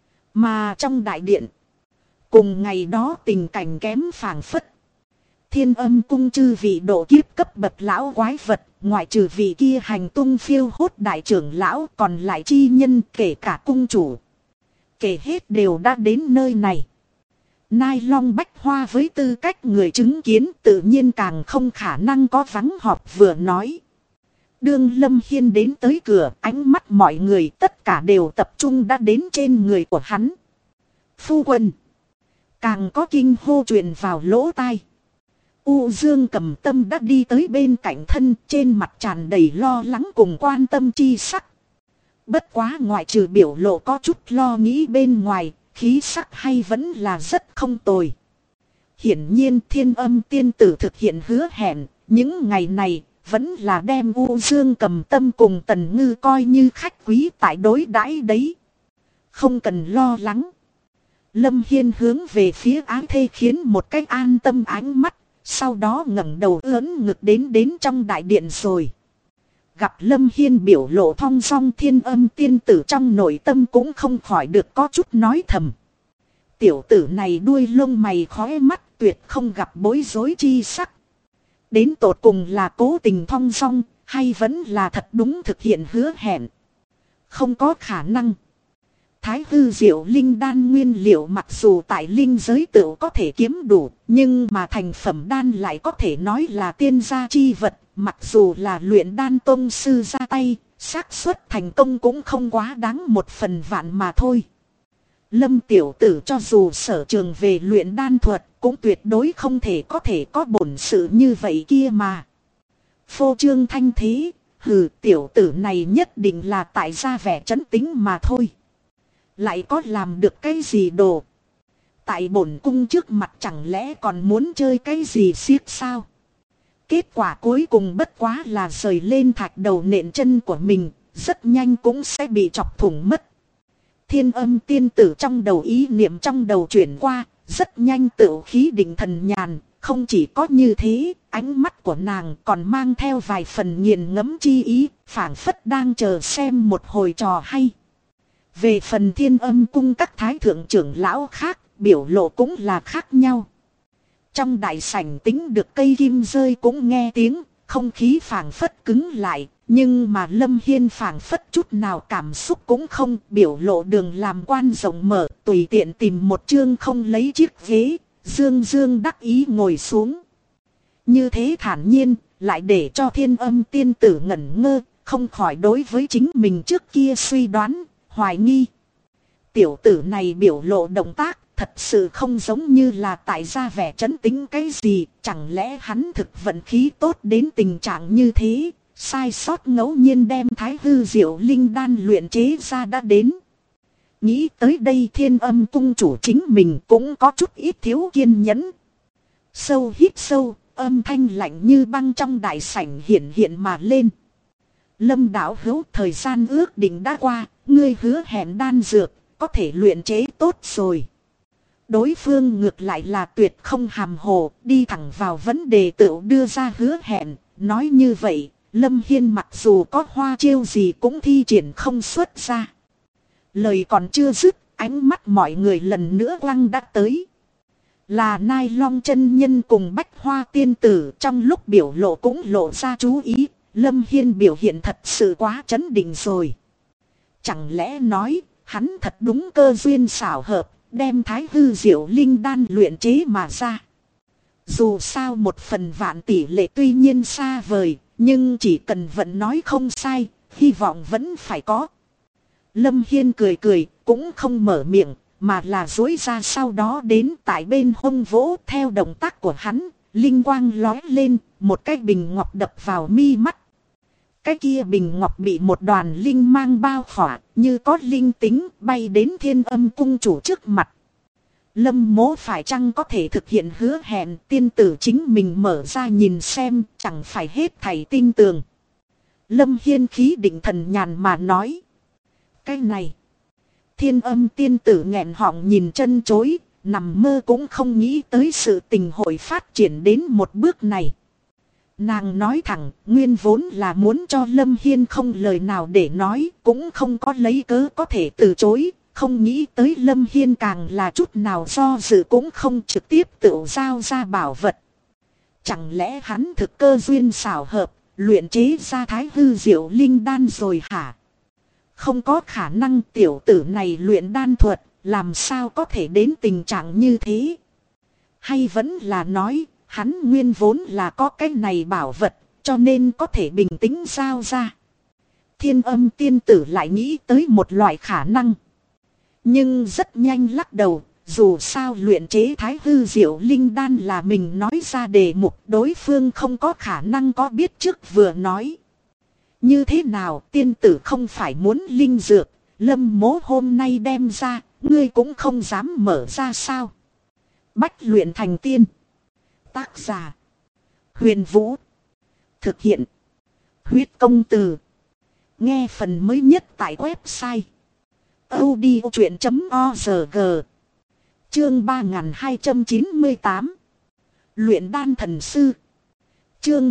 Mà trong đại điện, cùng ngày đó tình cảnh kém phảng phất. Thiên Âm Cung chư vị độ kiếp cấp bậc lão quái vật, ngoại trừ vị kia hành tung phiêu hốt đại trưởng lão, còn lại chi nhân kể cả cung chủ. Kể hết đều đã đến nơi này. Nai Long Bách Hoa với tư cách người chứng kiến tự nhiên càng không khả năng có vắng họp vừa nói. Đương Lâm Hiên đến tới cửa, ánh mắt mọi người tất cả đều tập trung đã đến trên người của hắn. Phu quân. Càng có kinh hô truyền vào lỗ tai. U Dương Cầm Tâm đã đi tới bên cạnh thân, trên mặt tràn đầy lo lắng cùng quan tâm chi sắc. Bất quá ngoại trừ biểu lộ có chút lo nghĩ bên ngoài, khí sắc hay vẫn là rất không tồi. Hiển nhiên Thiên Âm tiên tử thực hiện hứa hẹn, những ngày này vẫn là đem U Dương Cầm Tâm cùng Tần Ngư coi như khách quý tại đối đãi đấy. Không cần lo lắng. Lâm Hiên hướng về phía ái thê khiến một cách an tâm ánh mắt, sau đó ngẩng đầu ưỡn ngực đến trong đại điện rồi. Gặp Lâm Hiên biểu lộ thong dong, Thiên Âm tiên tử trong nội tâm cũng không khỏi được có chút nói thầm. Tiểu tử này đuôi lông mày khóe mắt, tuyệt không gặp bối rối chi sắc. Đến tột cùng là cố tình thong dong, hay vẫn là thật đúng thực hiện hứa hẹn. Không có khả năng. Thái hư diệu linh đan nguyên liệu mặc dù tại linh giới tự có thể kiếm đủ, nhưng mà thành phẩm đan lại có thể nói là tiên gia chi vật. Mặc dù là luyện đan tông sư ra tay, xác suất thành công cũng không quá đáng 1/1000 mà thôi. Lâm tiểu tử cho dù sở trường về luyện đan thuật, cũng tuyệt đối không thể có bổn sự như vậy kia mà. Phô trương thanh thế, hừ, tiểu tử này nhất định là tại ra vẻ trấn tính mà thôi. Lại có làm được cái gì đồ? Tại bổn cung trước mặt chẳng lẽ còn muốn chơi cái gì xiếc sao? Kết quả cuối cùng bất quá là rời lên thạch đầu nện chân của mình, rất nhanh cũng sẽ bị chọc thủng mất. Thiên Âm tiên tử trong đầu ý niệm trong đầu chuyển qua, rất nhanh tự khí định thần nhàn. Không chỉ có như thế, ánh mắt của nàng còn mang theo vài phần nghiền ngẫm chi ý, phảng phất đang chờ xem một hồi trò hay. Về phần Thiên Âm cung các thái thượng trưởng lão khác, biểu lộ cũng là khác nhau. Trong đại sảnh tính được cây kim rơi cũng nghe tiếng, không khí phảng phất cứng lại, nhưng mà Lâm Hiên phảng phất chút nào cảm xúc cũng không, biểu lộ đường làm quan rộng mở, tùy tiện tìm một chương không lấy chiếc ghế, dương dương đắc ý ngồi xuống. Như thế thản nhiên, lại để cho Thiên Âm tiên tử ngẩn ngơ, không khỏi đối với chính mình trước kia suy đoán, hoài nghi. Tiểu tử này biểu lộ động tác, thật sự không giống như là tại ra vẻ trấn tĩnh cái gì, chẳng lẽ hắn thực vận khí tốt đến tình trạng như thế, sai sót ngẫu nhiên đem Thái hư diệu linh đan luyện chế ra đã đến. Nghĩ tới đây Thiên Âm cung chủ chính mình cũng có chút ít thiếu kiên nhẫn. Sâu hít sâu, âm thanh lạnh như băng trong đại sảnh hiện mà lên. Lâm đạo hữu, thời gian ước định đã qua, ngươi hứa hẹn đan dược, có thể luyện chế tốt rồi. Đối phương ngược lại là tuyệt không hàm hồ, đi thẳng vào vấn đề tự đưa ra hứa hẹn. Nói như vậy, Lâm Hiên mặc dù có hoa chiêu gì cũng thi triển không xuất ra. Lời còn chưa dứt, ánh mắt mọi người lần nữa quăng đã tới. Là Nai Long chân nhân cùng Bách Hoa tiên tử, trong lúc biểu lộ cũng lộ ra chú ý. Lâm Hiên biểu hiện thật sự quá chấn định rồi. Chẳng lẽ nói, hắn thật đúng cơ duyên xảo hợp, đem Thái Hư Diệu Linh đan luyện chế mà ra. Dù sao 1/1000 tỷ lệ tuy nhiên xa vời, nhưng chỉ cần vẫn nói không sai, hy vọng vẫn phải có. Lâm Hiên cười cười, cũng không mở miệng, mà là duỗi ra, sau đó đến tại bên hông vỗ. Theo động tác của hắn, linh quang lóe lên, một cái bình ngọc đập vào mi mắt. Cái kia bình ngọc bị một đoàn linh mang bao khỏa, như có linh tính, bay đến Thiên Âm cung chủ trước mặt. Lâm mỗ phải chăng có thể thực hiện hứa hẹn, tiên tử chính mình mở ra nhìn xem, chẳng phải hết thảy tin tưởng. Lâm Hiên khí định thần nhàn mà nói. Cái này, Thiên Âm tiên tử nghẹn họng nhìn chân chối, nằm mơ cũng không nghĩ tới sự tình hội phát triển đến một bước này. Nàng nói thẳng, nguyên vốn là muốn cho Lâm Hiên không lời nào để nói, cũng không có lấy cớ có thể từ chối, không nghĩ tới Lâm Hiên càng là chút nào do dự cũng không, trực tiếp tự giao ra bảo vật. Chẳng lẽ hắn thực cơ duyên xảo hợp, luyện chế ra Thái Hư Diệu Linh đan rồi hả? Không có khả năng, tiểu tử này luyện đan thuật, làm sao có thể đến tình trạng như thế? Hay vẫn là nói, hắn nguyên vốn là có cái này bảo vật, cho nên có thể bình tĩnh giao ra. Thiên Âm tiên tử lại nghĩ tới một loại khả năng. Nhưng rất nhanh lắc đầu, dù sao luyện chế Thái Hư Diệu Linh đan là mình nói ra đề mục, đối phương không có khả năng có biết trước vừa nói. Như thế nào, tiên tử không phải muốn linh dược, Lâm mỗ hôm nay đem ra, ngươi cũng không dám mở ra sao? Bách luyện thành tiên. Tác giả Huyền Vũ. Thực hiện Huyết Công Từ. Nghe phần mới nhất tại website audiochuyện.org. Chương 3298. Luyện đan thần sư. Chương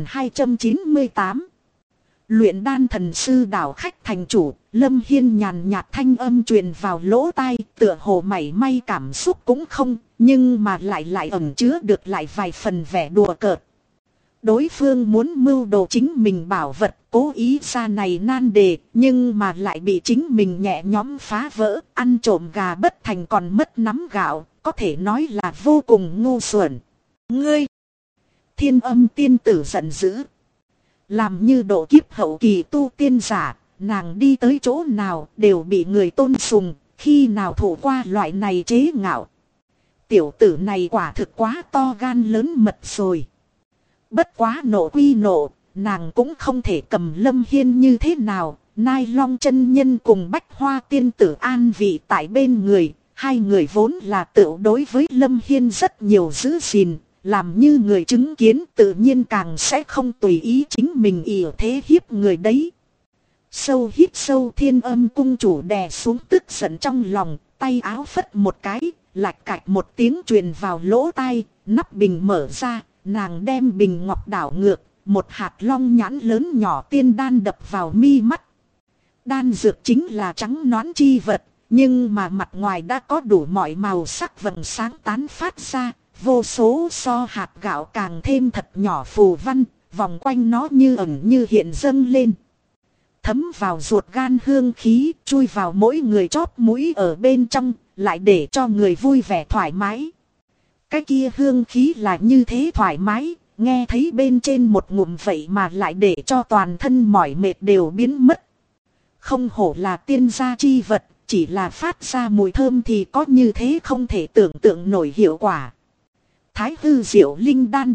3298. Luyện đan thần sư đảo khách thành chủ. Lâm Hiên nhàn nhạt thanh âm truyền vào lỗ tai, tựa hồ mảy may cảm xúc cũng không, nhưng mà lại ẩn chứa được lại vài phần vẻ đùa cợt. Đối phương muốn mưu đồ chính mình bảo vật, cố ý ra này nan đề, nhưng mà lại bị chính mình nhẹ nhõm phá vỡ, ăn trộm gà bất thành còn mất nắm gạo, có thể nói là vô cùng ngu xuẩn. Ngươi! Thiên Âm tiên tử giận dữ. Làm như độ kiếp hậu kỳ tu tiên giả, nàng đi tới chỗ nào đều bị người tôn sùng, khi nào thủ qua loại này chế ngạo. Tiểu tử này quả thực quá to gan lớn mật rồi. Bất quá nộ quy nộ, nàng cũng không thể cầm Lâm Hiên như thế nào. Nai Long chân nhân cùng Bách Hoa tiên tử an vị tại bên người, hai người vốn là tự đối với Lâm Hiên rất nhiều giữ gìn, làm như người chứng kiến tự nhiên càng sẽ không tùy ý chính mình ỷ thế hiếp người đấy. Sâu hít sâu, Thiên Âm cung chủ đè xuống tức giận trong lòng, tay áo phất một cái, lạch cạch một tiếng truyền vào lỗ tai, nắp bình mở ra, nàng đem bình ngọc đảo ngược, một hạt long nhãn lớn nhỏ tiên đan đập vào mi mắt. Đan dược chính là trắng nõn chi vật, nhưng mà mặt ngoài đã có đủ mọi màu sắc vầng sáng tán phát ra, vô số so hạt gạo càng thêm thật nhỏ phù văn, vòng quanh nó như ẩn như hiện dâng lên. Thấm vào ruột gan hương khí, chui vào mỗi người chóp mũi ở bên trong, lại để cho người vui vẻ thoải mái. Cái kia hương khí là như thế thoải mái, nghe thấy bên trên một ngụm vậy mà lại để cho toàn thân mỏi mệt đều biến mất. Không hổ là tiên gia chi vật, chỉ là phát ra mùi thơm thì có như thế không thể tưởng tượng nổi hiệu quả. Thái Hư Diệu Linh đan,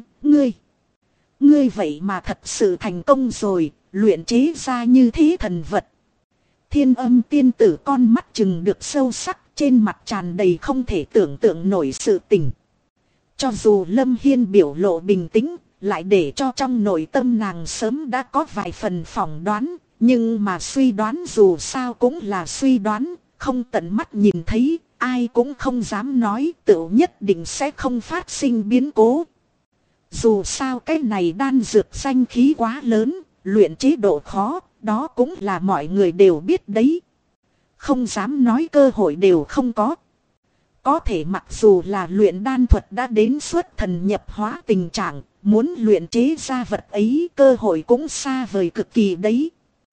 ngươi vậy mà thật sự thành công rồi, luyện chế ra như thế thần vật. Thiên Âm tiên tử con mắt chừng được sâu sắc, trên mặt tràn đầy không thể tưởng tượng nổi sự tình. Cho dù Lâm Hiên biểu lộ bình tĩnh, lại để cho trong nội tâm nàng sớm đã có vài phần phỏng đoán. Nhưng mà suy đoán dù sao cũng là suy đoán, không tận mắt nhìn thấy, ai cũng không dám nói tựu nhất định sẽ không phát sinh biến cố. Dù sao cái này đan dược danh khí quá lớn, luyện chế độ khó, đó cũng là mọi người đều biết đấy. Không dám nói cơ hội đều không có. Có thể mặc dù là luyện đan thuật đã đến xuất thần nhập hóa tình trạng, muốn luyện chế ra vật ấy cơ hội cũng xa vời cực kỳ đấy.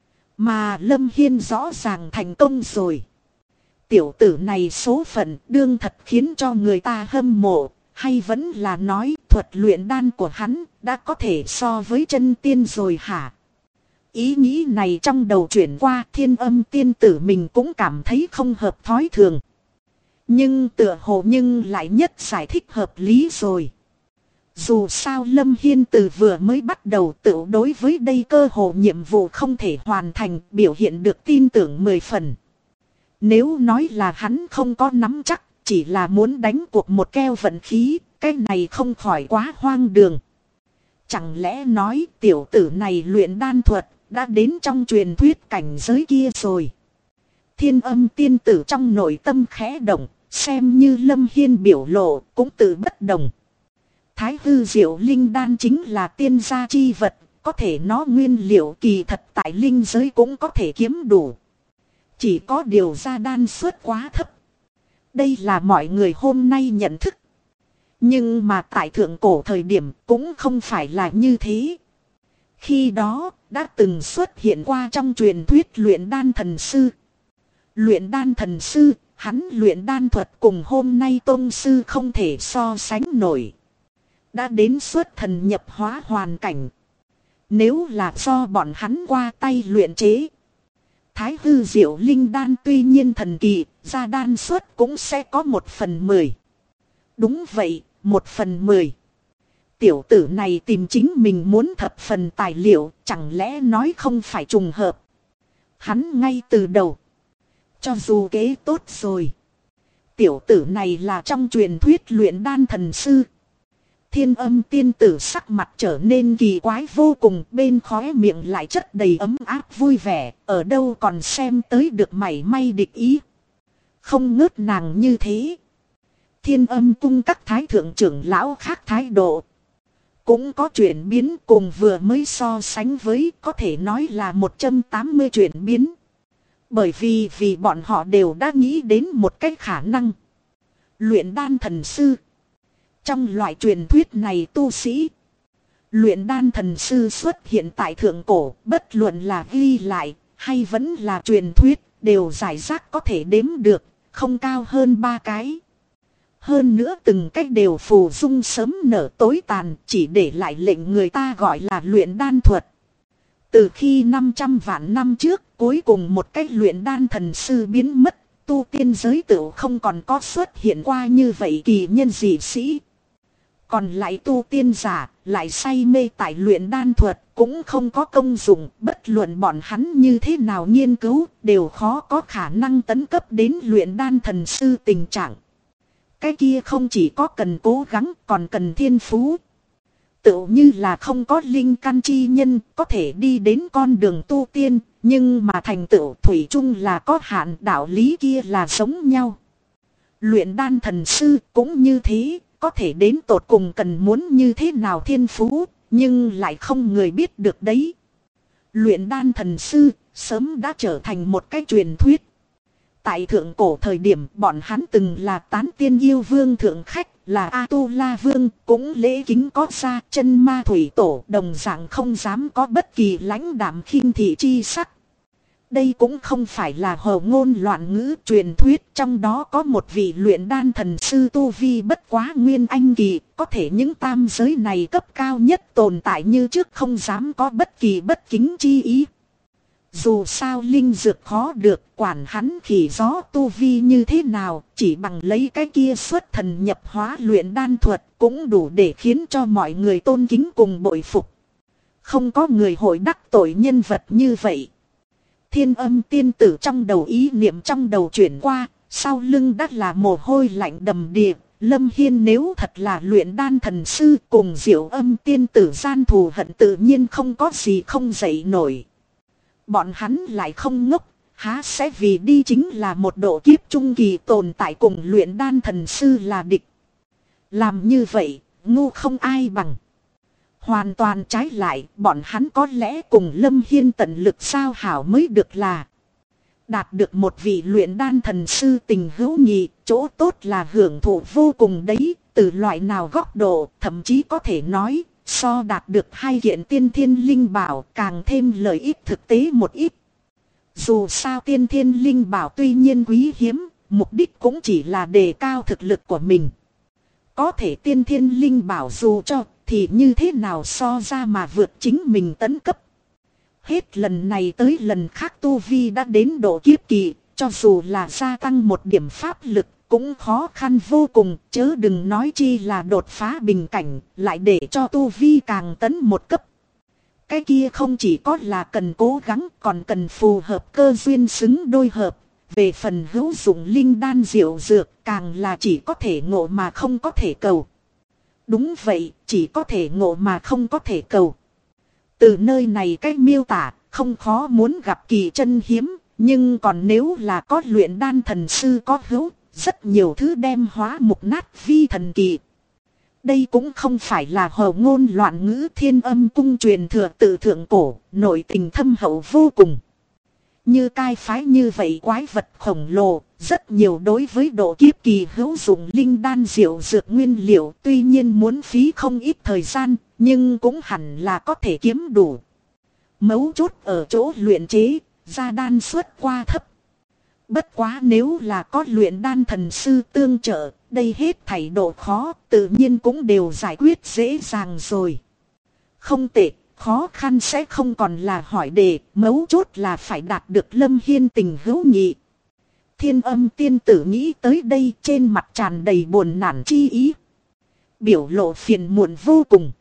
Mà Lâm Hiên rõ ràng thành công rồi. Tiểu tử này số phận đương thật khiến cho người ta hâm mộ, hay vẫn là nói thuật luyện đan của hắn đã có thể so với chân tiên rồi hả? Ý nghĩ này trong đầu chuyển qua, Thiên Âm tiên tử mình cũng cảm thấy không hợp thói thường. Nhưng tựa hồ nhưng lại nhất giải thích hợp lý rồi. Dù sao Lâm Hiên từ vừa mới bắt đầu tự đối với đây cơ hồ nhiệm vụ không thể hoàn thành, biểu hiện được tin tưởng 10 phần. Nếu nói là hắn không có nắm chắc, chỉ là muốn đánh cuộc một keo vận khí, cái này không khỏi quá hoang đường. Chẳng lẽ nói tiểu tử này luyện đan thuật đã đến trong truyền thuyết cảnh giới kia rồi? Thiên Âm tiên tử trong nội tâm khẽ động, xem như Lâm Hiên biểu lộ cũng tự bất đồng. Thái hư diệu linh đan chính là tiên gia chi vật, có thể nó nguyên liệu kỳ thật tại linh giới cũng có thể kiếm đủ. Chỉ có điều ra đan suất quá thấp. Đây là mọi người hôm nay nhận thức. Nhưng mà tại thượng cổ thời điểm cũng không phải là như thế. Khi đó đã từng xuất hiện qua trong truyền thuyết luyện đan thần sư. Luyện đan thần sư, hắn luyện đan thuật cùng hôm nay tôn sư không thể so sánh nổi. Đã đến xuất thần nhập hóa hoàn cảnh. Nếu là do bọn hắn qua tay luyện chế, Thái hư diệu linh đan tuy nhiên thần kỳ, ra đan suất cũng sẽ có 1/10. Đúng vậy, 1/10. Tiểu tử này tìm chính mình muốn thập phần tài liệu, chẳng lẽ nói không phải trùng hợp. Hắn ngay từ đầu, cho dù kế tốt rồi, tiểu tử này là trong truyền thuyết luyện đan thần sư. Thiên Âm tiên tử sắc mặt trở nên kỳ quái vô cùng, bên khóe miệng lại chất đầy ấm áp vui vẻ, ở đâu còn xem tới được mảy may địch ý. Không ngớt nàng như thế. Thiên Âm cung các thái thượng trưởng lão khác thái độ cũng có chuyển biến, cùng vừa mới so sánh với có thể nói là 180 chuyển biến. Bởi vì bọn họ đều đã nghĩ đến một cái khả năng. Luyện đan thần sư. Trong loại truyền thuyết này tu sĩ, luyện đan thần sư xuất hiện tại thượng cổ, bất luận là ghi lại hay vẫn là truyền thuyết, đều giải rác có thể đếm được, không cao hơn 3 cái. Hơn nữa từng cách đều phù dung sớm nở tối tàn, chỉ để lại lệnh người ta gọi là luyện đan thuật. Từ khi 500 vạn năm trước, cuối cùng một cách luyện đan thần sư biến mất, tu tiên giới tựu không còn có xuất hiện qua như vậy kỳ nhân dị sĩ. Còn lại tu tiên giả, lại say mê tại luyện đan thuật, cũng không có công dụng, bất luận bọn hắn như thế nào nghiên cứu, đều khó có khả năng tấn cấp đến luyện đan thần sư tình trạng. Cái kia không chỉ có cần cố gắng, còn cần thiên phú. Tựu như là không có linh căn chi nhân, có thể đi đến con đường tu tiên, nhưng mà thành tựu thủy chung là có hạn, đạo lý kia là giống nhau. Luyện đan thần sư cũng như thế. Có thể đến tột cùng cần muốn như thế nào thiên phú, nhưng lại không người biết được đấy. Luyện đan thần sư sớm đã trở thành một cái truyền thuyết. Tại thượng cổ thời điểm bọn hắn từng là tán tiên yêu vương thượng khách, là A-tu-la vương, cũng lễ kính có ra chân ma thủy tổ, đồng dạng không dám có bất kỳ lãnh đạm khinh thị chi sắc. Đây cũng không phải là hồ ngôn loạn ngữ truyền thuyết, trong đó có một vị luyện đan thần sư tu vi bất quá nguyên anh kỳ, có thể những tam giới này cấp cao nhất tồn tại như trước không dám có bất kỳ bất kính chi ý. Dù sao linh dược khó được, quản hắn khỉ gió tu vi như thế nào, chỉ bằng lấy cái kia xuất thần nhập hóa luyện đan thuật cũng đủ để khiến cho mọi người tôn kính cùng bội phục. Không có người hội đắc tội nhân vật như vậy. Thiên Âm tiên tử trong đầu ý niệm trong đầu chuyển qua, sau lưng đắt là mồ hôi lạnh đầm đìa, Lâm Hiên nếu thật là luyện đan thần sư cùng Diệu Âm tiên tử gian thù hận tự nhiên không có gì không dậy nổi. Bọn hắn lại không ngốc, há sẽ vì đi chính là một độ kiếp trung kỳ tồn tại cùng luyện đan thần sư là địch. Làm như vậy, ngu không ai bằng. Hoàn toàn trái lại, bọn hắn có lẽ cùng Lâm Hiên tận lực giao hảo mới được là. Đạt được một vị luyện đan thần sư tình hữu nghị, chỗ tốt là hưởng thụ vô cùng đấy, từ loại nào góc độ, thậm chí có thể nói, so đạt được 2 kiện tiên thiên linh bảo càng thêm lợi ích thực tế một ít. Dù sao tiên thiên linh bảo tuy nhiên quý hiếm, mục đích cũng chỉ là đề cao thực lực của mình. Có thể tiên thiên linh bảo dù cho, thì như thế nào so ra mà vượt chính mình tấn cấp. Hết lần này tới lần khác tu vi đã đến độ kiếp kỳ, cho dù là gia tăng một điểm pháp lực cũng khó khăn vô cùng, chớ đừng nói chi là đột phá bình cảnh, lại để cho tu vi càng tấn một cấp. Cái kia không chỉ có là cần cố gắng, còn cần phù hợp cơ duyên xứng đôi hợp. Về phần hữu dụng linh đan diệu dược, càng là chỉ có thể ngộ mà không có thể cầu. Đúng vậy, chỉ có thể ngộ mà không có thể cầu. Từ nơi này cách miêu tả, không khó muốn gặp kỳ chân hiếm, nhưng còn nếu là có luyện đan thần sư có hữu, rất nhiều thứ đem hóa mục nát vi thần kỳ. Đây cũng không phải là hầu ngôn loạn ngữ Thiên Âm cung truyền thừa từ thượng cổ, nội tình thâm hậu vô cùng. Như cai phái như vậy quái vật khổng lồ, rất nhiều đối với độ kiếp kỳ hữu dụng linh đan diệu dược nguyên liệu tuy nhiên muốn phí không ít thời gian, nhưng cũng hẳn là có thể kiếm đủ. Mấu chốt ở chỗ luyện chế, ra đan suất qua thấp. Bất quá nếu là có luyện đan thần sư tương trợ, đây hết thảy độ khó tự nhiên cũng đều giải quyết dễ dàng rồi. Không tệ, khó khăn sẽ không còn là hỏi đề, mấu chốt là phải đạt được Lâm Hiên tình hữu nghị. Thiên Âm tiên tử nghĩ tới đây, trên mặt tràn đầy buồn nản chi ý. Biểu lộ phiền muộn vô cùng.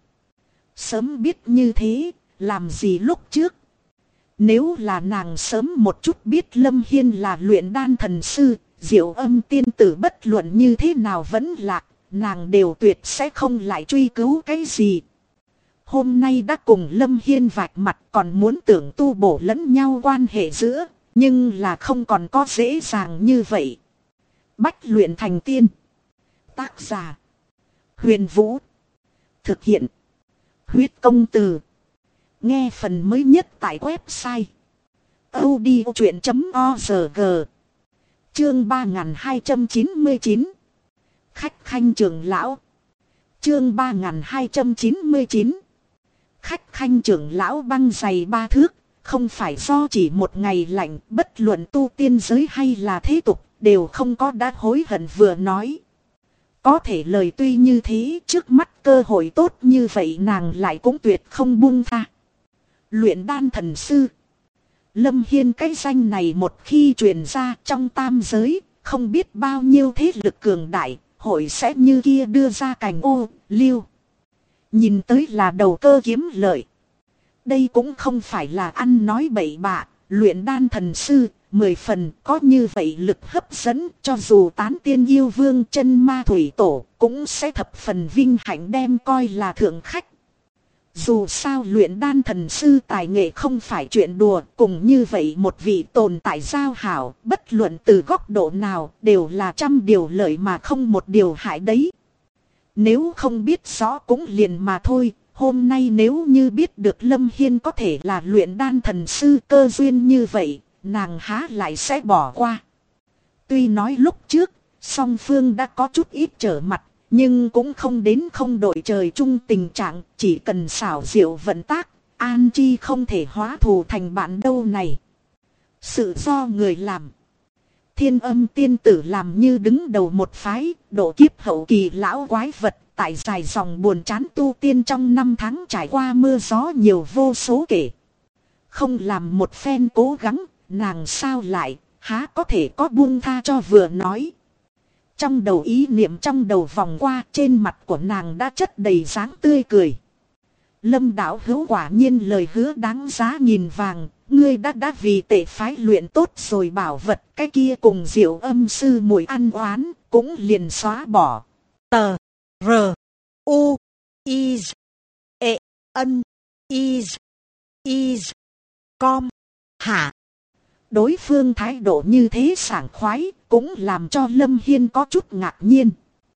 Sớm biết như thế, làm gì lúc trước. Nếu là nàng sớm một chút biết Lâm Hiên là luyện đan thần sư, Diệu Âm tiên tử bất luận như thế nào vẫn lạc, nàng đều tuyệt sẽ không lại truy cứu cái gì. Hôm nay đã cùng Lâm Hiên vạch mặt, còn muốn tưởng tu bổ lẫn nhau quan hệ giữa, nhưng là không còn có dễ dàng như vậy. Bách luyện thành tiên. Tác giả: Huyền Vũ. Thực hiện: Huyết Công Từ. Nghe phần mới nhất tại website audiochuyện.org. Chương 3299. Khách khanh trưởng lão. Chương 3299. Khách khanh trưởng lão băng dày 3 thước, không phải do chỉ một ngày lạnh, bất luận tu tiên giới hay là thế tục, đều không có đã hối hận vừa nói. Có thể lời tuy như thế, trước mắt cơ hội tốt như vậy nàng lại cũng tuyệt không buông tha. Luyện đan thần sư. Lâm Hiên cái danh này một khi truyền ra trong tam giới, không biết bao nhiêu thế lực cường đại, hội sẽ như kia đưa ra cành ô, liêu. Nhìn tới là đầu cơ kiếm lợi. Đây cũng không phải là ăn nói bậy bạ, luyện đan thần sư, 10 phần có như vậy lực hấp dẫn, cho dù tán tiên yêu vương chân ma thủy tổ, cũng sẽ thập phần vinh hạnh đem coi là thượng khách. Dù sao luyện đan thần sư tài nghệ không phải chuyện đùa, cùng như vậy một vị tồn tại giao hảo, bất luận từ góc độ nào, đều là trăm điều lợi mà không một điều hại đấy. Nếu không biết rõ cũng liền mà thôi, hôm nay nếu như biết được Lâm Hiên có thể là luyện đan thần sư cơ duyên như vậy, nàng há lại sẽ bỏ qua. Tuy nói lúc trước, song phương đã có chút ít trở mặt, nhưng cũng không đến không đội trời chung tình trạng, chỉ cần xảo diệu vận tác, an chi không thể hóa thù thành bạn đâu này. Sự do người làm. Thiên Âm tiên tử làm như đứng đầu một phái, độ kiếp hậu kỳ lão quái vật, tại dài dòng buồn chán tu tiên trong 5 tháng trải qua mưa gió nhiều vô số kể. Không làm một phen cố gắng, nàng sao lại, há có thể có buông tha cho vừa nói. Trong đầu ý niệm trong đầu vòng qua, trên mặt của nàng đã chất đầy dáng tươi cười. Lâm đạo hữu quả nhiên lời hứa đáng giá nghìn vàng, ngươi đã vì tệ phái luyện tốt rồi bảo vật, cái kia cùng Diệu Âm sư muội ăn oán, cũng liền xóa bỏ. tờ R U is e n is com hạ. Đối phương thái độ như thế sảng khoái cũng làm cho Lâm Hiên có chút ngạc nhiên.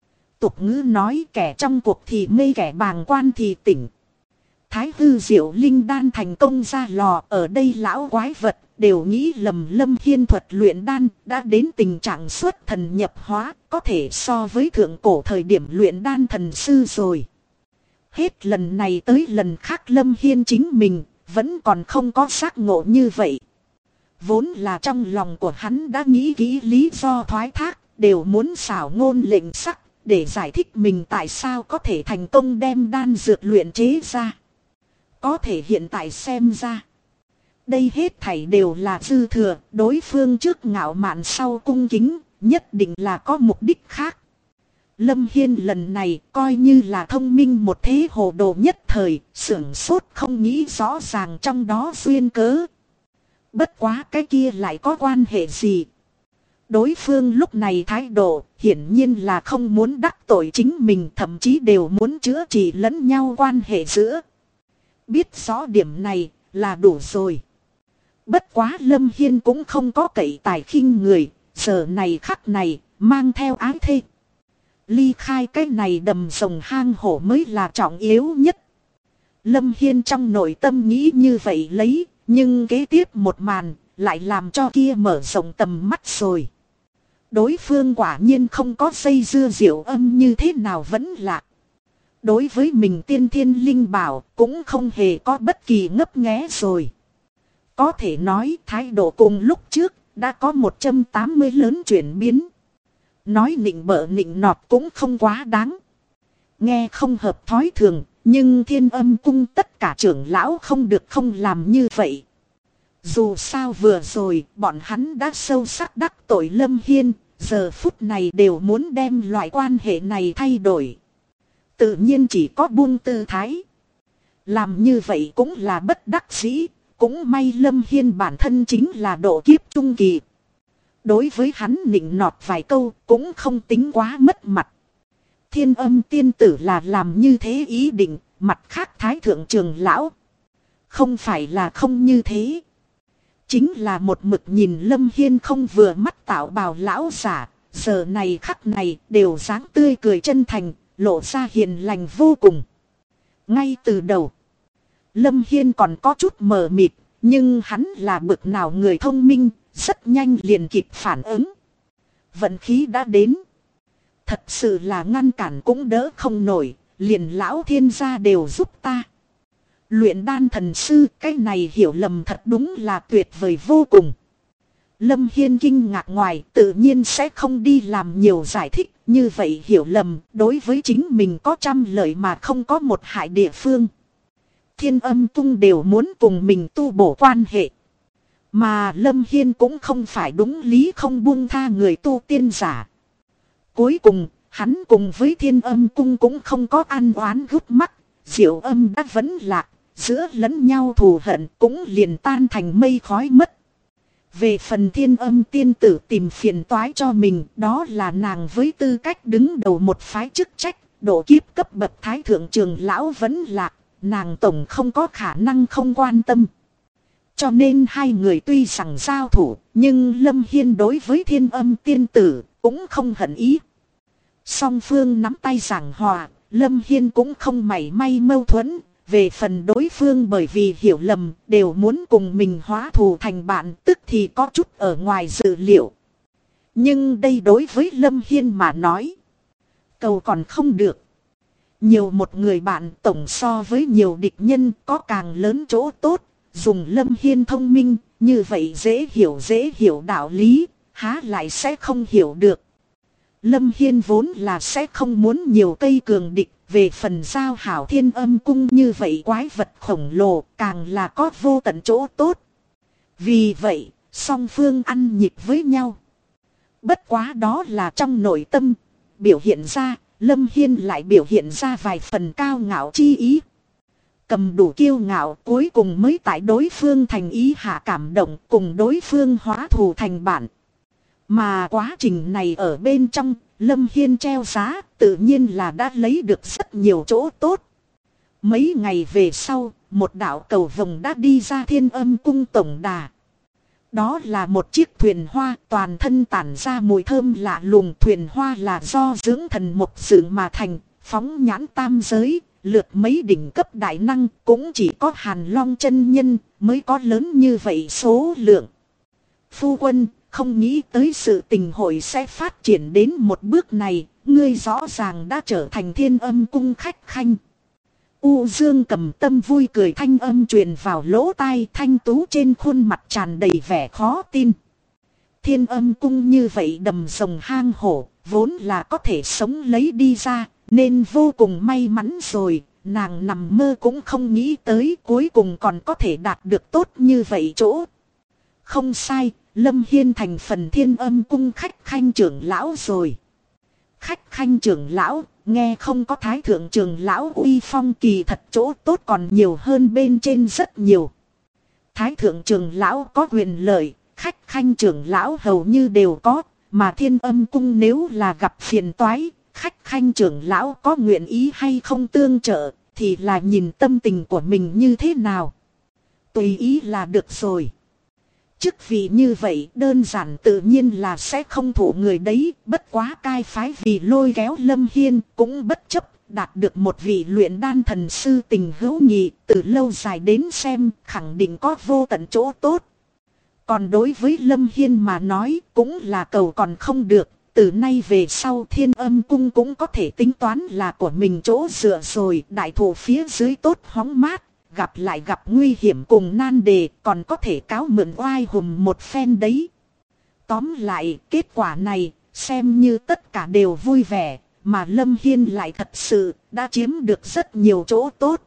Tục ngữ nói kẻ trong cuộc thì mê, kẻ bàng quan thì tỉnh. Thái hư diệu linh đan thành công ra lò, ở đây lão quái vật đều nghĩ lầm Lâm Hiên thuật luyện đan đã đến tình trạng xuất thần nhập hóa, có thể so với thượng cổ thời điểm luyện đan thần sư rồi. Hết lần này tới lần khác Lâm Hiên chính mình vẫn còn không có giác ngộ như vậy. Vốn là trong lòng của hắn đã nghĩ kỹ lý do thoái thác, đều muốn xảo ngôn lệnh sắc để giải thích mình tại sao có thể thành công đem đan dược luyện chế ra. Có thể hiện tại xem ra, đây hết thảy đều là dư thừa, đối phương trước ngạo mạn sau cung kính, nhất định là có mục đích khác. Lâm Hiên lần này coi như là thông minh một thế hồ đồ nhất thời, sửng sốt không nghĩ rõ ràng trong đó duyên cớ. Bất quá cái kia lại có quan hệ gì? Đối phương lúc này thái độ hiển nhiên là không muốn đắc tội chính mình, thậm chí đều muốn chữa trị lẫn nhau quan hệ giữa. Biết rõ điểm này là đủ rồi. Bất quá Lâm Hiên cũng không có cậy tài khinh người, giờ này khắc này mang theo ái thê. Ly khai cái này đầm rồng hang hổ mới là trọng yếu nhất. Lâm Hiên trong nội tâm nghĩ như vậy lấy, nhưng kế tiếp một màn lại làm cho kia mở rộng tầm mắt rồi. Đối phương quả nhiên không có dây dưa diệu âm như thế nào vẫn lạ. Đối với mình tiên thiên linh bảo cũng không hề có bất kỳ ngấp nghé rồi. Có thể nói thái độ cùng lúc trước đã có 180 lớn chuyển biến. Nói nịnh bợ nịnh nọt cũng không quá đáng. Nghe không hợp thói thường, nhưng Thiên Âm cung tất cả trưởng lão không được không làm như vậy. Dù sao vừa rồi bọn hắn đã sâu sắc đắc tội Lâm Hiên, giờ phút này đều muốn đem loại quan hệ này thay đổi. Tự nhiên chỉ có buông tư thái. Làm như vậy cũng là bất đắc dĩ, cũng may Lâm Hiên bản thân chính là độ kiếp trung kỳ. Đối với hắn nịnh nọt vài câu cũng không tính quá mất mặt. Thiên Âm tiên tử là làm như thế ý định, mặt khác thái thượng trưởng lão không phải là không như thế. Chính là một mực nhìn Lâm Hiên không vừa mắt tạo bào lão giả, giờ này khắc này đều dáng tươi cười chân thành, lộ ra hiền lành vô cùng. Ngay từ đầu, Lâm Hiên còn có chút mờ mịt, nhưng hắn là bực nào người thông minh, rất nhanh liền kịp phản ứng. Vận khí đã đến. Thật sự là ngăn cản cũng đỡ không nổi, liền lão thiên gia đều giúp ta. Luyện đan thần sư, cái này hiểu lầm thật đúng là tuyệt vời vô cùng. Lâm Hiên kinh ngạc ngoài, tự nhiên sẽ không đi làm nhiều giải thích, như vậy hiểu lầm, đối với chính mình có trăm lợi mà không có một hại địa phương. Thiên Âm cung đều muốn cùng mình tu bổ quan hệ. Mà Lâm Hiên cũng không phải đúng lý không buông tha người tu tiên giả. Cuối cùng, hắn cùng với Thiên Âm cung cũng không có ăn oán gút mắc, diệu âm đã vẫn lạc, giữa lẫn nhau thù hận cũng liền tan thành mây khói mất. Về phần Thiên Âm tiên tử tìm phiền toái cho mình, đó là nàng với tư cách đứng đầu một phái chức trách, độ kiếp cấp bậc thái thượng trưởng lão vẫn lạc, nàng tổng không có khả năng không quan tâm. Cho nên hai người tuy rằng giao thủ, nhưng Lâm Hiên đối với Thiên Âm tiên tử cũng không hận ý. Song phương nắm tay giảng hòa, Lâm Hiên cũng không mảy may mâu thuẫn. Về phần đối phương bởi vì hiểu lầm đều muốn cùng mình hóa thù thành bạn, tức thì có chút ở ngoài dự liệu. Nhưng đây đối với Lâm Hiên mà nói, cầu còn không được. Nhiều một người bạn tổng so với nhiều địch nhân có càng lớn chỗ tốt. Dùng Lâm Hiên thông minh, như vậy dễ hiểu đạo lý, há lại sẽ không hiểu được. Lâm Hiên vốn là sẽ không muốn nhiều cây cường địch, về phần giao hảo Thiên Âm cung như vậy quái vật khổng lồ càng là có vô tận chỗ tốt. Vì vậy, song phương ăn nhịp với nhau. Bất quá đó là trong nội tâm, biểu hiện ra, Lâm Hiên lại biểu hiện ra vài phần cao ngạo chi ý. Cầm đủ kiêu ngạo cuối cùng mới tại đối phương thành ý hạ cảm động cùng đối phương hóa thù thành bạn. Mà quá trình này ở bên trong, Lâm Hiên treo giá tự nhiên là đã lấy được rất nhiều chỗ tốt. Mấy ngày về sau, một đạo cầu vồng đã đi ra Thiên Âm cung tổng đà. Đó là một chiếc thuyền hoa toàn thân tản ra mùi thơm lạ lùng. Thuyền hoa là do dưỡng thần mộc dựng mà thành, phóng nhãn tam giới, lượt mấy đỉnh cấp đại năng, cũng chỉ có Hàn Long chân nhân mới có lớn như vậy số lượng. Phu quân, không nghĩ tới sự tình hội sẽ phát triển đến một bước này, ngươi rõ ràng đã trở thành Thiên Âm cung khách khanh. U Dương Cầm Tâm vui cười thanh âm truyền vào lỗ tai, thanh tú trên khuôn mặt tràn đầy vẻ khó tin. Thiên Âm cung như vậy đầm rồng hang hổ, vốn là có thể sống lấy đi ra, nên vô cùng may mắn rồi. Nàng nằm mơ cũng không nghĩ tới cuối cùng còn có thể đạt được tốt như vậy chỗ. Không sai, Lâm Hiên thành phần Thiên Âm cung khách khanh trưởng lão rồi. Khách khanh trưởng lão, nghe không có thái thượng trưởng lão uy phong, kỳ thật chỗ tốt còn nhiều hơn bên trên rất nhiều. Thái thượng trưởng lão có quyền lợi, khách khanh trưởng lão hầu như đều có, mà Thiên Âm cung nếu là gặp phiền toái, khách khanh trưởng lão có nguyện ý hay không tương trợ, thì là nhìn tâm tình của mình như thế nào. Tùy ý là được rồi. Chức vị như vậy đơn giản tự nhiên là sẽ không thụ người đấy, bất quá cai phái vì lôi kéo Lâm Hiên cũng bất chấp đạt được một vị luyện đan thần sư tình hữu nghị, từ lâu dài đến xem khẳng định có vô tận chỗ tốt. Còn đối với Lâm Hiên mà nói cũng là cầu còn không được, từ nay về sau Thiên Âm cung cũng có thể tính toán là của mình chỗ dựa rồi, đại thụ phía dưới tốt hóng mát. Gặp lại gặp nguy hiểm cùng nan đề còn có thể cáo mượn oai hùm một phen đấy. Tóm lại kết quả này xem như tất cả đều vui vẻ, mà Lâm Hiên lại thật sự đã chiếm được rất nhiều chỗ tốt.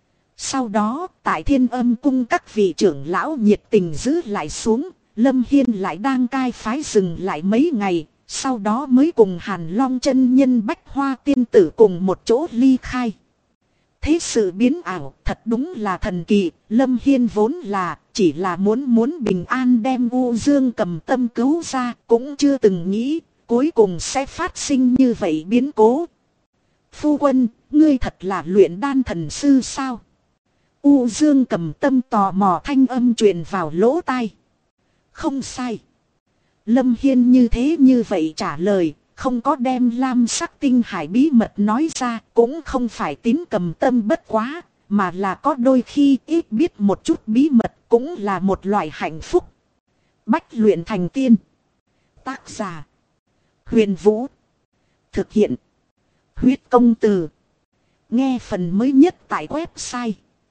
Sau đó tại Thiên Âm cung các vị trưởng lão nhiệt tình giữ lại xuống, Lâm Hiên lại đang cai phái dừng lại mấy ngày, sau đó mới cùng Hàn Long chân nhân Bách Hoa tiên tử cùng một chỗ ly khai. Thế sự biến ảo thật đúng là thần kỳ, Lâm Hiên vốn là chỉ là muốn bình an đem U Dương Cầm Tâm cứu ra, cũng chưa từng nghĩ cuối cùng sẽ phát sinh như vậy biến cố. Phu quân, ngươi thật là luyện đan thần sư sao? U Dương Cầm Tâm tò mò thanh âm truyền vào lỗ tai. Không sai. Lâm Hiên như thế như vậy trả lời. Không có đem lam sắc tinh hải bí mật nói ra, cũng không phải tín Cầm Tâm bất quá, mà là có đôi khi ít biết một chút bí mật cũng là một loại hạnh phúc. Bách luyện thành tiên. Tác giả: Huyền Vũ. Thực hiện: Huyết Công Từ. Nghe phần mới nhất tại website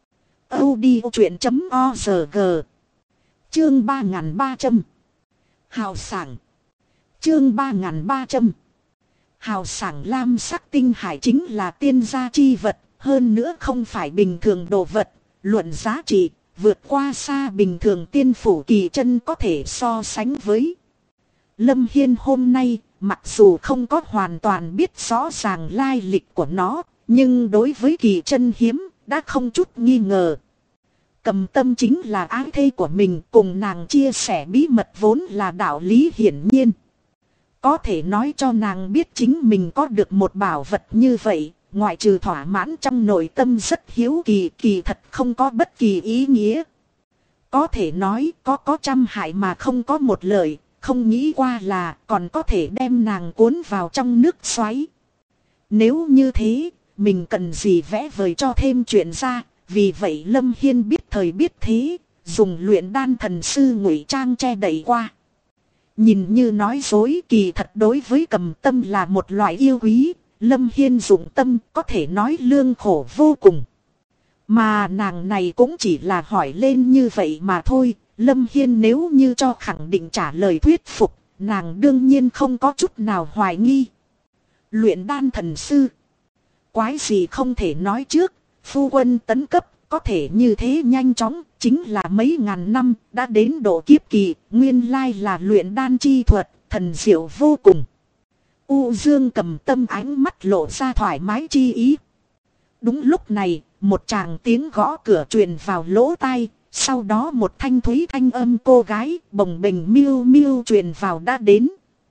audiochuyện.org. Chương 3300. Hào sảng. Chương 3300. Hào sảng lam sắc tinh hải chính là tiên gia chi vật, hơn nữa không phải bình thường đồ vật, luận giá trị, vượt qua xa bình thường tiên phủ kỳ chân có thể so sánh với. Lâm Hiên hôm nay, mặc dù không có hoàn toàn biết rõ ràng lai lịch của nó, nhưng đối với kỳ chân hiếm, đã không chút nghi ngờ. Cầm Tâm chính là ái thê của mình, cùng nàng chia sẻ bí mật vốn là đạo lý hiển nhiên. Có thể nói cho nàng biết chính mình có được một bảo vật như vậy, ngoại trừ thỏa mãn trong nội tâm rất hiếu kỳ, kỳ thật không có bất kỳ ý nghĩa. Có thể nói có trăm hại mà không có một lợi, không nghĩ qua là còn có thể đem nàng cuốn vào trong nước xoáy. Nếu như thế, mình cần gì vẽ vời cho thêm chuyện ra, vì vậy Lâm Hiên biết thời biết thế, dùng luyện đan thần sư ngụy trang che đậy qua. Nhìn như nói dối, kỳ thật đối với Cầm Tâm là một loại yêu quý, Lâm Hiên dụng tâm có thể nói lương khổ vô cùng. Mà nàng này cũng chỉ là hỏi lên như vậy mà thôi, Lâm Hiên nếu như cho khẳng định trả lời thuyết phục, nàng đương nhiên không có chút nào hoài nghi. Luyện đan thần sư. Quái gì không thể nói trước, phu quân tấn cấp. Có thể như thế nhanh chóng, chính là mấy ngàn năm, đã đến độ kiếp kỳ, nguyên lai là luyện đan chi thuật, thần diệu vô cùng. U Dương Cầm Tâm ánh mắt lộ ra thoải mái chi ý. Đúng lúc này, một tràng tiếng gõ cửa truyền vào lỗ tai, sau đó một thanh thúy thanh âm cô gái bồng bềnh miêu miêu truyền vào đã đến.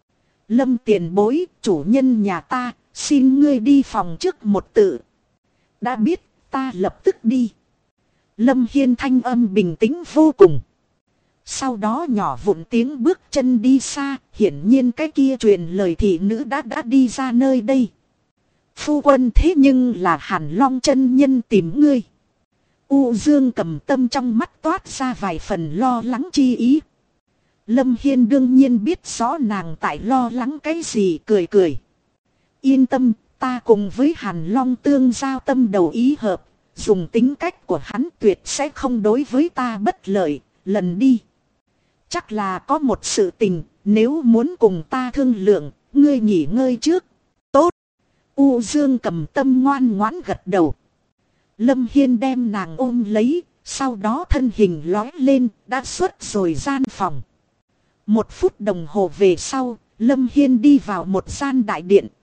Lâm tiền bối, chủ nhân nhà ta, xin ngươi đi phòng trước một tự. Đã biết, ta lập tức đi. Lâm Hiên thanh âm bình tĩnh vô cùng. Sau đó nhỏ vụn tiếng bước chân đi xa, hiển nhiên cái kia truyền lời thị nữ đã đi ra nơi đây. Phu quân, thế nhưng là Hàn Long chân nhân tìm ngươi. U Dương Cầm Tâm trong mắt toát ra vài phần lo lắng chi ý. Lâm Hiên đương nhiên biết rõ nàng tại lo lắng cái gì, cười cười. Yên tâm, ta cùng với Hàn Long tương giao tâm đầu ý hợp. Dùng tính cách của hắn tuyệt sẽ không đối với ta bất lợi, lần đi. Chắc là có một sự tình, nếu muốn cùng ta thương lượng, ngươi nghỉ ngơi trước. Tốt. U Dương Cầm Tâm ngoan ngoãn gật đầu. Lâm Hiên đem nàng ôm lấy, sau đó thân hình lói lên, đã xuất rồi gian phòng. 1 phút đồng hồ về sau, Lâm Hiên đi vào một gian đại điện.